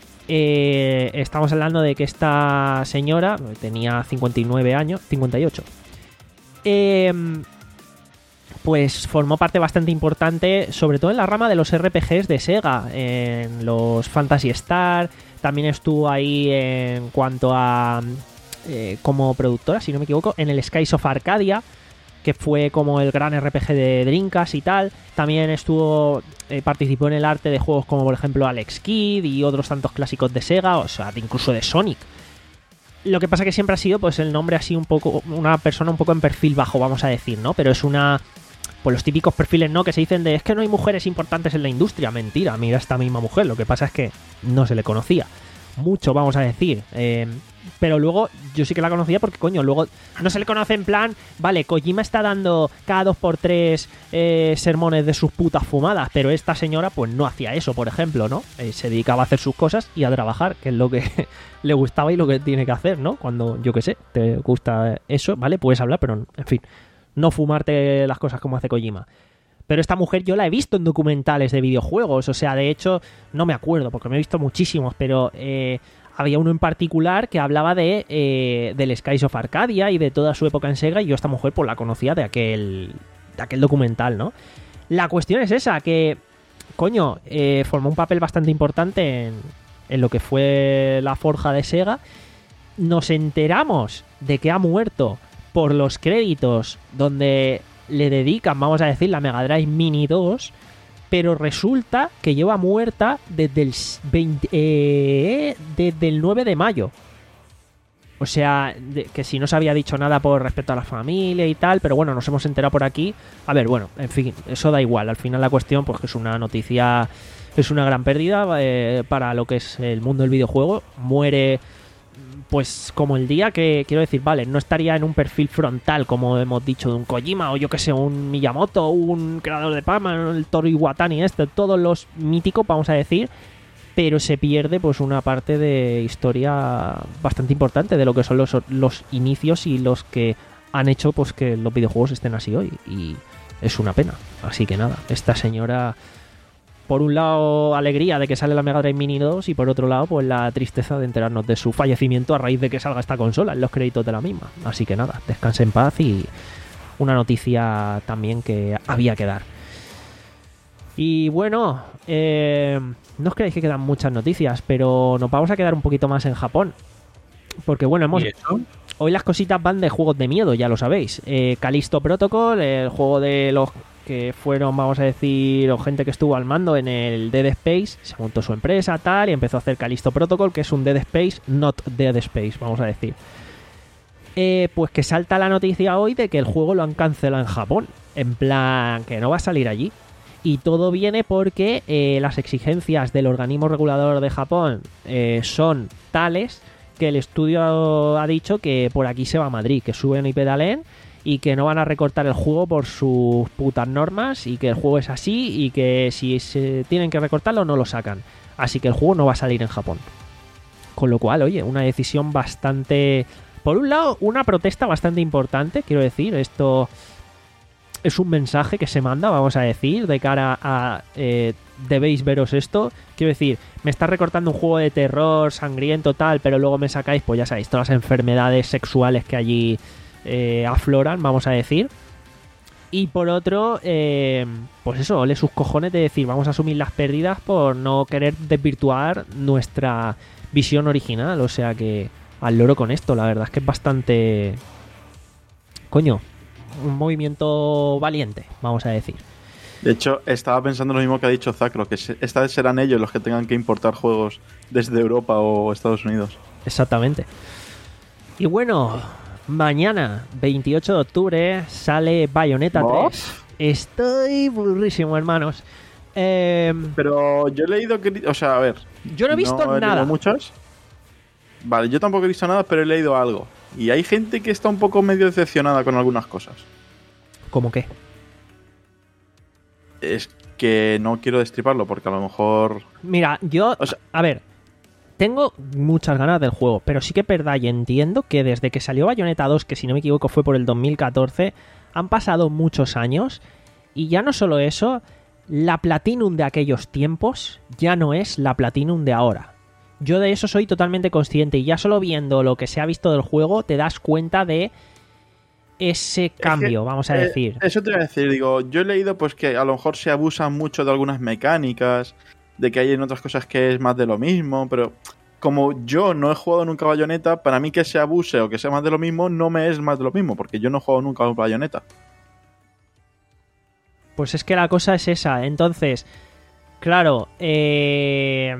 Eh, estamos hablando de que esta señora tenía cincuenta y nueve años, cincuenta y ocho. Eh, pues formó parte bastante importante, sobre todo en la rama de los R P Gs de Sega, en los Phantasy Star. También estuvo ahí en cuanto a eh, como productora, si no me equivoco, en el Skies of Arcadia, que fue como el gran R P G de Dreamcast y tal. También estuvo eh, participó en el arte de juegos como por ejemplo Alex Kidd y otros tantos clásicos de Sega, o sea, incluso de Sonic. Lo que pasa que siempre ha sido pues el nombre así un poco, una persona un poco en perfil bajo, vamos a decir, ¿no? Pero es una... Pues los típicos perfiles, ¿no? Que se dicen de es que no hay mujeres importantes en la industria. Mentira, mira esta misma mujer. Lo que pasa es que no se le conocía mucho, vamos a decir. Eh, pero luego yo sí que la conocía porque, coño, luego no se le conoce en plan, vale, Kojima está dando cada dos por tres eh, sermones de sus putas fumadas, pero esta señora pues no hacía eso, por ejemplo, ¿no? Eh, se dedicaba a hacer sus cosas y a trabajar, que es lo que le gustaba y lo que tiene que hacer, ¿no? Cuando, yo qué sé, te gusta eso, ¿vale? Puedes hablar, pero en fin, no fumarte las cosas como hace Kojima. Pero esta mujer yo la he visto en documentales de videojuegos, o sea, de hecho, no me acuerdo, porque me he visto muchísimos, pero eh, había uno en particular que hablaba de eh, del Skies of Arcadia y de toda su época en Sega, y yo esta mujer pues la conocía de aquel, de aquel documental, ¿no? La cuestión es esa, que, coño, eh, formó un papel bastante importante en, en lo que fue la forja de Sega. Nos enteramos de que ha muerto por los créditos donde le dedican, vamos a decir, la Mega Drive Mini dos, pero resulta que lleva muerta desde el, veinte, eh, desde el nueve de mayo. O sea, de, que si no se había dicho nada por respecto a la familia y tal, pero bueno, nos hemos enterado por aquí. A ver, bueno, en fin, eso da igual. Al final la cuestión, pues que es una noticia, es una gran pérdida eh, para lo que es el mundo del videojuego. Muere... Pues como el día que, quiero decir, vale, no estaría en un perfil frontal, como hemos dicho, de un Kojima o yo que sé, un Miyamoto, un creador de Pac-Man, el Toru Iwatani, este, todos los míticos, vamos a decir, pero se pierde pues una parte de historia bastante importante de lo que son los, los inicios y los que han hecho pues que los videojuegos estén así hoy, y es una pena. Así que nada, esta señora... Por un lado, alegría de que sale la Mega Drive Mini dos y por otro lado, pues la tristeza de enterarnos de su fallecimiento a raíz de que salga esta consola en los créditos de la misma. Así que nada, descanse en paz y una noticia también que había que dar. Y bueno, eh, no os creáis que quedan muchas noticias, pero nos vamos a quedar un poquito más en Japón. Porque bueno, hemos... Hoy las cositas van de juegos de miedo, ya lo sabéis. Eh, Callisto Protocol, el juego de los... que fueron, vamos a decir, o gente que estuvo al mando en el Dead Space, se montó su empresa, tal, y empezó a hacer Callisto Protocol, que es un Dead Space, not Dead Space, vamos a decir. Eh, pues que salta la noticia hoy de que el juego lo han cancelado en Japón, en plan, que no va a salir allí. Y todo viene porque eh, las exigencias del organismo regulador de Japón eh, son tales que el estudio ha dicho que por aquí se va a Madrid, que suben y pedalen, y que no van a recortar el juego por sus putas normas, y que el juego es así, y que si se tienen que recortarlo no lo sacan. Así que el juego no va a salir en Japón. Con lo cual, oye, una decisión bastante... Por un lado, una protesta bastante importante, quiero decir, esto es un mensaje que se manda, vamos a decir, de cara a... Eh, debéis veros esto. Quiero decir, me está recortando un juego de terror, sangriento, tal, pero luego me sacáis, pues ya sabéis, todas las enfermedades sexuales que allí... Eh, afloran, vamos a decir. Y por otro, eh, pues eso, ole sus cojones de decir, vamos a asumir las pérdidas por no querer desvirtuar nuestra visión original. O sea que al loro con esto, la verdad es que es bastante... Coño, un movimiento valiente, vamos a decir. De hecho, estaba pensando lo mismo que ha dicho Zacro, que se- esta vez serán ellos los que tengan que importar juegos desde Europa o Estados Unidos. Exactamente. Y bueno, mañana, veintiocho de octubre, sale Bayonetta ¿Oh? tres. Estoy burrísimo, hermanos. Eh, Pero yo he leído que... O sea, a ver... yo no he visto leído nada. muchas. Vale, yo tampoco he visto nada, pero he leído algo. Y hay gente que está un poco medio decepcionada con algunas cosas. ¿Cómo qué? Es que no quiero destriparlo porque a lo mejor... Mira, yo... O sea- a ver, tengo muchas ganas del juego, pero sí que es verdad y entiendo que desde que salió Bayonetta dos, que si no me equivoco fue por el dos mil catorce, han pasado muchos años y ya no solo eso, la Platinum de aquellos tiempos ya no es la Platinum de ahora. Yo de eso soy totalmente consciente y ya solo viendo lo que se ha visto del juego te das cuenta de ese cambio, Es que, vamos a eh, decir. Eso te voy a decir, digo, yo he leído pues que a lo mejor se abusan mucho de algunas mecánicas, de que hay en otras cosas que es más de lo mismo, pero como yo no he jugado nunca a Bayonetta, para mí que se abuse o que sea más de lo mismo no me es más de lo mismo, porque yo no he jugado nunca a Bayonetta. Pues es que la cosa es esa. Entonces, claro, eh,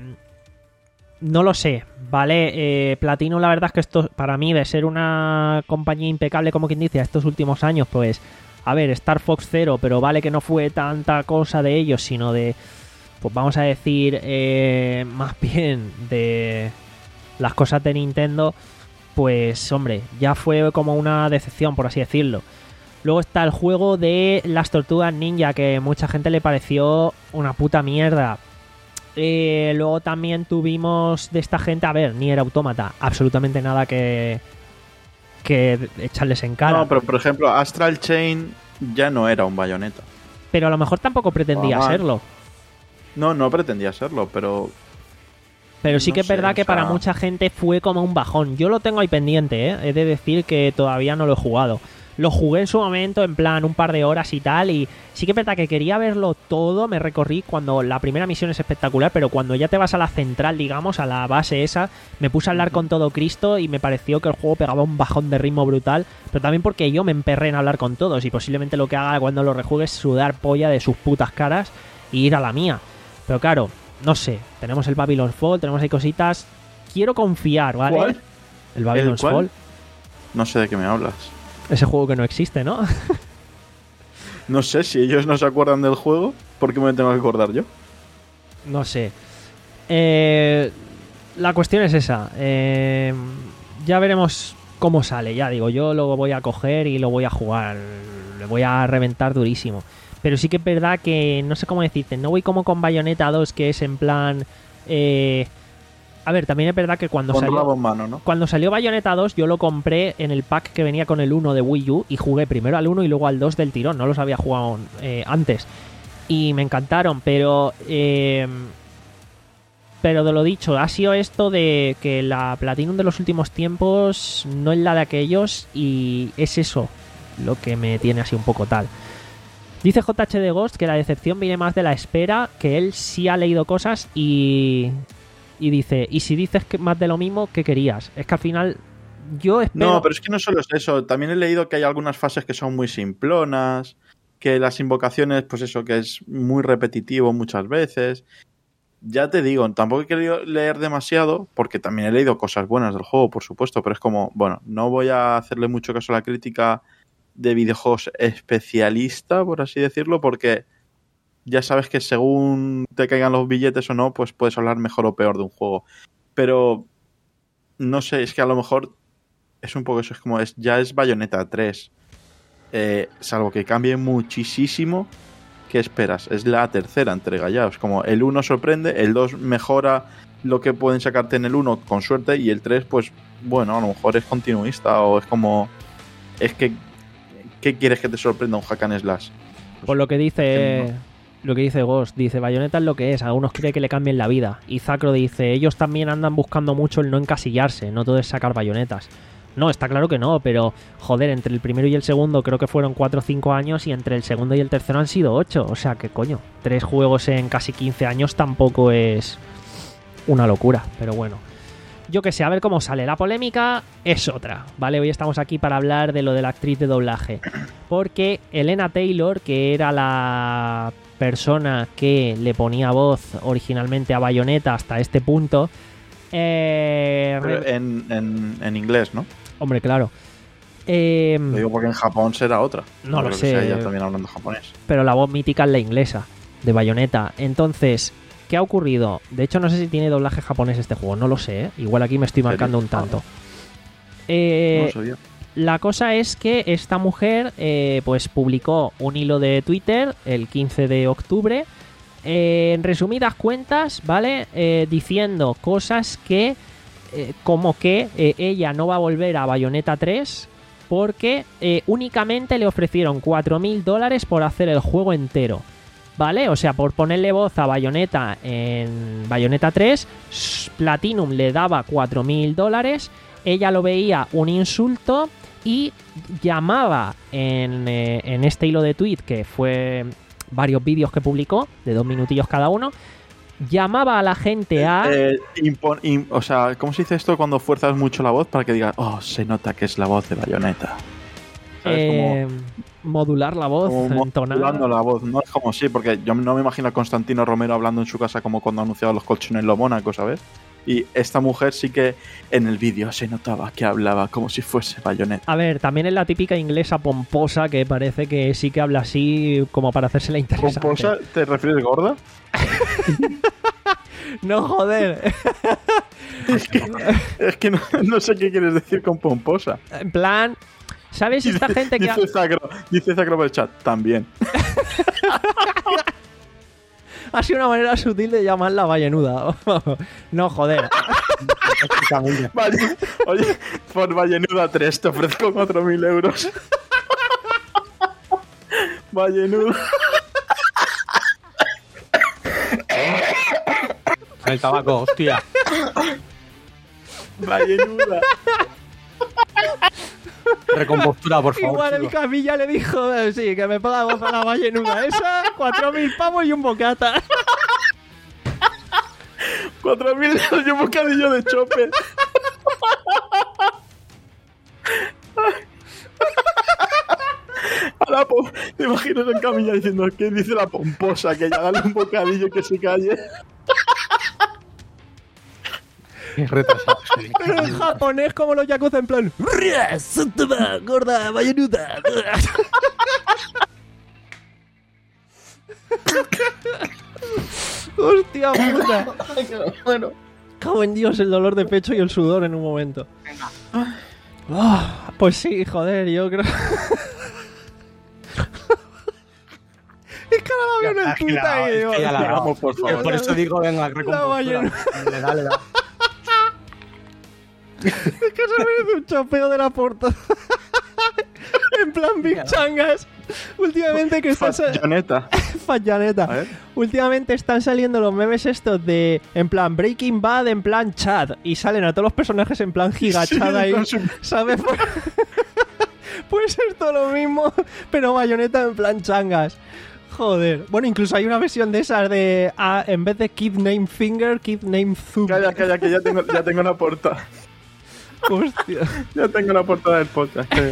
no lo sé, ¿vale? Eh, Platinum, la verdad es que esto, para mí, de ser una compañía impecable, como quien dice, estos últimos años, pues, a ver, Star Fox Zero, pero vale que no fue tanta cosa de ellos, sino de, pues vamos a decir, eh, más bien de las cosas de Nintendo, pues, hombre, ya fue como una decepción, por así decirlo. Luego está el juego de las Tortugas Ninja, que mucha gente le pareció una puta mierda. Eh, luego también tuvimos de esta gente, a ver, Nier Automata, absolutamente nada que, que echarles en cara. No, pero por ejemplo, Astral Chain ya no era un Bayonetta. Pero a lo mejor tampoco pretendía Mamá. serlo. No, no pretendía serlo, pero... Pero sí no que es sé, verdad o que para sea- mucha gente fue como un bajón. Yo lo tengo ahí pendiente, ¿eh? He de decir que todavía no lo he jugado. Lo jugué en su momento, en plan un par de horas y tal, y sí que es verdad que quería verlo todo, me recorrí cuando la primera misión es espectacular, pero cuando ya te vas a la central, digamos, a la base esa, me puse a hablar con todo Cristo y me pareció que el juego pegaba un bajón de ritmo brutal, pero también porque yo me emperré en hablar con todos y posiblemente lo que haga cuando lo rejuegue es sudar polla de sus putas caras y ir a la mía. Pero claro, no sé, tenemos el Babylon's Fall, tenemos ahí cositas, quiero confiar, ¿vale? ¿Cuál? El Babylon's cuál? Fall, No sé de qué me hablas. ese juego que no existe, ¿no? No sé, si ellos no se acuerdan del juego, ¿por qué me tengo que acordar yo? No sé. Eh, la cuestión es esa. Eh, ya veremos cómo sale. Ya digo, yo lo voy a coger y lo voy a jugar. Le voy a reventar durísimo. Pero sí que es verdad que no sé cómo decirte. No voy como con Bayonetta dos, que es en plan... Eh, a ver, también es verdad que cuando Con salió... rabo en mano, ¿no? Cuando salió Bayonetta dos, yo lo compré en el pack que venía con el uno de Wii U y jugué primero al uno y luego al dos del tirón. No los había jugado eh, antes. Y me encantaron, pero... Eh, pero de lo dicho, ha sido esto de que la Platinum de los últimos tiempos no es la de aquellos y es eso lo que me tiene así un poco tal. Dice J H de Ghost que la decepción viene más de la espera, que él sí ha leído cosas y... Y dice, y si dices que más de lo mismo, ¿qué querías? Es que al final yo espero... No, pero es que no solo es eso. También he leído que hay algunas fases que son muy simplonas, que las invocaciones, pues eso, que es muy repetitivo muchas veces. Ya te digo, tampoco he querido leer demasiado, porque también he leído cosas buenas del juego, por supuesto, pero es como, bueno, no voy a hacerle mucho caso a la crítica de videojuegos especialista, por así decirlo, porque... Ya sabes que según te caigan los billetes o no, pues puedes hablar mejor o peor de un juego. Pero, no sé, es que a lo mejor es un poco eso, es como, es ya es Bayonetta tres. Eh, salvo que cambie muchísimo, ¿qué esperas? Es la tercera entrega ya. Es como, el uno sorprende, el dos mejora lo que pueden sacarte en el uno con suerte, y el tres, pues, bueno, a lo mejor es continuista o es como... Es que, ¿qué quieres que te sorprenda un hack and slash? Pues, Por lo que dice... no. Lo que dice Ghost, dice Bayonetta es lo que es, algunos quieren que le cambien la vida. Y Zacro dice, ellos también andan buscando mucho el no encasillarse, no todo es sacar bayonetas. No, está claro que no, pero joder, entre el primero y el segundo creo que fueron cuatro o cinco años y entre el segundo y el tercero han sido ocho. O sea, que coño, tres juegos en casi quince años tampoco es una locura, pero bueno. Yo que sé, a ver cómo sale. La polémica es otra, ¿vale? Hoy estamos aquí para hablar de lo de la actriz de doblaje. Porque Elena Taylor, que era la persona que le ponía voz originalmente a Bayonetta hasta este punto... Eh, Pero en, en, en inglés, ¿no? Hombre, claro. Eh, Lo digo porque en Japón será otra. No lo creo sé. Que sea ella también hablando japonés. Pero la voz mítica es la inglesa, de Bayonetta. Entonces... ¿qué ha ocurrido? De hecho, no sé si tiene doblaje japonés este juego, no lo sé, ¿eh? Igual aquí me estoy marcando un tanto. Eh, No sabía. la cosa es que esta mujer eh, pues publicó un hilo de Twitter el quince de octubre, eh, en resumidas cuentas, ¿vale? Eh, diciendo cosas que, eh, como que eh, ella no va a volver a Bayonetta tres porque eh, únicamente le ofrecieron cuatro mil dólares por hacer el juego entero. ¿Vale? O sea, por ponerle voz a Bayonetta en Bayonetta tres, Platinum le daba cuatro mil dólares, ella lo veía un insulto y llamaba en, eh, en este hilo de tweet, que fue varios vídeos que publicó, de dos minutillos cada uno, llamaba a la gente a... Eh, impon- im- o sea, ¿cómo se dice esto cuando fuerzas mucho la voz para que digas, oh, se nota que es la voz de Bayonetta? ¿Sabes? eh, modular la voz, Como entonar... modulando la voz, no es como sí, porque yo no me imagino a Constantino Romero hablando en su casa como cuando anunciaba los colchones Lo Mónaco, ¿sabes? Y esta mujer sí que en el vídeo se notaba que hablaba como si fuese Bayonetta. A ver, también es la típica inglesa pomposa que parece que sí que habla así como para hacerse la interesante. ¿Pomposa? ¿Te refieres gorda? No, joder. Es que, es que no, no sé qué quieres decir con pomposa. En plan, ¿sabes esta gente que... ha- Dice Zacro, dice Zacro por el chat, también. Ha sido una manera sutil de llamarla Vallenuda. No, joder. Vale. Oye, por Vallenuda tres te ofrezco cuatro mil euros. Vallenuda. El tabaco, hostia. Vallenuda. Recompostura, por favor. Igual el chico. Camilla le dijo, eh, sí, que me paga voz a la Vallenuda. Esa, cuatro mil pavos y un bocata. cuatro mil euros y un bocadillo de chope. A la po- te imaginas en Camilla diciendo, ¿qué dice la pomposa? Que ya dale un bocadillo y que se calle. Qué retrasado. Pero en japonés como los yakuza en plan... gorda, Vallenuda. Hostia puta. Bueno. Cago en Dios, el dolor de pecho y el sudor en un momento. Ah, pues sí, joder, yo creo... Es que ahora la veo en el tweet ahí, digo, Es que ya la hostia, Vamos, por favor. Por eso digo, venga, recompostura. Ballena. Dale, dale, dale. es que se merece un chopeo de la porta. En plan Big Changas. Últimamente que están... sa- Bayonetta. Fallaneta. A ver. Últimamente están saliendo los memes estos de... En plan Breaking Bad, en plan Chad. Y salen a todos los personajes en plan Giga Sí, Chad ahí. con su- ¿Sabes? Puede ser todo lo mismo, pero Bayonetta en plan changas. Joder. Bueno, incluso hay una versión de esas de... ah, en vez de Kid Name Finger, Kid Name Thumb. Calla, calla, que ya tengo, ya tengo la portada. Hostia. Ya tengo la portada del podcast, creo.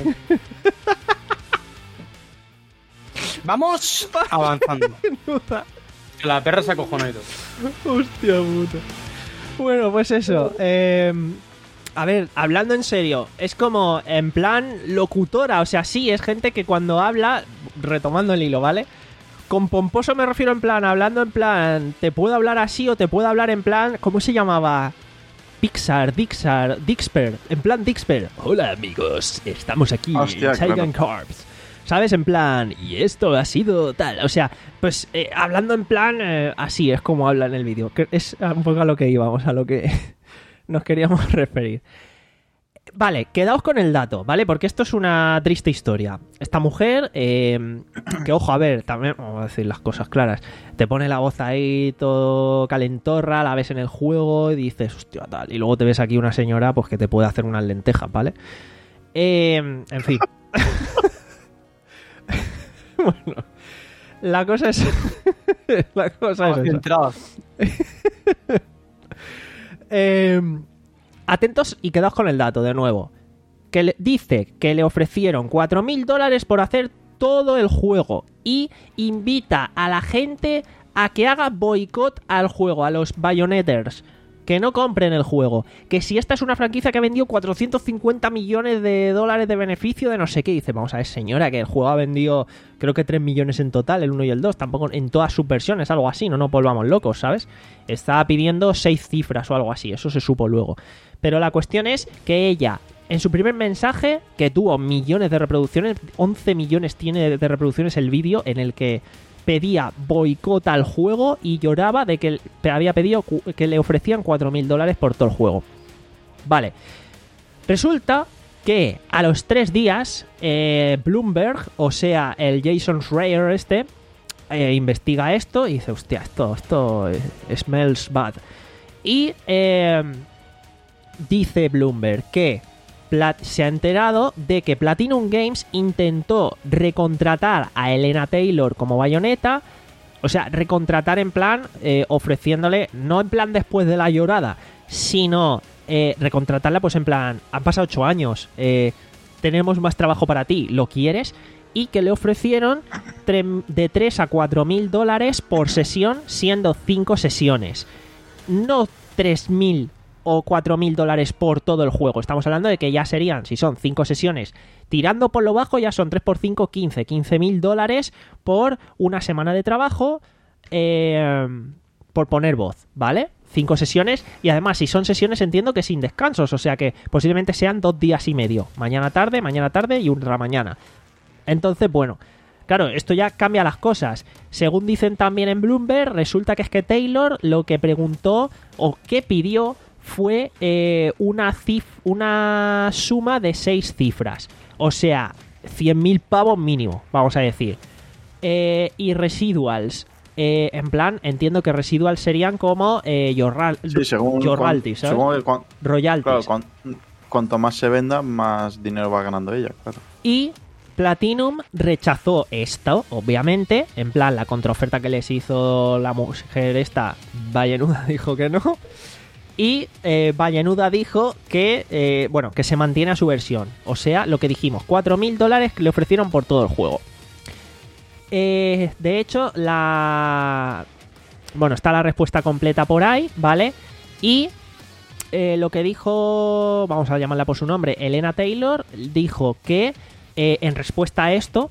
Vamos avanzando. Puta. La perra se acojona y todo. Hostia puta. Bueno, pues eso. Eh, a ver, hablando en serio, es como en plan locutora. O sea, sí, es gente que cuando habla, retomando el hilo, ¿vale? Con pomposo me refiero en plan, hablando en plan, te puedo hablar así o te puedo hablar en plan, ¿cómo se llamaba? Pixar, Dixar, Dixper, en plan Dixper. Hola amigos, estamos aquí Hostia, en Tigan Corps. ¿Sabes? En plan, y esto ha sido tal. O sea, pues eh, hablando en plan, eh, así es como habla en el vídeo. Que es un poco a lo que íbamos, a lo que nos queríamos referir. Vale, quedaos con el dato, ¿vale? Porque esto es una triste historia. Esta mujer, eh, que ojo, a ver, también vamos a decir las cosas claras. Te pone la voz ahí todo calentorra, la ves en el juego y dices, hostia, tal. Y luego te ves aquí una señora, pues que te puede hacer unas lentejas, ¿vale? Eh, en fin. Bueno, la cosa es... la cosa es esa. eh, atentos y quedaos con el dato de nuevo. Que le, dice que le ofrecieron cuatro mil dólares por hacer todo el juego y invita a la gente a que haga boicot al juego, a los Bayoneters, que no compren el juego, que si esta es una franquicia que ha vendido cuatrocientos cincuenta millones de dólares de beneficio de no sé qué, dice, vamos a ver señora, que el juego ha vendido creo que tres millones en total, el uno y el dos, tampoco en todas sus versiones, algo así, no nos volvamos locos, ¿sabes? Estaba pidiendo seis cifras o algo así, eso se supo luego. Pero la cuestión es que ella, en su primer mensaje, que tuvo millones de reproducciones, once millones tiene de reproducciones el vídeo en el que pedía boicot al juego y lloraba de que había pedido que le ofrecían cuatro mil dólares por todo el juego. Vale. Resulta que a los tres días eh, Bloomberg, o sea, el Jason Schreier este, eh, investiga esto y dice, hostia, esto, esto eh, smells bad. Y eh, dice Bloomberg que Plat- se ha enterado de que Platinum Games intentó recontratar a Elena Taylor como Bayonetta, o sea, recontratar en plan eh, ofreciéndole, no en plan después de la llorada, sino eh, recontratarla pues en plan, han pasado ocho años, eh, tenemos más trabajo para ti, ¿lo quieres? Y que le ofrecieron tre- de tres a cuatro mil dólares por sesión, siendo cinco sesiones, no tres mil o cuatro mil dólares por todo el juego. Estamos hablando de que ya serían, si son cinco sesiones, tirando por lo bajo, ya son tres por cinco, quince. quince mil dólares por una semana de trabajo, eh, por poner voz, ¿vale? cinco sesiones, y además, si son sesiones, entiendo que sin descansos, o sea que posiblemente sean dos días y medio. Mañana tarde, mañana tarde y otra mañana. Entonces, bueno, claro, esto ya cambia las cosas. Según dicen también en Bloomberg, resulta que es que Taylor lo que preguntó o que pidió fue eh, una, cif una suma de seis cifras. O sea, cien mil pavos mínimo, vamos a decir. Eh, y residuals. Eh, en plan, entiendo que residuals serían como eh, your, sí, según your cuan, royalties, ¿sabes? Según el, cuan, royalties. Claro, cuan, cuanto más se venda, más dinero va ganando ella, claro. Y Platinum rechazó esto, obviamente. En plan, la contraoferta que les hizo la mujer esta, Vallenuda, dijo que no. Y eh, Vallenuda dijo que, eh, bueno, que se mantiene a su versión. O sea, lo que dijimos, cuatro mil dólares que le ofrecieron por todo el juego. Eh, de hecho, la... Bueno, está la respuesta completa por ahí, ¿vale? Y eh, lo que dijo, vamos a llamarla por su nombre, Elena Taylor, dijo que, eh, en respuesta a esto,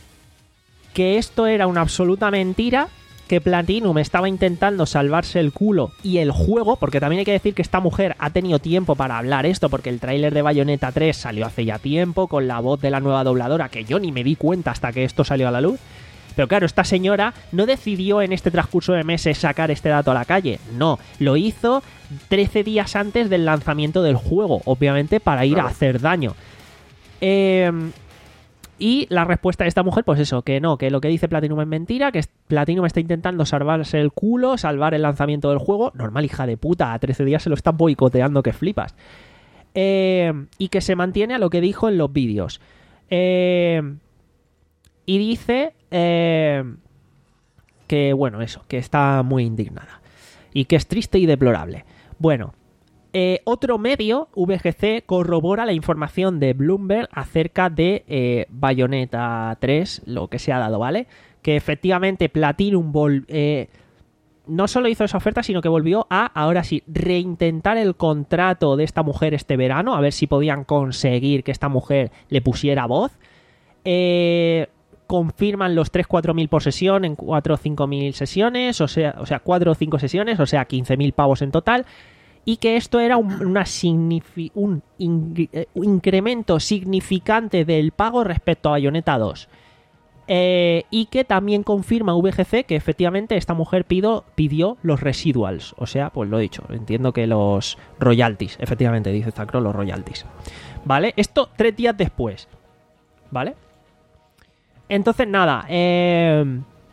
que esto era una absoluta mentira, que Platinum estaba intentando salvarse el culo y el juego, porque también hay que decir que esta mujer ha tenido tiempo para hablar esto, porque el tráiler de Bayonetta tres salió hace ya tiempo, con la voz de la nueva dobladora, que yo ni me di cuenta hasta que esto salió a la luz. Pero claro, esta señora no decidió en este transcurso de meses sacar este dato a la calle, no, lo hizo trece días antes del lanzamiento del juego, obviamente para ir claro. a hacer daño. Eh... Y la respuesta de esta mujer, pues eso, que no, que lo que dice Platinum es mentira, que Platinum está intentando salvarse el culo, salvar el lanzamiento del juego. Normal, hija de puta, a trece días se lo están boicoteando, que flipas. Eh, y que se mantiene a lo que dijo en los vídeos. Eh, y dice eh, que, bueno, eso, que está muy indignada. Y que es triste y deplorable. Bueno. Eh, otro medio, V G C, corrobora la información de Bloomberg acerca de eh, Bayonetta tres, lo que se ha dado, ¿vale? Que efectivamente Platinum eh, no solo hizo esa oferta, sino que volvió a, ahora sí, reintentar el contrato de esta mujer este verano, a ver si podían conseguir que esta mujer le pusiera voz. Eh... confirman los tres a cuatro mil por sesión en cuatro o cinco mil sesiones, o sea, o sea, cuatro o cinco sesiones, o sea, quince mil pavos en total. Y que esto era un, una signifi- un, in- un incremento significante del pago respecto a Bayonetta dos. Eh, y que también confirma V G C que efectivamente esta mujer pido, pidió los residuals. O sea, pues lo he dicho, entiendo que los royalties, efectivamente, dice Zacro, los royalties. ¿Vale? Esto tres días después. ¿Vale? Entonces, nada, eh,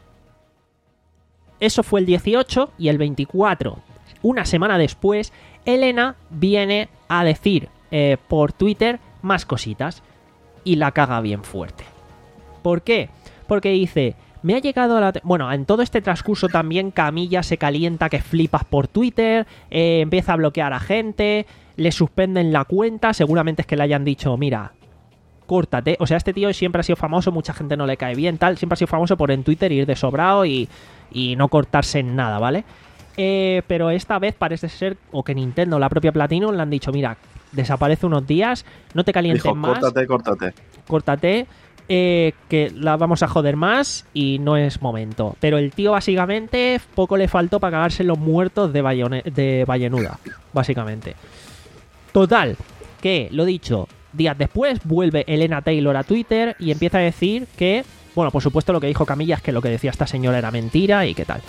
eso fue el dieciocho y el veinticuatro. Una semana después, Elena viene a decir eh, por Twitter más cositas. Y la caga bien fuerte. ¿Por qué? Porque dice, me ha llegado la... Bueno, en todo este transcurso también Camilla se calienta que flipas por Twitter, eh, empieza a bloquear a gente, le suspenden la cuenta, seguramente es que le hayan dicho, mira, córtate. O sea, este tío siempre ha sido famoso, mucha gente no le cae bien, tal, siempre ha sido famoso por en Twitter ir de sobrado y, y no cortarse en nada, ¿vale? Eh, pero esta vez parece ser, o que Nintendo, la propia Platinum, le han dicho, mira, desaparece unos días, no te calientes Dijo, más. Córtate, córtate. Córtate, eh, que la vamos a joder más y no es momento. Pero el tío básicamente poco le faltó para cagarse en los muertos de, Bayone de Vallenuda, básicamente. Total, que, lo dicho, días después vuelve Elena Taylor a Twitter y empieza a decir que, bueno, por supuesto lo que dijo Camilla es que lo que decía esta señora era mentira y qué tal.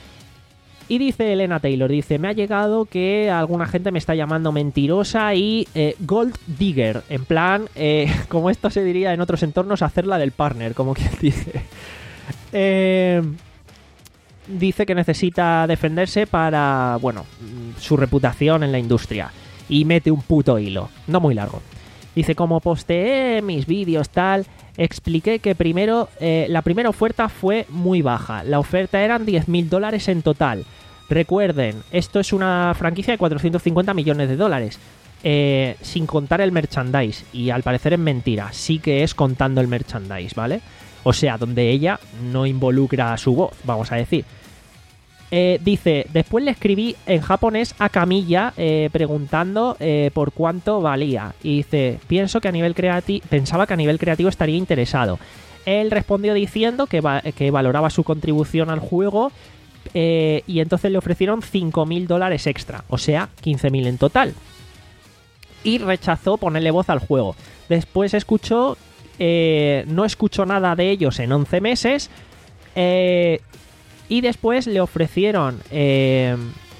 Y dice Elena Taylor, dice, me ha llegado que alguna gente me está llamando mentirosa y eh, gold digger, en plan, eh, como esto se diría en otros entornos, hacerla del partner, como quien dice. Eh, dice que necesita defenderse para, bueno, su reputación en la industria. Y mete un puto hilo, no muy largo. Dice, como posteé mis vídeos tal, expliqué que primero eh, la primera oferta fue muy baja. La oferta eran diez mil dólares en total. Recuerden, esto es una franquicia de cuatrocientos cincuenta millones de dólares. Eh, sin contar el merchandise. Y al parecer es mentira. Sí que es contando el merchandise, ¿vale? O sea, donde ella no involucra su voz, vamos a decir. Eh, dice, después le escribí en japonés a Camilla eh, preguntando eh, por cuánto valía. Y dice, pienso que a nivel creati- pensaba que a nivel creativo estaría interesado. Él respondió diciendo que, va- que valoraba su contribución al juego eh, y entonces le ofrecieron cinco mil dólares extra, o sea, quince mil en total. Y rechazó ponerle voz al juego. Después escuchó, eh, no escuchó nada de ellos en once meses. Eh... Y después le ofrecieron eh,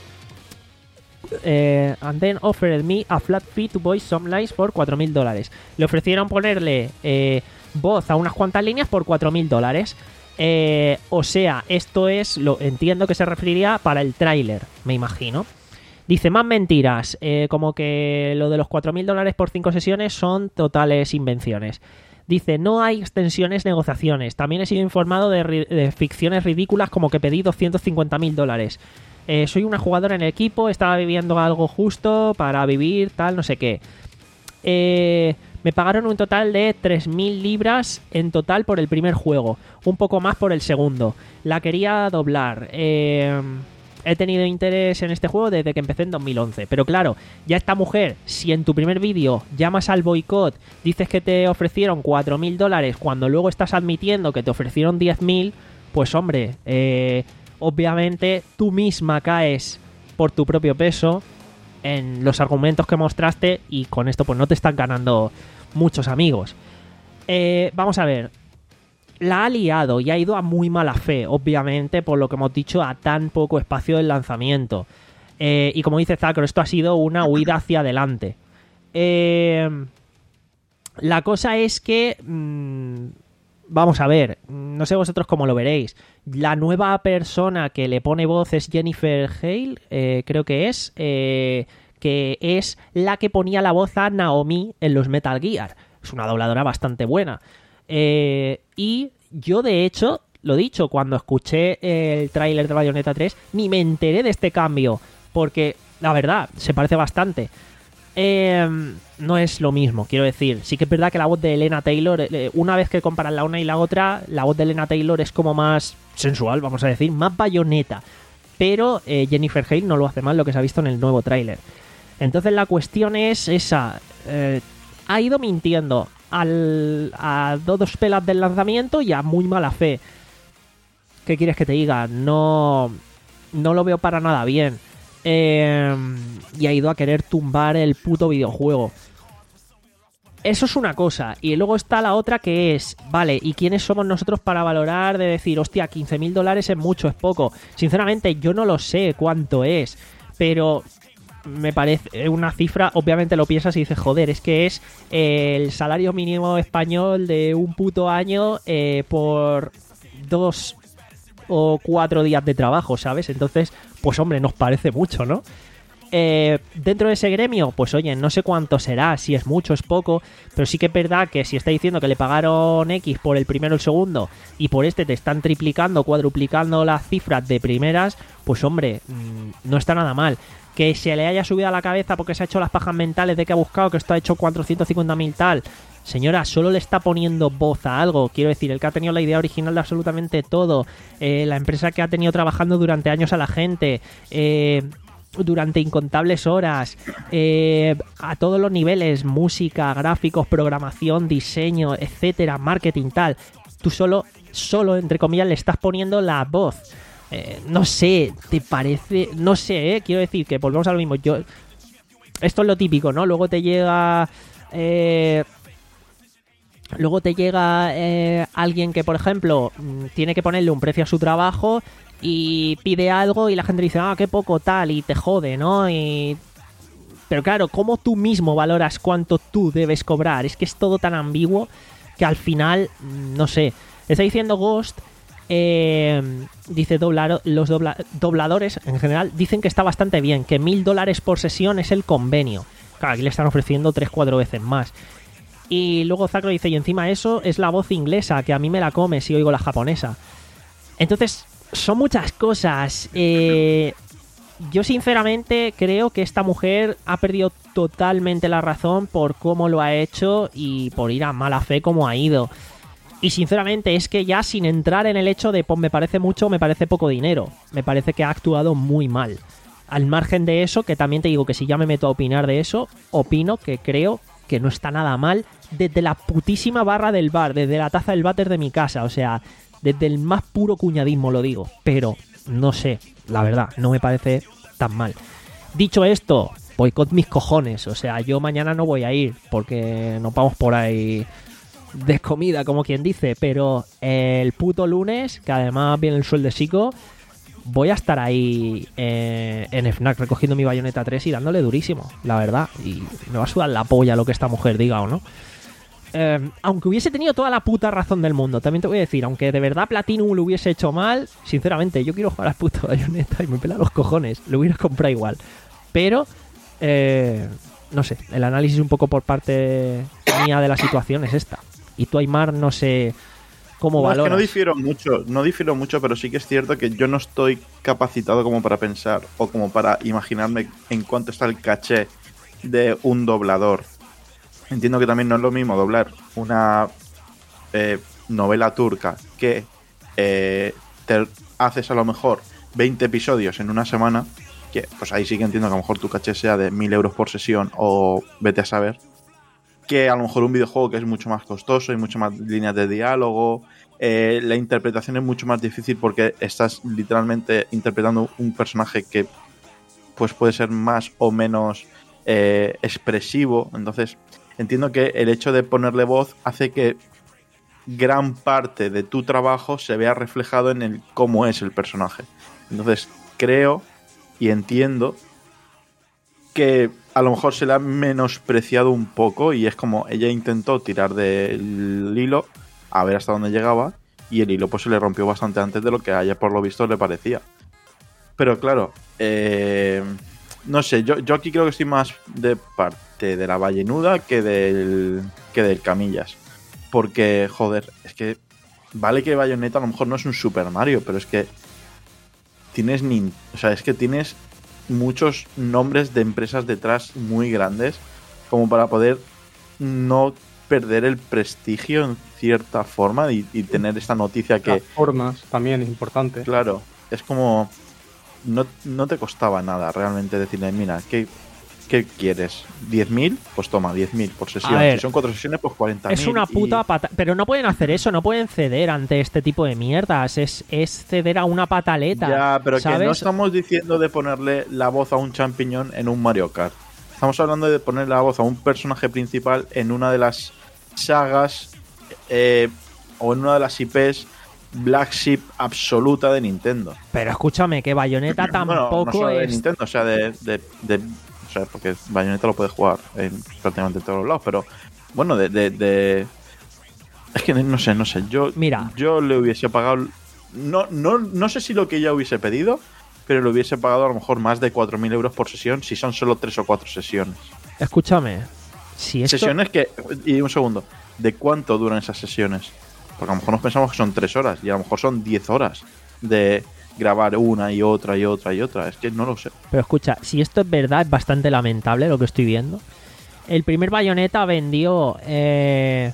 eh, and then offered me a flat fee to voice some lines por cuatro mil dólares. Le ofrecieron ponerle eh, voz a unas cuantas líneas por cuatro mil dólares. Eh, o sea, esto es, lo entiendo que se referiría para el tráiler, me imagino. Dice, más mentiras, eh, como que lo de los cuatro mil dólares por cinco sesiones son totales invenciones. Dice, no hay extensiones, negociaciones. También he sido informado de, ri- de ficciones ridículas como que pedí doscientos cincuenta mil dólares. Eh, soy una jugadora en el equipo, estaba viviendo algo justo para vivir, tal, no sé qué. Eh, me pagaron un total de tres mil libras en total por el primer juego. Un poco más por el segundo. La quería doblar. Eh... He tenido interés en este juego desde que empecé en dos mil once. Pero claro, ya esta mujer, si en tu primer vídeo llamas al boicot, dices que te ofrecieron cuatro mil dólares, cuando luego estás admitiendo que te ofrecieron diez mil, pues hombre, eh, obviamente tú misma caes por tu propio peso en los argumentos que mostraste y con esto pues no te están ganando muchos amigos. Eh, vamos a ver. La ha liado y ha ido a muy mala fe, obviamente, por lo que hemos dicho, a tan poco espacio del lanzamiento. Eh, y como dice Zacro, esto ha sido una huida hacia adelante. Eh, la cosa es que... Mmm, vamos a ver, no sé vosotros cómo lo veréis. La nueva persona que le pone voz es Jennifer Hale, eh, creo que es, eh, que es la que ponía la voz a Naomi en los Metal Gear. Es una dobladora bastante buena. Eh, y yo, de hecho, lo dicho, cuando escuché el tráiler de Bayonetta tres, ni me enteré de este cambio, porque, la verdad, se parece bastante. Eh, no es lo mismo, quiero decir. Sí que es verdad que la voz de Elena Taylor, eh, una vez que comparan la una y la otra, la voz de Elena Taylor es como más sensual, vamos a decir, más Bayonetta. Pero eh, Jennifer Hale no lo hace mal, lo que se ha visto en el nuevo tráiler. Entonces la cuestión es esa. Eh, ha ido mintiendo al, a dos pelas del lanzamiento y a muy mala fe. ¿Qué quieres que te diga? No, no lo veo para nada bien. Eh, y ha ido a querer tumbar el puto videojuego. Eso es una cosa. Y luego está la otra, que es, vale, ¿y quiénes somos nosotros para valorar de decir, hostia, quince mil dólares es mucho, es poco? Sinceramente, yo no lo sé cuánto es, pero me parece una cifra, obviamente lo piensas y dices, joder, es que es eh, el salario mínimo español de un puto año eh, por dos o cuatro días de trabajo, ¿sabes? Entonces, pues hombre, nos parece mucho, ¿no? Eh, dentro de ese gremio, pues oye, no sé cuánto será, si es mucho, es poco, pero sí que es verdad que si está diciendo que le pagaron X por el primero o el segundo y por este te están triplicando, cuadruplicando las cifras de primeras, pues hombre, mmm, no está nada mal. Que se le haya subido a la cabeza porque se ha hecho las pajas mentales de que ha buscado que esto ha hecho cuatrocientos cincuenta mil tal. Señora, solo le está poniendo voz a algo. Quiero decir, el que ha tenido la idea original de absolutamente todo, eh, la empresa que ha tenido trabajando durante años a la gente, eh... durante incontables horas, eh, a todos los niveles, música, gráficos, programación, diseño, etcétera, marketing, tal. Tú solo, solo, entre comillas, le estás poniendo la voz. Eh, no sé, ¿te parece? No sé, ¿eh? Quiero decir que volvemos a lo mismo. Yo, esto es lo típico, ¿no? Luego te llega... Eh, luego te llega eh, alguien que, por ejemplo, tiene que ponerle un precio a su trabajo y pide algo y la gente dice, ah, qué poco tal, y te jode, ¿no? Y... Pero claro, ¿cómo tú mismo valoras cuánto tú debes cobrar? Es que es todo tan ambiguo que al final, no sé. Está diciendo Ghost, eh, dice doblar, los dobla, dobladores en general dicen que está bastante bien, que mil dólares por sesión es el convenio. Claro, aquí le están ofreciendo tres, cuatro veces más. Y luego Zacro dice, y encima eso es la voz inglesa, que a mí me la come si oigo la japonesa. Entonces... son muchas cosas. Eh, yo sinceramente creo que esta mujer ha perdido totalmente la razón por cómo lo ha hecho y por ir a mala fe como ha ido. Y sinceramente es que ya sin entrar en el hecho de pues me parece mucho o me parece poco dinero, me parece que ha actuado muy mal. Al margen de eso, que también te digo que si ya me meto a opinar de eso, opino que creo que no está nada mal desde la putísima barra del bar, desde la taza del váter de mi casa, o sea... desde el más puro cuñadismo lo digo, pero no sé, la verdad, no me parece tan mal. Dicho esto, boicot mis cojones, o sea, yo mañana no voy a ir porque nos vamos por ahí de comida, como quien dice, pero el puto lunes, que además viene el sueldecico, voy a estar ahí eh, en FNAC recogiendo mi Bayonetta tres y dándole durísimo, la verdad, y me va a sudar la polla lo que esta mujer diga o no. Eh, aunque hubiese tenido toda la puta razón del mundo, también te voy a decir, aunque de verdad Platinum lo hubiese hecho mal, sinceramente, yo quiero jugar al puto Bayonetta y me pela los cojones, lo hubiera comprado igual. Pero, eh, no sé, el análisis un poco por parte mía de la situación es esta. Y tú, Aymar, no sé cómo no, valoras. Es que no difiero mucho, no difiero mucho, pero sí que es cierto que yo no estoy capacitado como para pensar o como para imaginarme en cuánto está el caché de un doblador. Entiendo que también no es lo mismo doblar una eh, novela turca que eh, te haces a lo mejor veinte episodios en una semana, que pues ahí sí que entiendo que a lo mejor tu caché sea de mil euros por sesión o vete a saber, que a lo mejor un videojuego que es mucho más costoso y mucho más líneas de diálogo, eh, la interpretación es mucho más difícil porque estás literalmente interpretando un personaje que pues puede ser más o menos eh, expresivo, entonces... entiendo que el hecho de ponerle voz hace que gran parte de tu trabajo se vea reflejado en el cómo es el personaje. Entonces, creo y entiendo que a lo mejor se le ha menospreciado un poco y es como ella intentó tirar del hilo a ver hasta dónde llegaba y el hilo pues se le rompió bastante antes de lo que a ella por lo visto le parecía. Pero claro, eh, no sé, yo, yo aquí creo que estoy más de parte de la Vallenuda que del que del Camillas, porque joder, es que vale que Bayonetta a lo mejor no es un Super Mario, pero es que tienes ni, o sea, es que tienes muchos nombres de empresas detrás muy grandes como para poder no perder el prestigio en cierta forma y, y tener esta noticia que las formas también es importante. Claro, es como no, no te costaba nada realmente decirle, mira, ¿qué ¿qué quieres? ¿diez mil? Pues toma, diez mil por sesión. Ver, si son cuatro sesiones, pues cuarenta mil. Es una puta y... pata... Pero no pueden hacer eso, no pueden ceder ante este tipo de mierdas. Es, es ceder a una pataleta. Ya, pero ¿sabes? que no estamos diciendo de ponerle la voz a un champiñón en un Mario Kart. Estamos hablando de poner la voz a un personaje principal en una de las sagas eh, o en una de las I Pes Black Sheep absoluta de Nintendo. Pero escúchame, que Bayonetta tampoco bueno, no solo de es... Nintendo, o sea, de... de, de o sea, porque Bayonetta lo puedes jugar en prácticamente todos los lados, pero bueno, de, de, de... es que no sé, no sé, yo Mira. yo le hubiese pagado, no, no, no sé si lo que ella hubiese pedido, pero le hubiese pagado a lo mejor más de cuatro mil euros por sesión si son solo tres o cuatro sesiones. Escúchame, si esto... Sesiones que... Y un segundo, ¿de cuánto duran esas sesiones? Porque a lo mejor nos pensamos que son tres horas y a lo mejor son diez horas de grabar una y otra y otra y otra. Es que no lo sé. Pero escucha, si esto es verdad, es bastante lamentable lo que estoy viendo. El primer Bayonetta vendió eh,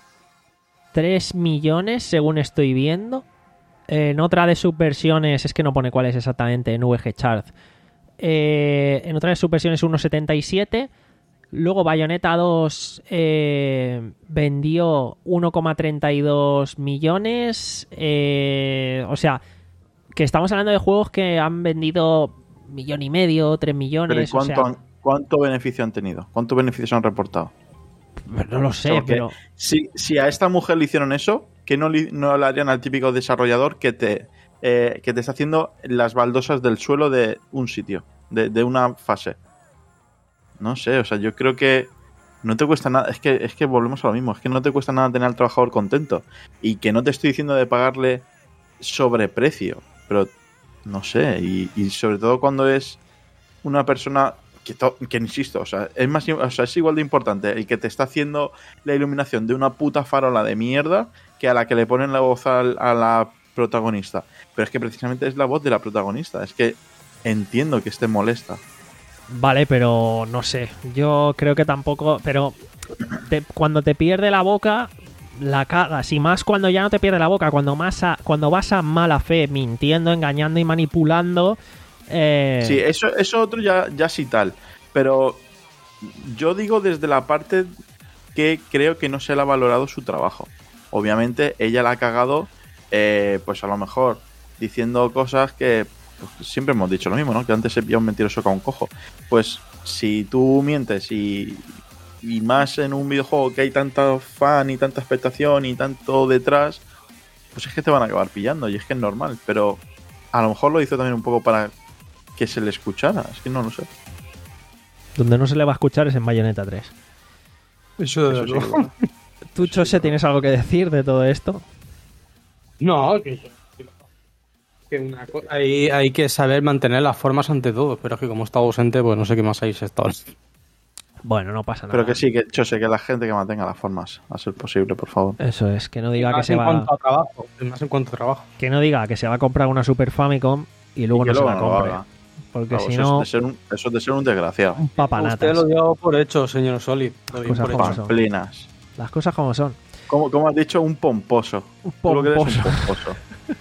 tres millones, según estoy viendo. En otra de sus versiones, es que no pone cuál es exactamente en V G Chart. Eh, en otra de sus versiones uno coma setenta y siete. Luego Bayonetta dos eh, vendió uno coma treinta y dos millones. Eh, o sea, que estamos hablando de juegos que han vendido millón y medio, tres millones. Pero ¿y cuánto, o sea, han, cuánto beneficio han tenido? ¿Cuántos beneficios han reportado? No lo sé, Porque pero... Si, si a esta mujer le hicieron eso, ¿qué no le, no le harían al típico desarrollador que te, eh, que te está haciendo las baldosas del suelo de un sitio, de, de una fase? No sé, o sea, yo creo que no te cuesta nada. Es que, es que volvemos a lo mismo. Es que no te cuesta nada tener al trabajador contento. Y que no te estoy diciendo de pagarle sobreprecio. Pero, no sé. Y, y sobre todo cuando es una persona que, to, que insisto, o sea, es más, o sea, es igual de importante el que te está haciendo la iluminación de una puta farola de mierda que a la que le ponen la voz a, a la protagonista. Pero es que precisamente es la voz de la protagonista. Es que entiendo que esté molesta. Vale, pero no sé. Yo creo que tampoco... Pero te, cuando te pierde la boca, la cagas. Y más cuando ya no te pierde la boca. Cuando, más a, cuando vas a mala fe, mintiendo, engañando y manipulando... Eh... Sí, eso, eso otro ya, ya sí tal. Pero yo digo desde la parte que creo que no se le ha valorado su trabajo. Obviamente ella la ha cagado, eh, pues a lo mejor diciendo cosas que... Pues siempre hemos dicho lo mismo, ¿no? Que antes se pilla un mentiroso que a un cojo. Pues si tú mientes y, y más en un videojuego que hay tanta fan y tanta expectación y tanto detrás, pues es que te van a acabar pillando y es que es normal. Pero a lo mejor lo hizo también un poco para que se le escuchara. Es que no lo sé. Donde no se le va a escuchar es en Bayonetta tres. Eso de Eso sí luego. que bueno. ¿Tú, Chose, tienes algo que decir de todo esto? No, que, que una co- hay, hay que saber mantener las formas ante todo, pero es que como está ausente, pues no sé qué más hay estado. Bueno, no pasa nada. Pero que sí, que yo sé que la gente que mantenga las formas, a ser posible, por favor. Eso es, que no diga que Más se en va... cuanto a trabajo, más en cuanto a trabajo. Que no diga que se va a comprar una Super Famicom y luego Y que no se luego la no lo compre. haga. Porque Claro, si eso, no, es de ser un, eso es de ser un desgraciado. un papanatas. Usted lo dio por hecho, señor Solid. Lo dio Cosas por como hecho. son. Pamplinas. Las cosas como son. ¿Cómo, cómo has dicho? Un pomposo. Un Tú lo que eres pomposo. un pomposo.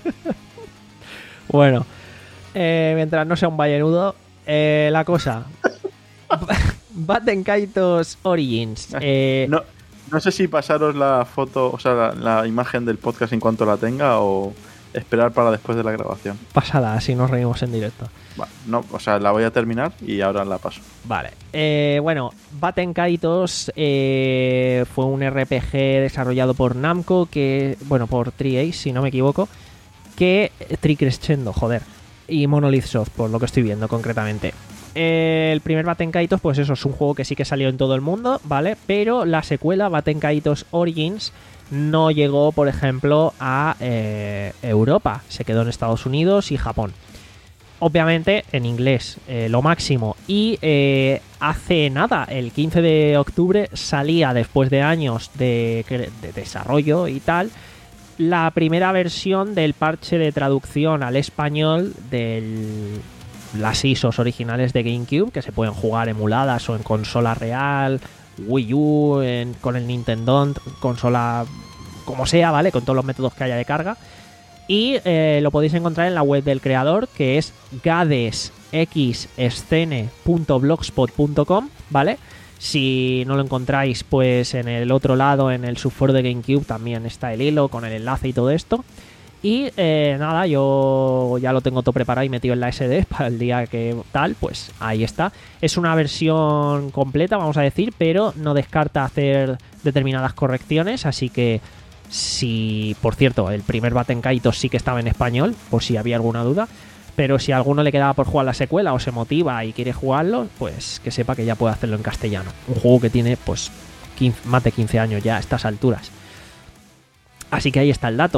Bueno, eh, mientras no sea un vallenudo, eh, la cosa. Baten Kaitos Origins. Eh, No, no sé si pasaros la foto, o sea, la, la imagen del podcast en cuanto la tenga o esperar para después de la grabación. Pásala, así nos reímos en directo. Va, no, o sea, la voy a terminar y ahora la paso. Vale. Eh, bueno, Baten Kaitos eh, fue un R P G desarrollado por Namco, que, bueno, por tres Ace, si no me equivoco, que Tricrescendo, joder, y Monolith Soft, por lo que estoy viendo concretamente. Eh, el primer Baten Kaitos, pues eso, es un juego que sí que salió en todo el mundo, ¿vale? Pero la secuela, Baten Kaitos Origins, no llegó, por ejemplo, a eh, Europa. Se quedó en Estados Unidos y Japón. Obviamente en inglés, eh, lo máximo. Y eh, hace nada, el quince de octubre, salía, después de años de, de desarrollo y tal, la primera versión del parche de traducción al español de las I S Os originales de GameCube, que se pueden jugar emuladas o en consola real, Wii U, en, con el Nintendo, consola como sea, ¿vale? Con todos los métodos que haya de carga. Y eh, lo podéis encontrar en la web del creador, que es gadesxscene punto blogspot punto com, ¿vale? Si no lo encontráis, pues en el otro lado, en el subforo de GameCube, también está el hilo con el enlace y todo esto. Y eh, nada, yo ya lo tengo todo preparado y metido en la ese de para el día que tal, pues ahí está. Es una versión completa, vamos a decir, pero no descarta hacer determinadas correcciones, así que si, por cierto, el primer Baten Kaitos sí que estaba en español, por si había alguna duda, pero si a alguno le quedaba por jugar la secuela o se motiva y quiere jugarlo, pues que sepa que ya puede hacerlo en castellano. Un juego que tiene pues quince, más de quince años ya a estas alturas. Así que ahí está el dato.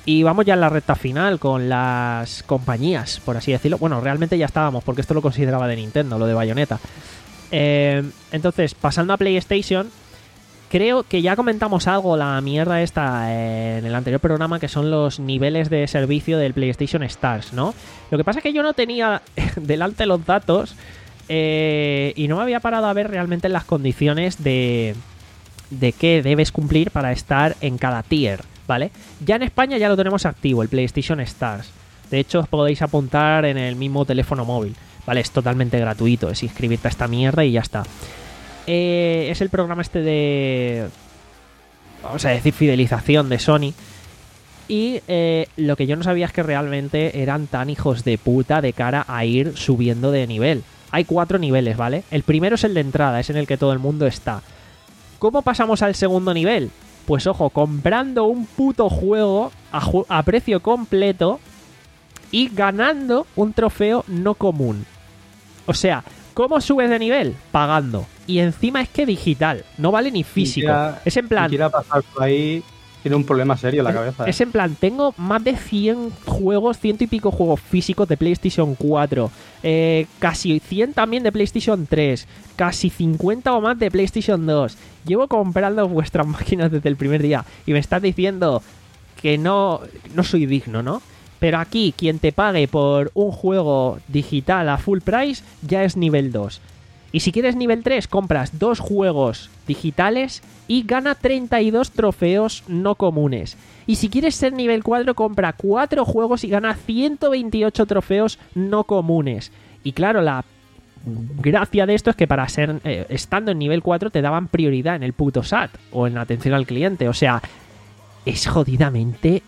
Y vamos ya en la recta final con las compañías, por así decirlo. Bueno, realmente ya estábamos, porque esto lo consideraba de Nintendo, lo de Bayonetta. Eh, entonces, pasando a PlayStation, creo que ya comentamos algo, la mierda esta, en el anterior programa, que son los niveles de servicio del PlayStation Stars, ¿no? Lo que pasa es que yo no tenía delante los datos eh, y no me había parado a ver realmente las condiciones de, de qué debes cumplir para estar en cada tier, ¿vale? Ya en España ya lo tenemos activo, el PlayStation Stars. De hecho, os podéis apuntar en el mismo teléfono móvil, ¿vale? Es totalmente gratuito, es inscribirte a esta mierda y ya está. Eh, es el programa este de, vamos a decir, fidelización de Sony. Y eh, lo que yo no sabía es que realmente eran tan hijos de puta de cara a ir subiendo de nivel. Hay cuatro niveles, ¿vale? El primero es el de entrada, es en el que todo el mundo está. ¿Cómo pasamos al segundo nivel? Pues ojo, comprando un puto juego a, ju- a precio completo y ganando un trofeo no común. O sea, ¿cómo subes de nivel? Pagando. Y encima es que digital, no vale ni físico. Quiera, es en plan... Si quiera pasar por ahí, tiene un problema serio en la cabeza. ¿eh? Es en plan, tengo más de cien juegos, ciento y pico juegos físicos de PlayStation cuatro, eh, casi cien también de PlayStation tres, casi cincuenta o más de PlayStation dos. Llevo comprando vuestras máquinas desde el primer día y me estás diciendo que no, no soy digno, ¿no? Pero aquí, quien te pague por un juego digital a full price ya es nivel dos. Y si quieres nivel tres, compras dos juegos digitales y gana treinta y dos trofeos no comunes. Y si quieres ser nivel cuatro, compra cuatro juegos y gana ciento veintiocho trofeos no comunes. Y claro, la gracia de esto es que para ser eh, estando en nivel cuatro te daban prioridad en el puto S A T o en la atención al cliente. O sea, es jodidamente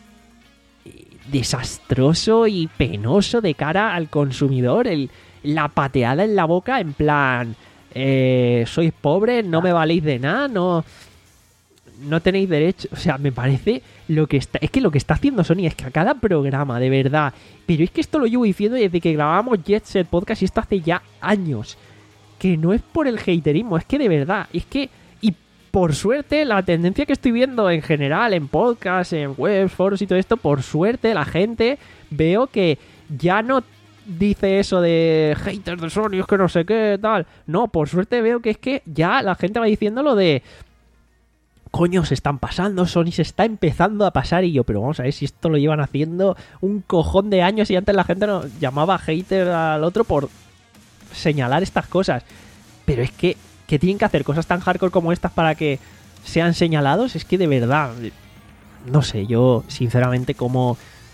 desastroso y penoso de cara al consumidor. El, la pateada en la boca en plan, eh, sois pobres, no me valéis de nada, no, no tenéis derecho. O sea, me parece lo que está... Es que lo que está haciendo Sony es que a cada programa, de verdad... Pero es que esto lo llevo diciendo desde que grabamos Jet Set Podcast y esto hace ya años. Que no es por el haterismo, es que de verdad, es que... Y por suerte, la tendencia que estoy viendo en general, en podcasts, en webs, foros y todo esto, por suerte la gente veo que ya no dice eso de haters de Sony, es que no sé qué, tal. No, por suerte veo que es que ya la gente va diciendo lo de... Coño, se están pasando, Sony se está empezando a pasar. Y yo, pero vamos a ver si esto lo llevan haciendo un cojón de años y antes la gente no llamaba hater al otro por señalar estas cosas. Pero es que, que tienen que hacer cosas tan hardcore como estas para que sean señalados. Es que de verdad, no sé, yo sinceramente como...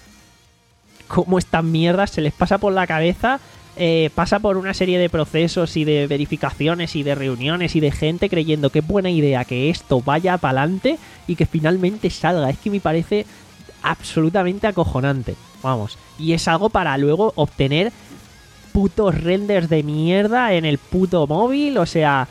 Cómo estas mierdas se les pasa por la cabeza, eh, pasa por una serie de procesos y de verificaciones y de reuniones y de gente creyendo que es buena idea que esto vaya para adelante y que finalmente salga. Es que me parece absolutamente acojonante, vamos. Y es algo para luego obtener putos renders de mierda en el puto móvil, o sea,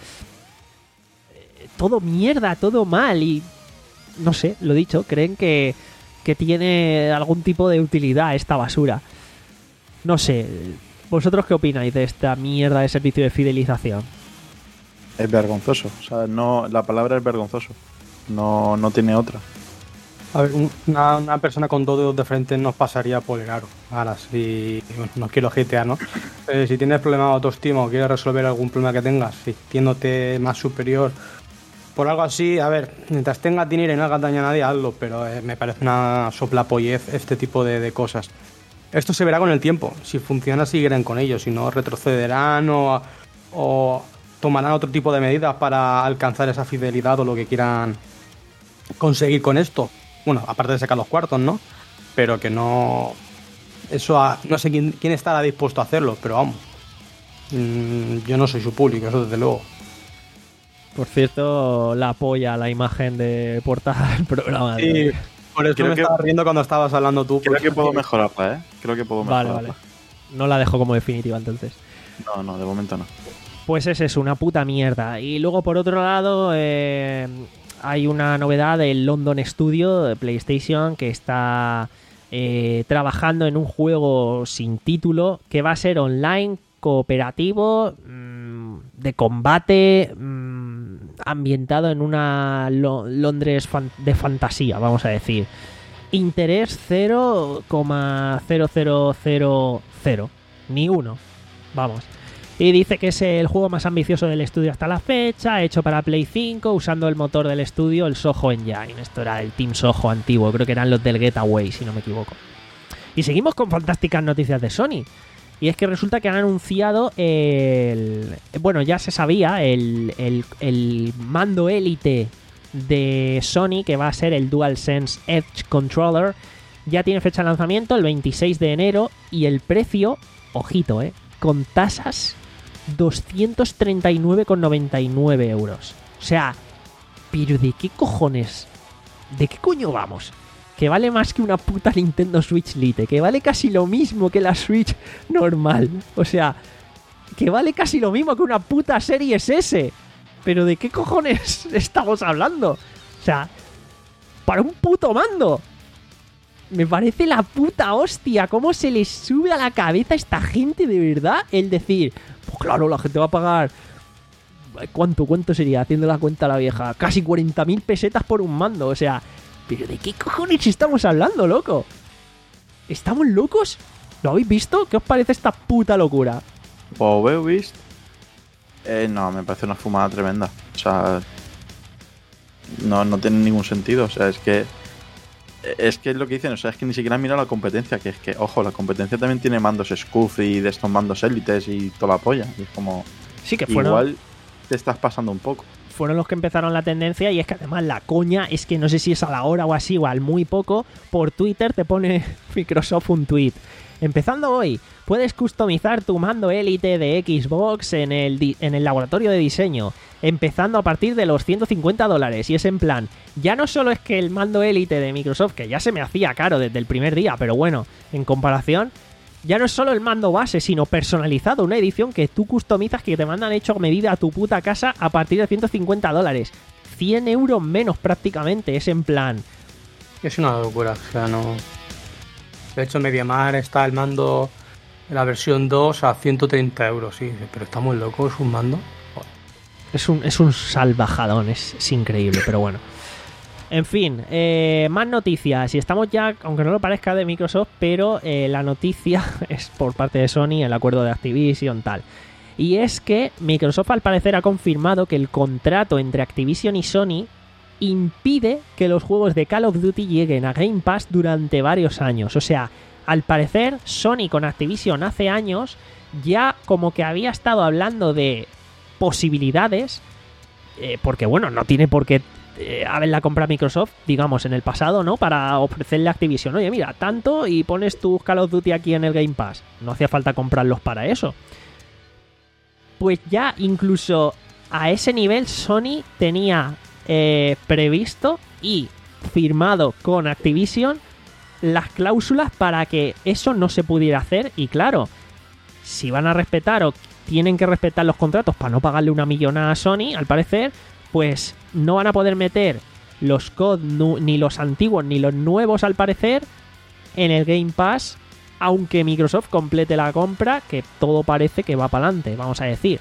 todo mierda, todo mal. Y no sé, lo dicho, creen que... que tiene algún tipo de utilidad esta basura. No sé, ¿vosotros qué opináis de esta mierda de servicio de fidelización? Es vergonzoso, o sea, no, la palabra es vergonzoso, no, no tiene otra. A ver, una, una persona con dos dedos de frente nos pasaría por el aro. Ahora, si bueno, no quiero hatear, ¿no? Eh, si tienes problemas de autoestima o quieres resolver algún problema que tengas, sintiéndote más superior por algo así, a ver, mientras tengas dinero y no hagas daño a nadie, hazlo, pero eh, me parece una soplapollez este tipo de, de cosas. Esto se verá con el tiempo. Si funciona, seguirán con ello. Si no, retrocederán o, o tomarán otro tipo de medidas para alcanzar esa fidelidad o lo que quieran conseguir con esto. Bueno, aparte de sacar los cuartos, ¿no? Pero que no... Eso a, no sé quién, quién estará dispuesto a hacerlo, pero vamos. Mmm, yo no soy su público, eso desde luego. Por cierto, la apoya la imagen de portada del programa. Sí, de... por eso creo me que, estaba riendo cuando estabas hablando tú. Creo que puedo mejorarla, ¿eh? Creo que puedo mejorarla. Vale, vale. No la dejo como definitiva, entonces. No, no, de momento no. Pues ese es una puta mierda. Y luego, por otro lado, eh, hay una novedad del London Studio de PlayStation que está eh, trabajando en un juego sin título que va a ser online, cooperativo, mmm, de combate, mmm, ambientado en una Lo- Londres fan- de fantasía, vamos a decir. interés cero coma cero cero cero cero, ni uno, vamos. Y dice que es el juego más ambicioso del estudio hasta la fecha, hecho para Play cinco, usando el motor del estudio, el Soho Engine. Esto era el Team Soho antiguo, creo que eran los del Getaway, si no me equivoco. Y seguimos con fantásticas noticias de Sony. Y es que resulta que han anunciado el... Bueno, ya se sabía, el, el, el mando élite de Sony, que va a ser el DualSense Edge Controller, ya tiene fecha de lanzamiento, el veintiséis de enero, y el precio, ojito, eh, con tasas, doscientos treinta y nueve con noventa y nueve euros. O sea, ¿pero de qué cojones? ¿De qué coño vamos? Que vale más que una puta Nintendo Switch Lite, que vale casi lo mismo que la Switch normal. O sea, que vale casi lo mismo que una puta Series S. ¿Pero de qué cojones estamos hablando? O sea, para un puto mando. Me parece la puta hostia. ¿Cómo se les sube a la cabeza a esta gente de verdad el decir, pues claro, la gente va a pagar... ¿Cuánto, cuánto sería? Haciendo la cuenta a la vieja. Casi cuarenta mil pesetas por un mando. O sea, ¿pero de qué cojones estamos hablando, loco? ¿Estamos locos? ¿Lo habéis visto? ¿Qué os parece esta puta locura? Pues he visto. Eh, no, me parece una fumada tremenda. O sea, no, no tiene ningún sentido. O sea, es que es que es lo que dicen. O sea, es que ni siquiera mira la competencia. Que es que, ojo, la competencia también tiene mandos Scuf y de estos mandos élites y toda la polla. Y es como... Sí, que fueron... Igual te estás pasando un poco. Fueron los que empezaron la tendencia, y es que además la coña es que no sé si es a la hora o así o al muy poco, por Twitter te pone Microsoft un tweet. Empezando hoy, puedes customizar tu mando élite de Xbox en el, di- en el laboratorio de diseño, empezando a partir de los ciento cincuenta dólares. Y es en plan, ya no solo es que el mando élite de Microsoft, que ya se me hacía caro desde el primer día, pero bueno, en comparación, ya no es solo el mando base, sino personalizado, una edición que tú customizas, que te mandan hecho a medida a tu puta casa a partir de ciento cincuenta dólares. cien euros menos prácticamente, es en plan... Es una locura, o sea, no... De hecho, MediaMarkt está el mando en la versión dos a ciento treinta euros, sí, pero estamos locos, un mando. Es un, es un salvajadón, es, es increíble, pero bueno. En fin, eh, más noticias. Y estamos ya, aunque no lo parezca, de Microsoft, pero eh, la noticia es por parte de Sony, el acuerdo de Activision, tal. Y es que Microsoft al parecer ha confirmado que el contrato entre Activision y Sony impide que los juegos de Call of Duty lleguen a Game Pass durante varios años. O sea, al parecer Sony con Activision hace años ya como que había estado hablando de posibilidades, eh, porque bueno, no tiene por qué eh, haberla comprado Microsoft, digamos, en el pasado, ¿no? Para ofrecerle a Activision, oye, mira, tanto y pones tus Call of Duty aquí en el Game Pass. No hacía falta comprarlos para eso. Pues ya incluso a ese nivel Sony tenía eh, previsto y firmado con Activision las cláusulas para que eso no se pudiera hacer. Y claro, si van a respetar o tienen que respetar los contratos para no pagarle una millonada a Sony, al parecer, pues no van a poder meter los C O D, ni los antiguos ni los nuevos, al parecer, en el Game Pass, aunque Microsoft complete la compra, que todo parece que va para adelante, vamos a decir.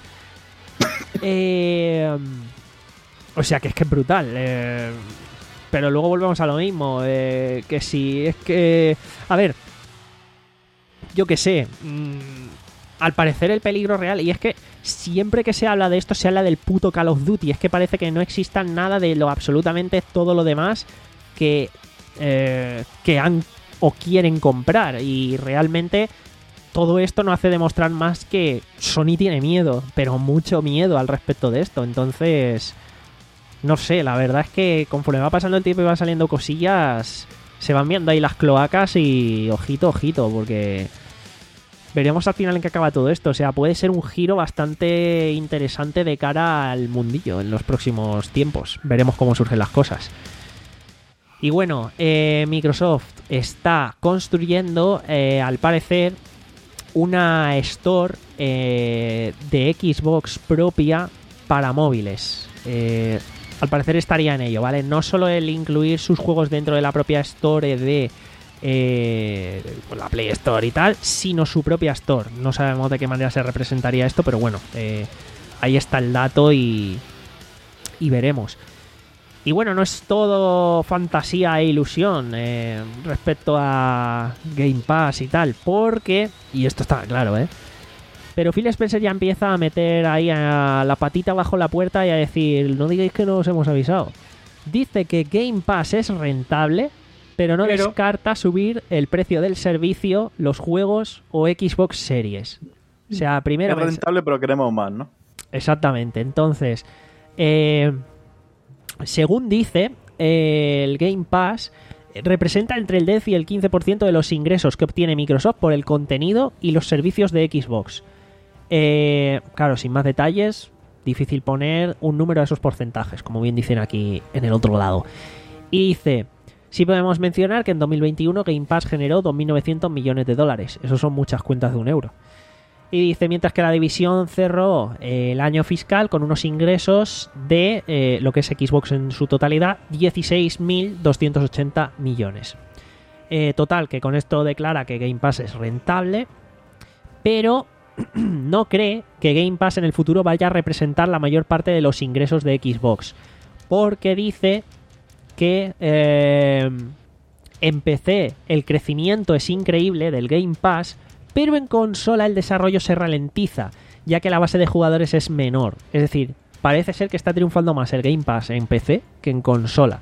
Eh, o sea que es que es brutal. Eh, pero luego volvemos a lo mismo. Eh, que si es que... A ver, yo qué sé. Mmm, al parecer el peligro real, y es que siempre que se habla de esto se habla del puto Call of Duty. Es que parece que no exista nada de lo absolutamente todo lo demás que, eh, que han o quieren comprar, y realmente todo esto no hace demostrar más que Sony tiene miedo, pero mucho miedo al respecto de esto. Entonces, no sé, la verdad es que conforme va pasando el tiempo y van saliendo cosillas, se van viendo ahí las cloacas y ojito, ojito, porque veremos al final en qué acaba todo esto. O sea, puede ser un giro bastante interesante de cara al mundillo en los próximos tiempos. Veremos cómo surgen las cosas. Y bueno, eh, Microsoft está construyendo, eh, al parecer, una store eh, de Xbox propia para móviles. Eh, al parecer estaría en ello, ¿vale? No solo el incluir sus juegos dentro de la propia store de eh, la Play Store y tal, sino su propia store. No sabemos de qué manera se representaría esto, pero bueno, eh, ahí está el dato y, y veremos. Y bueno, no es todo fantasía e ilusión eh, respecto a Game Pass y tal, porque, y esto está claro, ¿eh? Pero Phil Spencer ya empieza a meter ahí a la patita bajo la puerta y a decir, no digáis que no os hemos avisado. Dice que Game Pass es rentable, pero no Pero- descarta subir el precio del servicio, los juegos o Xbox Series. O sea, primero... Es rentable, pero queremos más, ¿no? Exactamente. Entonces, eh, según dice, eh, el Game Pass representa entre el diez y el quince por ciento de los ingresos que obtiene Microsoft por el contenido y los servicios de Xbox. Eh, claro, sin más detalles, difícil poner un número a esos porcentajes, como bien dicen aquí en el otro lado. Y dice, sí podemos mencionar que en dos mil veintiuno Game Pass generó dos mil novecientos millones de dólares. Eso son muchas cuentas de un euro. Y dice, mientras que la división cerró eh, el año fiscal con unos ingresos de eh, lo que es Xbox en su totalidad, dieciséis mil doscientos ochenta millones. Eh, total, que con esto declara que Game Pass es rentable, pero no cree que Game Pass en el futuro vaya a representar la mayor parte de los ingresos de Xbox. Porque dice que eh, en P C el crecimiento es increíble del Game Pass, pero en consola el desarrollo se ralentiza, ya que la base de jugadores es menor. Es decir, parece ser que está triunfando más el Game Pass en P C que en consola.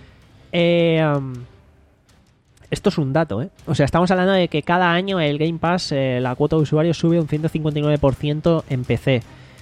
Eh, um, esto es un dato, ¿eh? O sea, estamos hablando de que cada año el Game Pass, eh, la cuota de usuarios sube un ciento cincuenta y nueve por ciento en P C.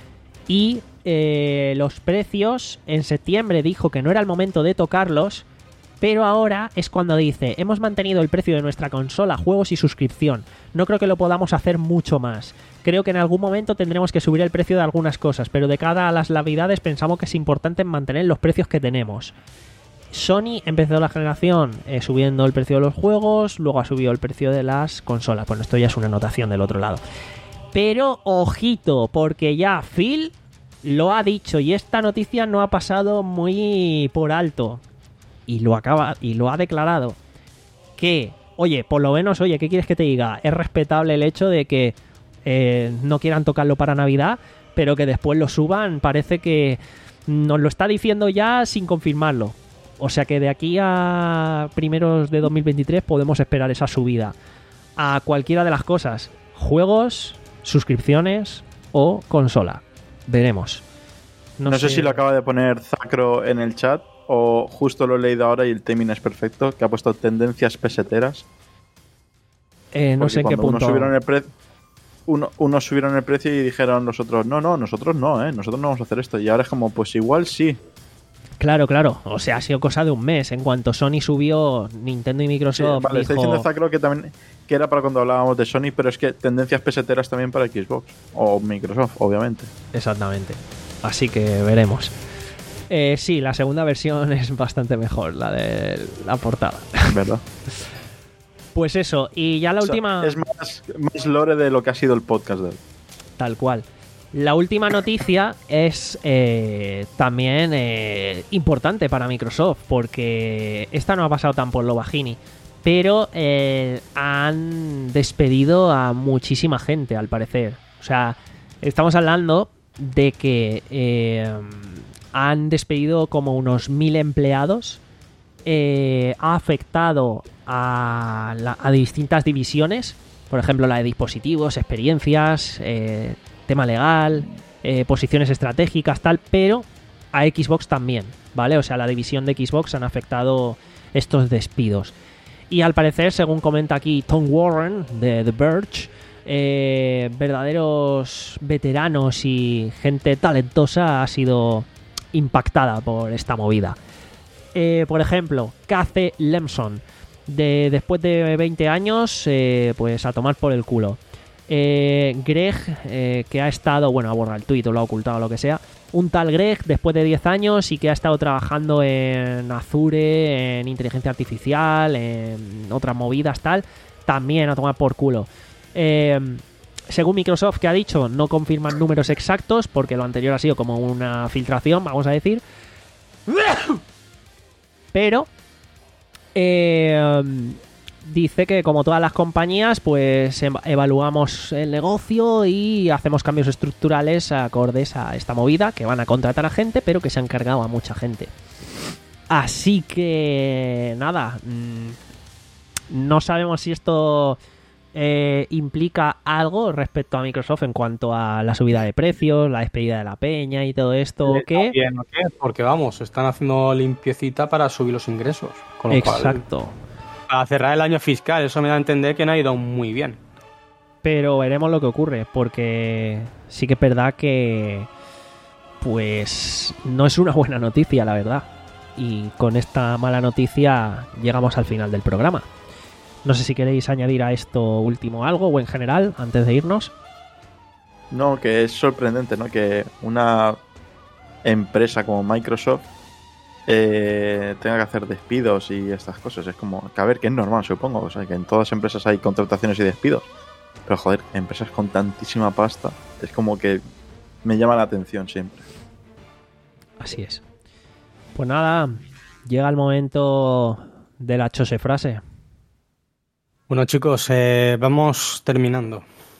Y eh, los precios, en septiembre dijo que no era el momento de tocarlos, pero ahora es cuando dice, hemos mantenido el precio de nuestra consola, juegos y suscripción. No creo que lo podamos hacer mucho más. Creo que en algún momento tendremos que subir el precio de algunas cosas, pero de cara a las navidades pensamos que es importante mantener los precios que tenemos. Sony empezó la generación eh, subiendo el precio de los juegos, luego ha subido el precio de las consolas. Bueno, esto ya es una anotación del otro lado. Pero ojito, porque ya Phil lo ha dicho y esta noticia no ha pasado muy por alto. Y lo acaba y lo ha declarado que, oye, por lo menos, oye, ¿qué quieres que te diga? Es respetable el hecho de que eh, no quieran tocarlo para Navidad, pero que después lo suban. Parece que nos lo está diciendo ya sin confirmarlo. O sea que de aquí a primeros de dos mil veintitrés podemos esperar esa subida a cualquiera de las cosas: juegos, suscripciones o consola. Veremos. No, no sé si lo acaba de poner Zacro en el chat o justo lo he leído ahora y el timing es perfecto, que ha puesto tendencias peseteras. Eh, no Porque sé en qué cuando punto. Unos subieron, el pre- uno, unos subieron el precio y dijeron los otros, no, no, nosotros no, ¿eh? Nosotros no vamos a hacer esto. Y ahora es como, pues igual sí. Claro, claro. O sea, ha sido cosa de un mes. En cuanto Sony subió, Nintendo y Sí, Microsoft vale, está dijo... diciendo Zacro que también que era para cuando hablábamos de Sony, pero es que tendencias peseteras también para Xbox o Microsoft, obviamente. Exactamente. Así que veremos. Eh, sí, la segunda versión es bastante mejor, la de la portada. ¿Verdad? Pues eso, y ya la O sea, última... es más, más lore de lo que ha sido el podcast de él. Tal cual. La última noticia es eh, también eh, importante para Microsoft, porque esta no ha pasado tan por lo bajini, pero eh, han despedido a muchísima gente, al parecer. O sea, estamos hablando de que eh, han despedido como unos mil empleados. Eh, ha afectado a, la, a distintas divisiones, por ejemplo la de dispositivos, experiencias, eh, tema legal, eh, posiciones estratégicas, tal, pero a Xbox también, ¿vale? O sea, la división de Xbox han afectado estos despidos. Y al parecer, según comenta aquí Tom Warren de The Verge, eh, verdaderos veteranos y gente talentosa ha sido impactada por esta movida. Eh, por ejemplo, Cathy Lemson, de, después de veinte años, eh, pues a tomar por el culo. Eh, Greg, eh, que ha estado, bueno, ha borrado el tuit o lo ha ocultado o lo que sea. Un tal Greg, después de diez años y que ha estado trabajando en Azure, en inteligencia artificial, en otras movidas, tal, también a tomar por culo. Eh, según Microsoft, que ha dicho, no confirman números exactos porque lo anterior ha sido como una filtración, vamos a decir. Pero eh, dice que como todas las compañías, pues evaluamos el negocio y hacemos cambios estructurales acordes a esta movida, que van a contratar a gente, pero que se han cargado a mucha gente. Así que nada, no sabemos si esto eh, implica algo respecto a Microsoft en cuanto a la subida de precios, la despedida de la peña y todo esto, ¿o qué? Bien, ¿o qué? Porque vamos, están haciendo limpiecita para subir los ingresos. Con lo Exacto. Cual, para cerrar el año fiscal, eso me da a entender que no ha ido muy bien. Pero veremos lo que ocurre, porque sí que es verdad que pues no es una buena noticia, la verdad. Y con esta mala noticia llegamos al final del programa. No sé si queréis añadir a esto último algo o en general, antes de irnos. No, que es sorprendente, ¿no? Que una empresa como Microsoft eh, tenga que hacer despidos y estas cosas. Es como, que a ver, que es normal, supongo. O sea, que en todas las empresas hay contrataciones y despidos. Pero joder, empresas con tantísima pasta, es como que me llama la atención siempre. Así es. Pues nada, llega el momento de la chose frase. Bueno, chicos, eh, vamos terminando.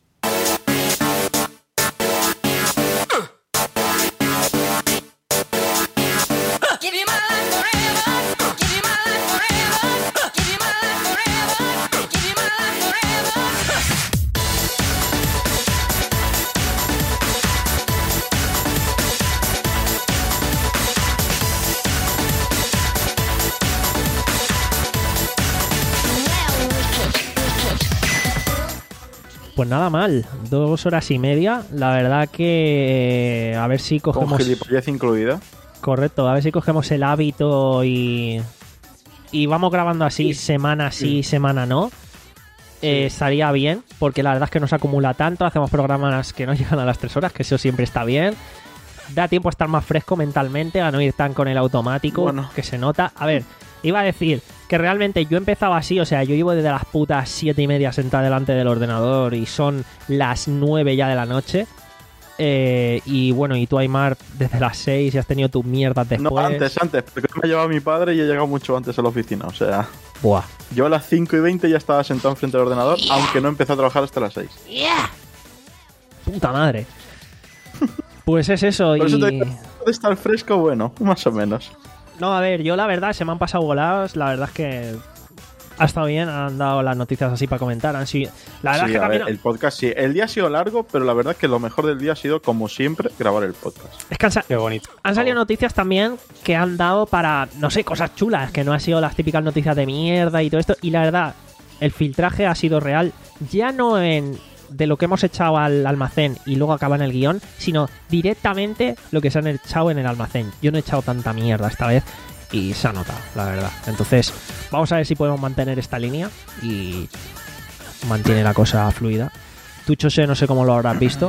Pues nada mal, dos horas y media. La verdad que eh, a ver si cogemos... ¿Con gilipollez incluida? Correcto, a ver si cogemos el hábito y... Y vamos grabando así, semana sí, semana no. Eh, estaría bien, porque la verdad es que no se acumula tanto. Hacemos programas que no llegan a las tres horas, que eso siempre está bien. Da tiempo a estar más fresco mentalmente, a no ir tan con el automático, bueno, que se nota. A ver, iba a decir que realmente yo empezaba así, o sea, yo llevo desde las putas siete y media sentada delante del ordenador y son las nueve ya de la noche. Eh, y bueno, y tú, Aymar, desde las seis y has tenido tus mierdas después. No, antes, antes, porque me ha llevado mi padre y he llegado mucho antes a la oficina, o sea... Buah. Yo a las cinco y veinte ya estaba sentado enfrente del ordenador, aunque no empecé a trabajar hasta las seis. Yeah. Puta madre. Pues es eso. Por y... eso te digo, de estar fresco, bueno, más o menos. No, a ver, yo la verdad, se me han pasado volados. La verdad es que ha estado bien, han dado las noticias así para comentar. Han sido... La verdad Sí, es que a ver, también... el podcast sí. El día ha sido largo, pero la verdad es que lo mejor del día ha sido, como siempre, grabar el podcast. Es que han, sa... Qué bonito. han salido noticias también que han dado para, no sé, cosas chulas, que no han sido las típicas noticias de mierda y todo esto. Y la verdad, el filtraje ha sido real, ya no en de lo que hemos echado al almacén y luego acaba en el guión, sino directamente lo que se han echado en el almacén. Yo no he echado tanta mierda esta vez y se ha notado, la verdad. Entonces, vamos a ver si podemos mantener esta línea y mantiene la cosa fluida. Tú, Chose, no sé cómo lo habrás visto.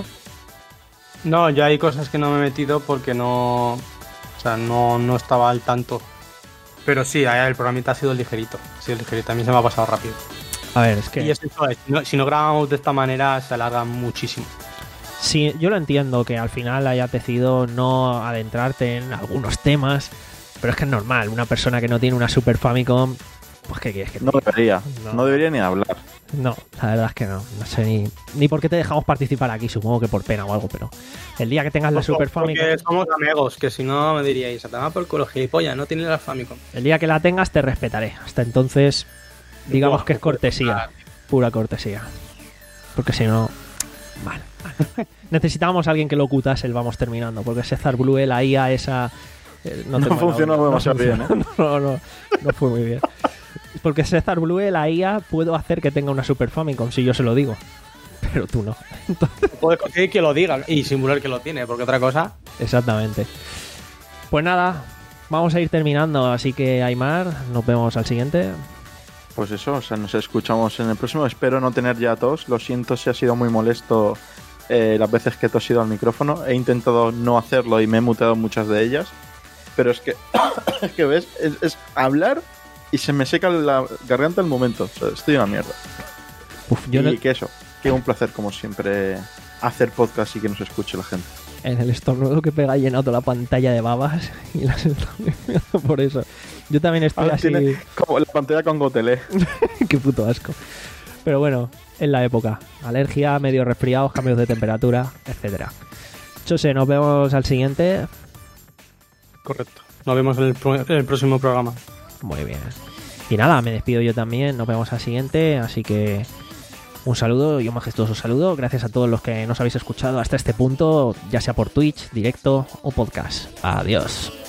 No, ya hay cosas que no me he metido porque no... O sea, no, no estaba al tanto. Pero sí, el programita ha sido ligerito. Ha sido ligerito, a mí se me ha pasado rápido. A ver, es que... Y es eso, si no, si no grabamos de esta manera se alarga muchísimo. Sí, yo lo entiendo, que al final hayas decidido no adentrarte en algunos temas, pero es que es normal, una persona que no tiene una Super Famicom, pues ¿qué quieres que te No diga? debería, No. no debería ni hablar. No, la verdad es que no, no sé ni, ni por qué te dejamos participar aquí, supongo que por pena o algo, pero el día que tengas la Super Famicom, Porque somos amigos, que si no me diríais, a tomar por culo, gilipollas, no tiene la Famicom. el día que la tengas te respetaré, hasta entonces digamos Buah, que es cortesía, pura cortesía, porque si no, vale, vale. Necesitábamos a alguien que lo ocutase el vamos terminando, porque César Blue, la I A esa... eh, No te- funcionó demasiado bien, funcionó. No, no, no fue muy bien. Porque César Blue, la I A, puedo hacer que tenga una Super Famicom si yo se lo digo. Pero tú no. Entonces, Puedes conseguir que lo digan y simular que lo tiene, porque otra cosa... exactamente. Pues nada, vamos a ir terminando. Así que, Aymar, nos vemos al siguiente. Pues eso, o sea, nos escuchamos en el próximo. Espero no tener ya tos. Lo siento si ha sido muy molesto eh, las veces que he tosido al micrófono. He intentado no hacerlo y me he muteado muchas de ellas. Pero es que, es que ves, es, es hablar y se me seca la garganta al momento. O sea, estoy una mierda. Uf, yo y en el, que eso, que un placer como siempre hacer podcast y que nos escuche la gente. en el estornudo que pega he llenado toda la pantalla de babas y las estoy limpiando por eso. Yo también estoy Ahora así... tiene como la pantalla con gotelé. Qué puto asco. Pero bueno, es la época. Alergia, medio resfriados, cambios de temperatura, etcétera. Chose, nos vemos al siguiente. Correcto. Nos vemos en el, pro- en el próximo programa. Muy bien. Y nada, me despido yo también. Nos vemos al siguiente. Así que un saludo y un majestuoso saludo. Gracias a todos los que nos habéis escuchado hasta este punto, ya sea por Twitch, directo o podcast. Adiós.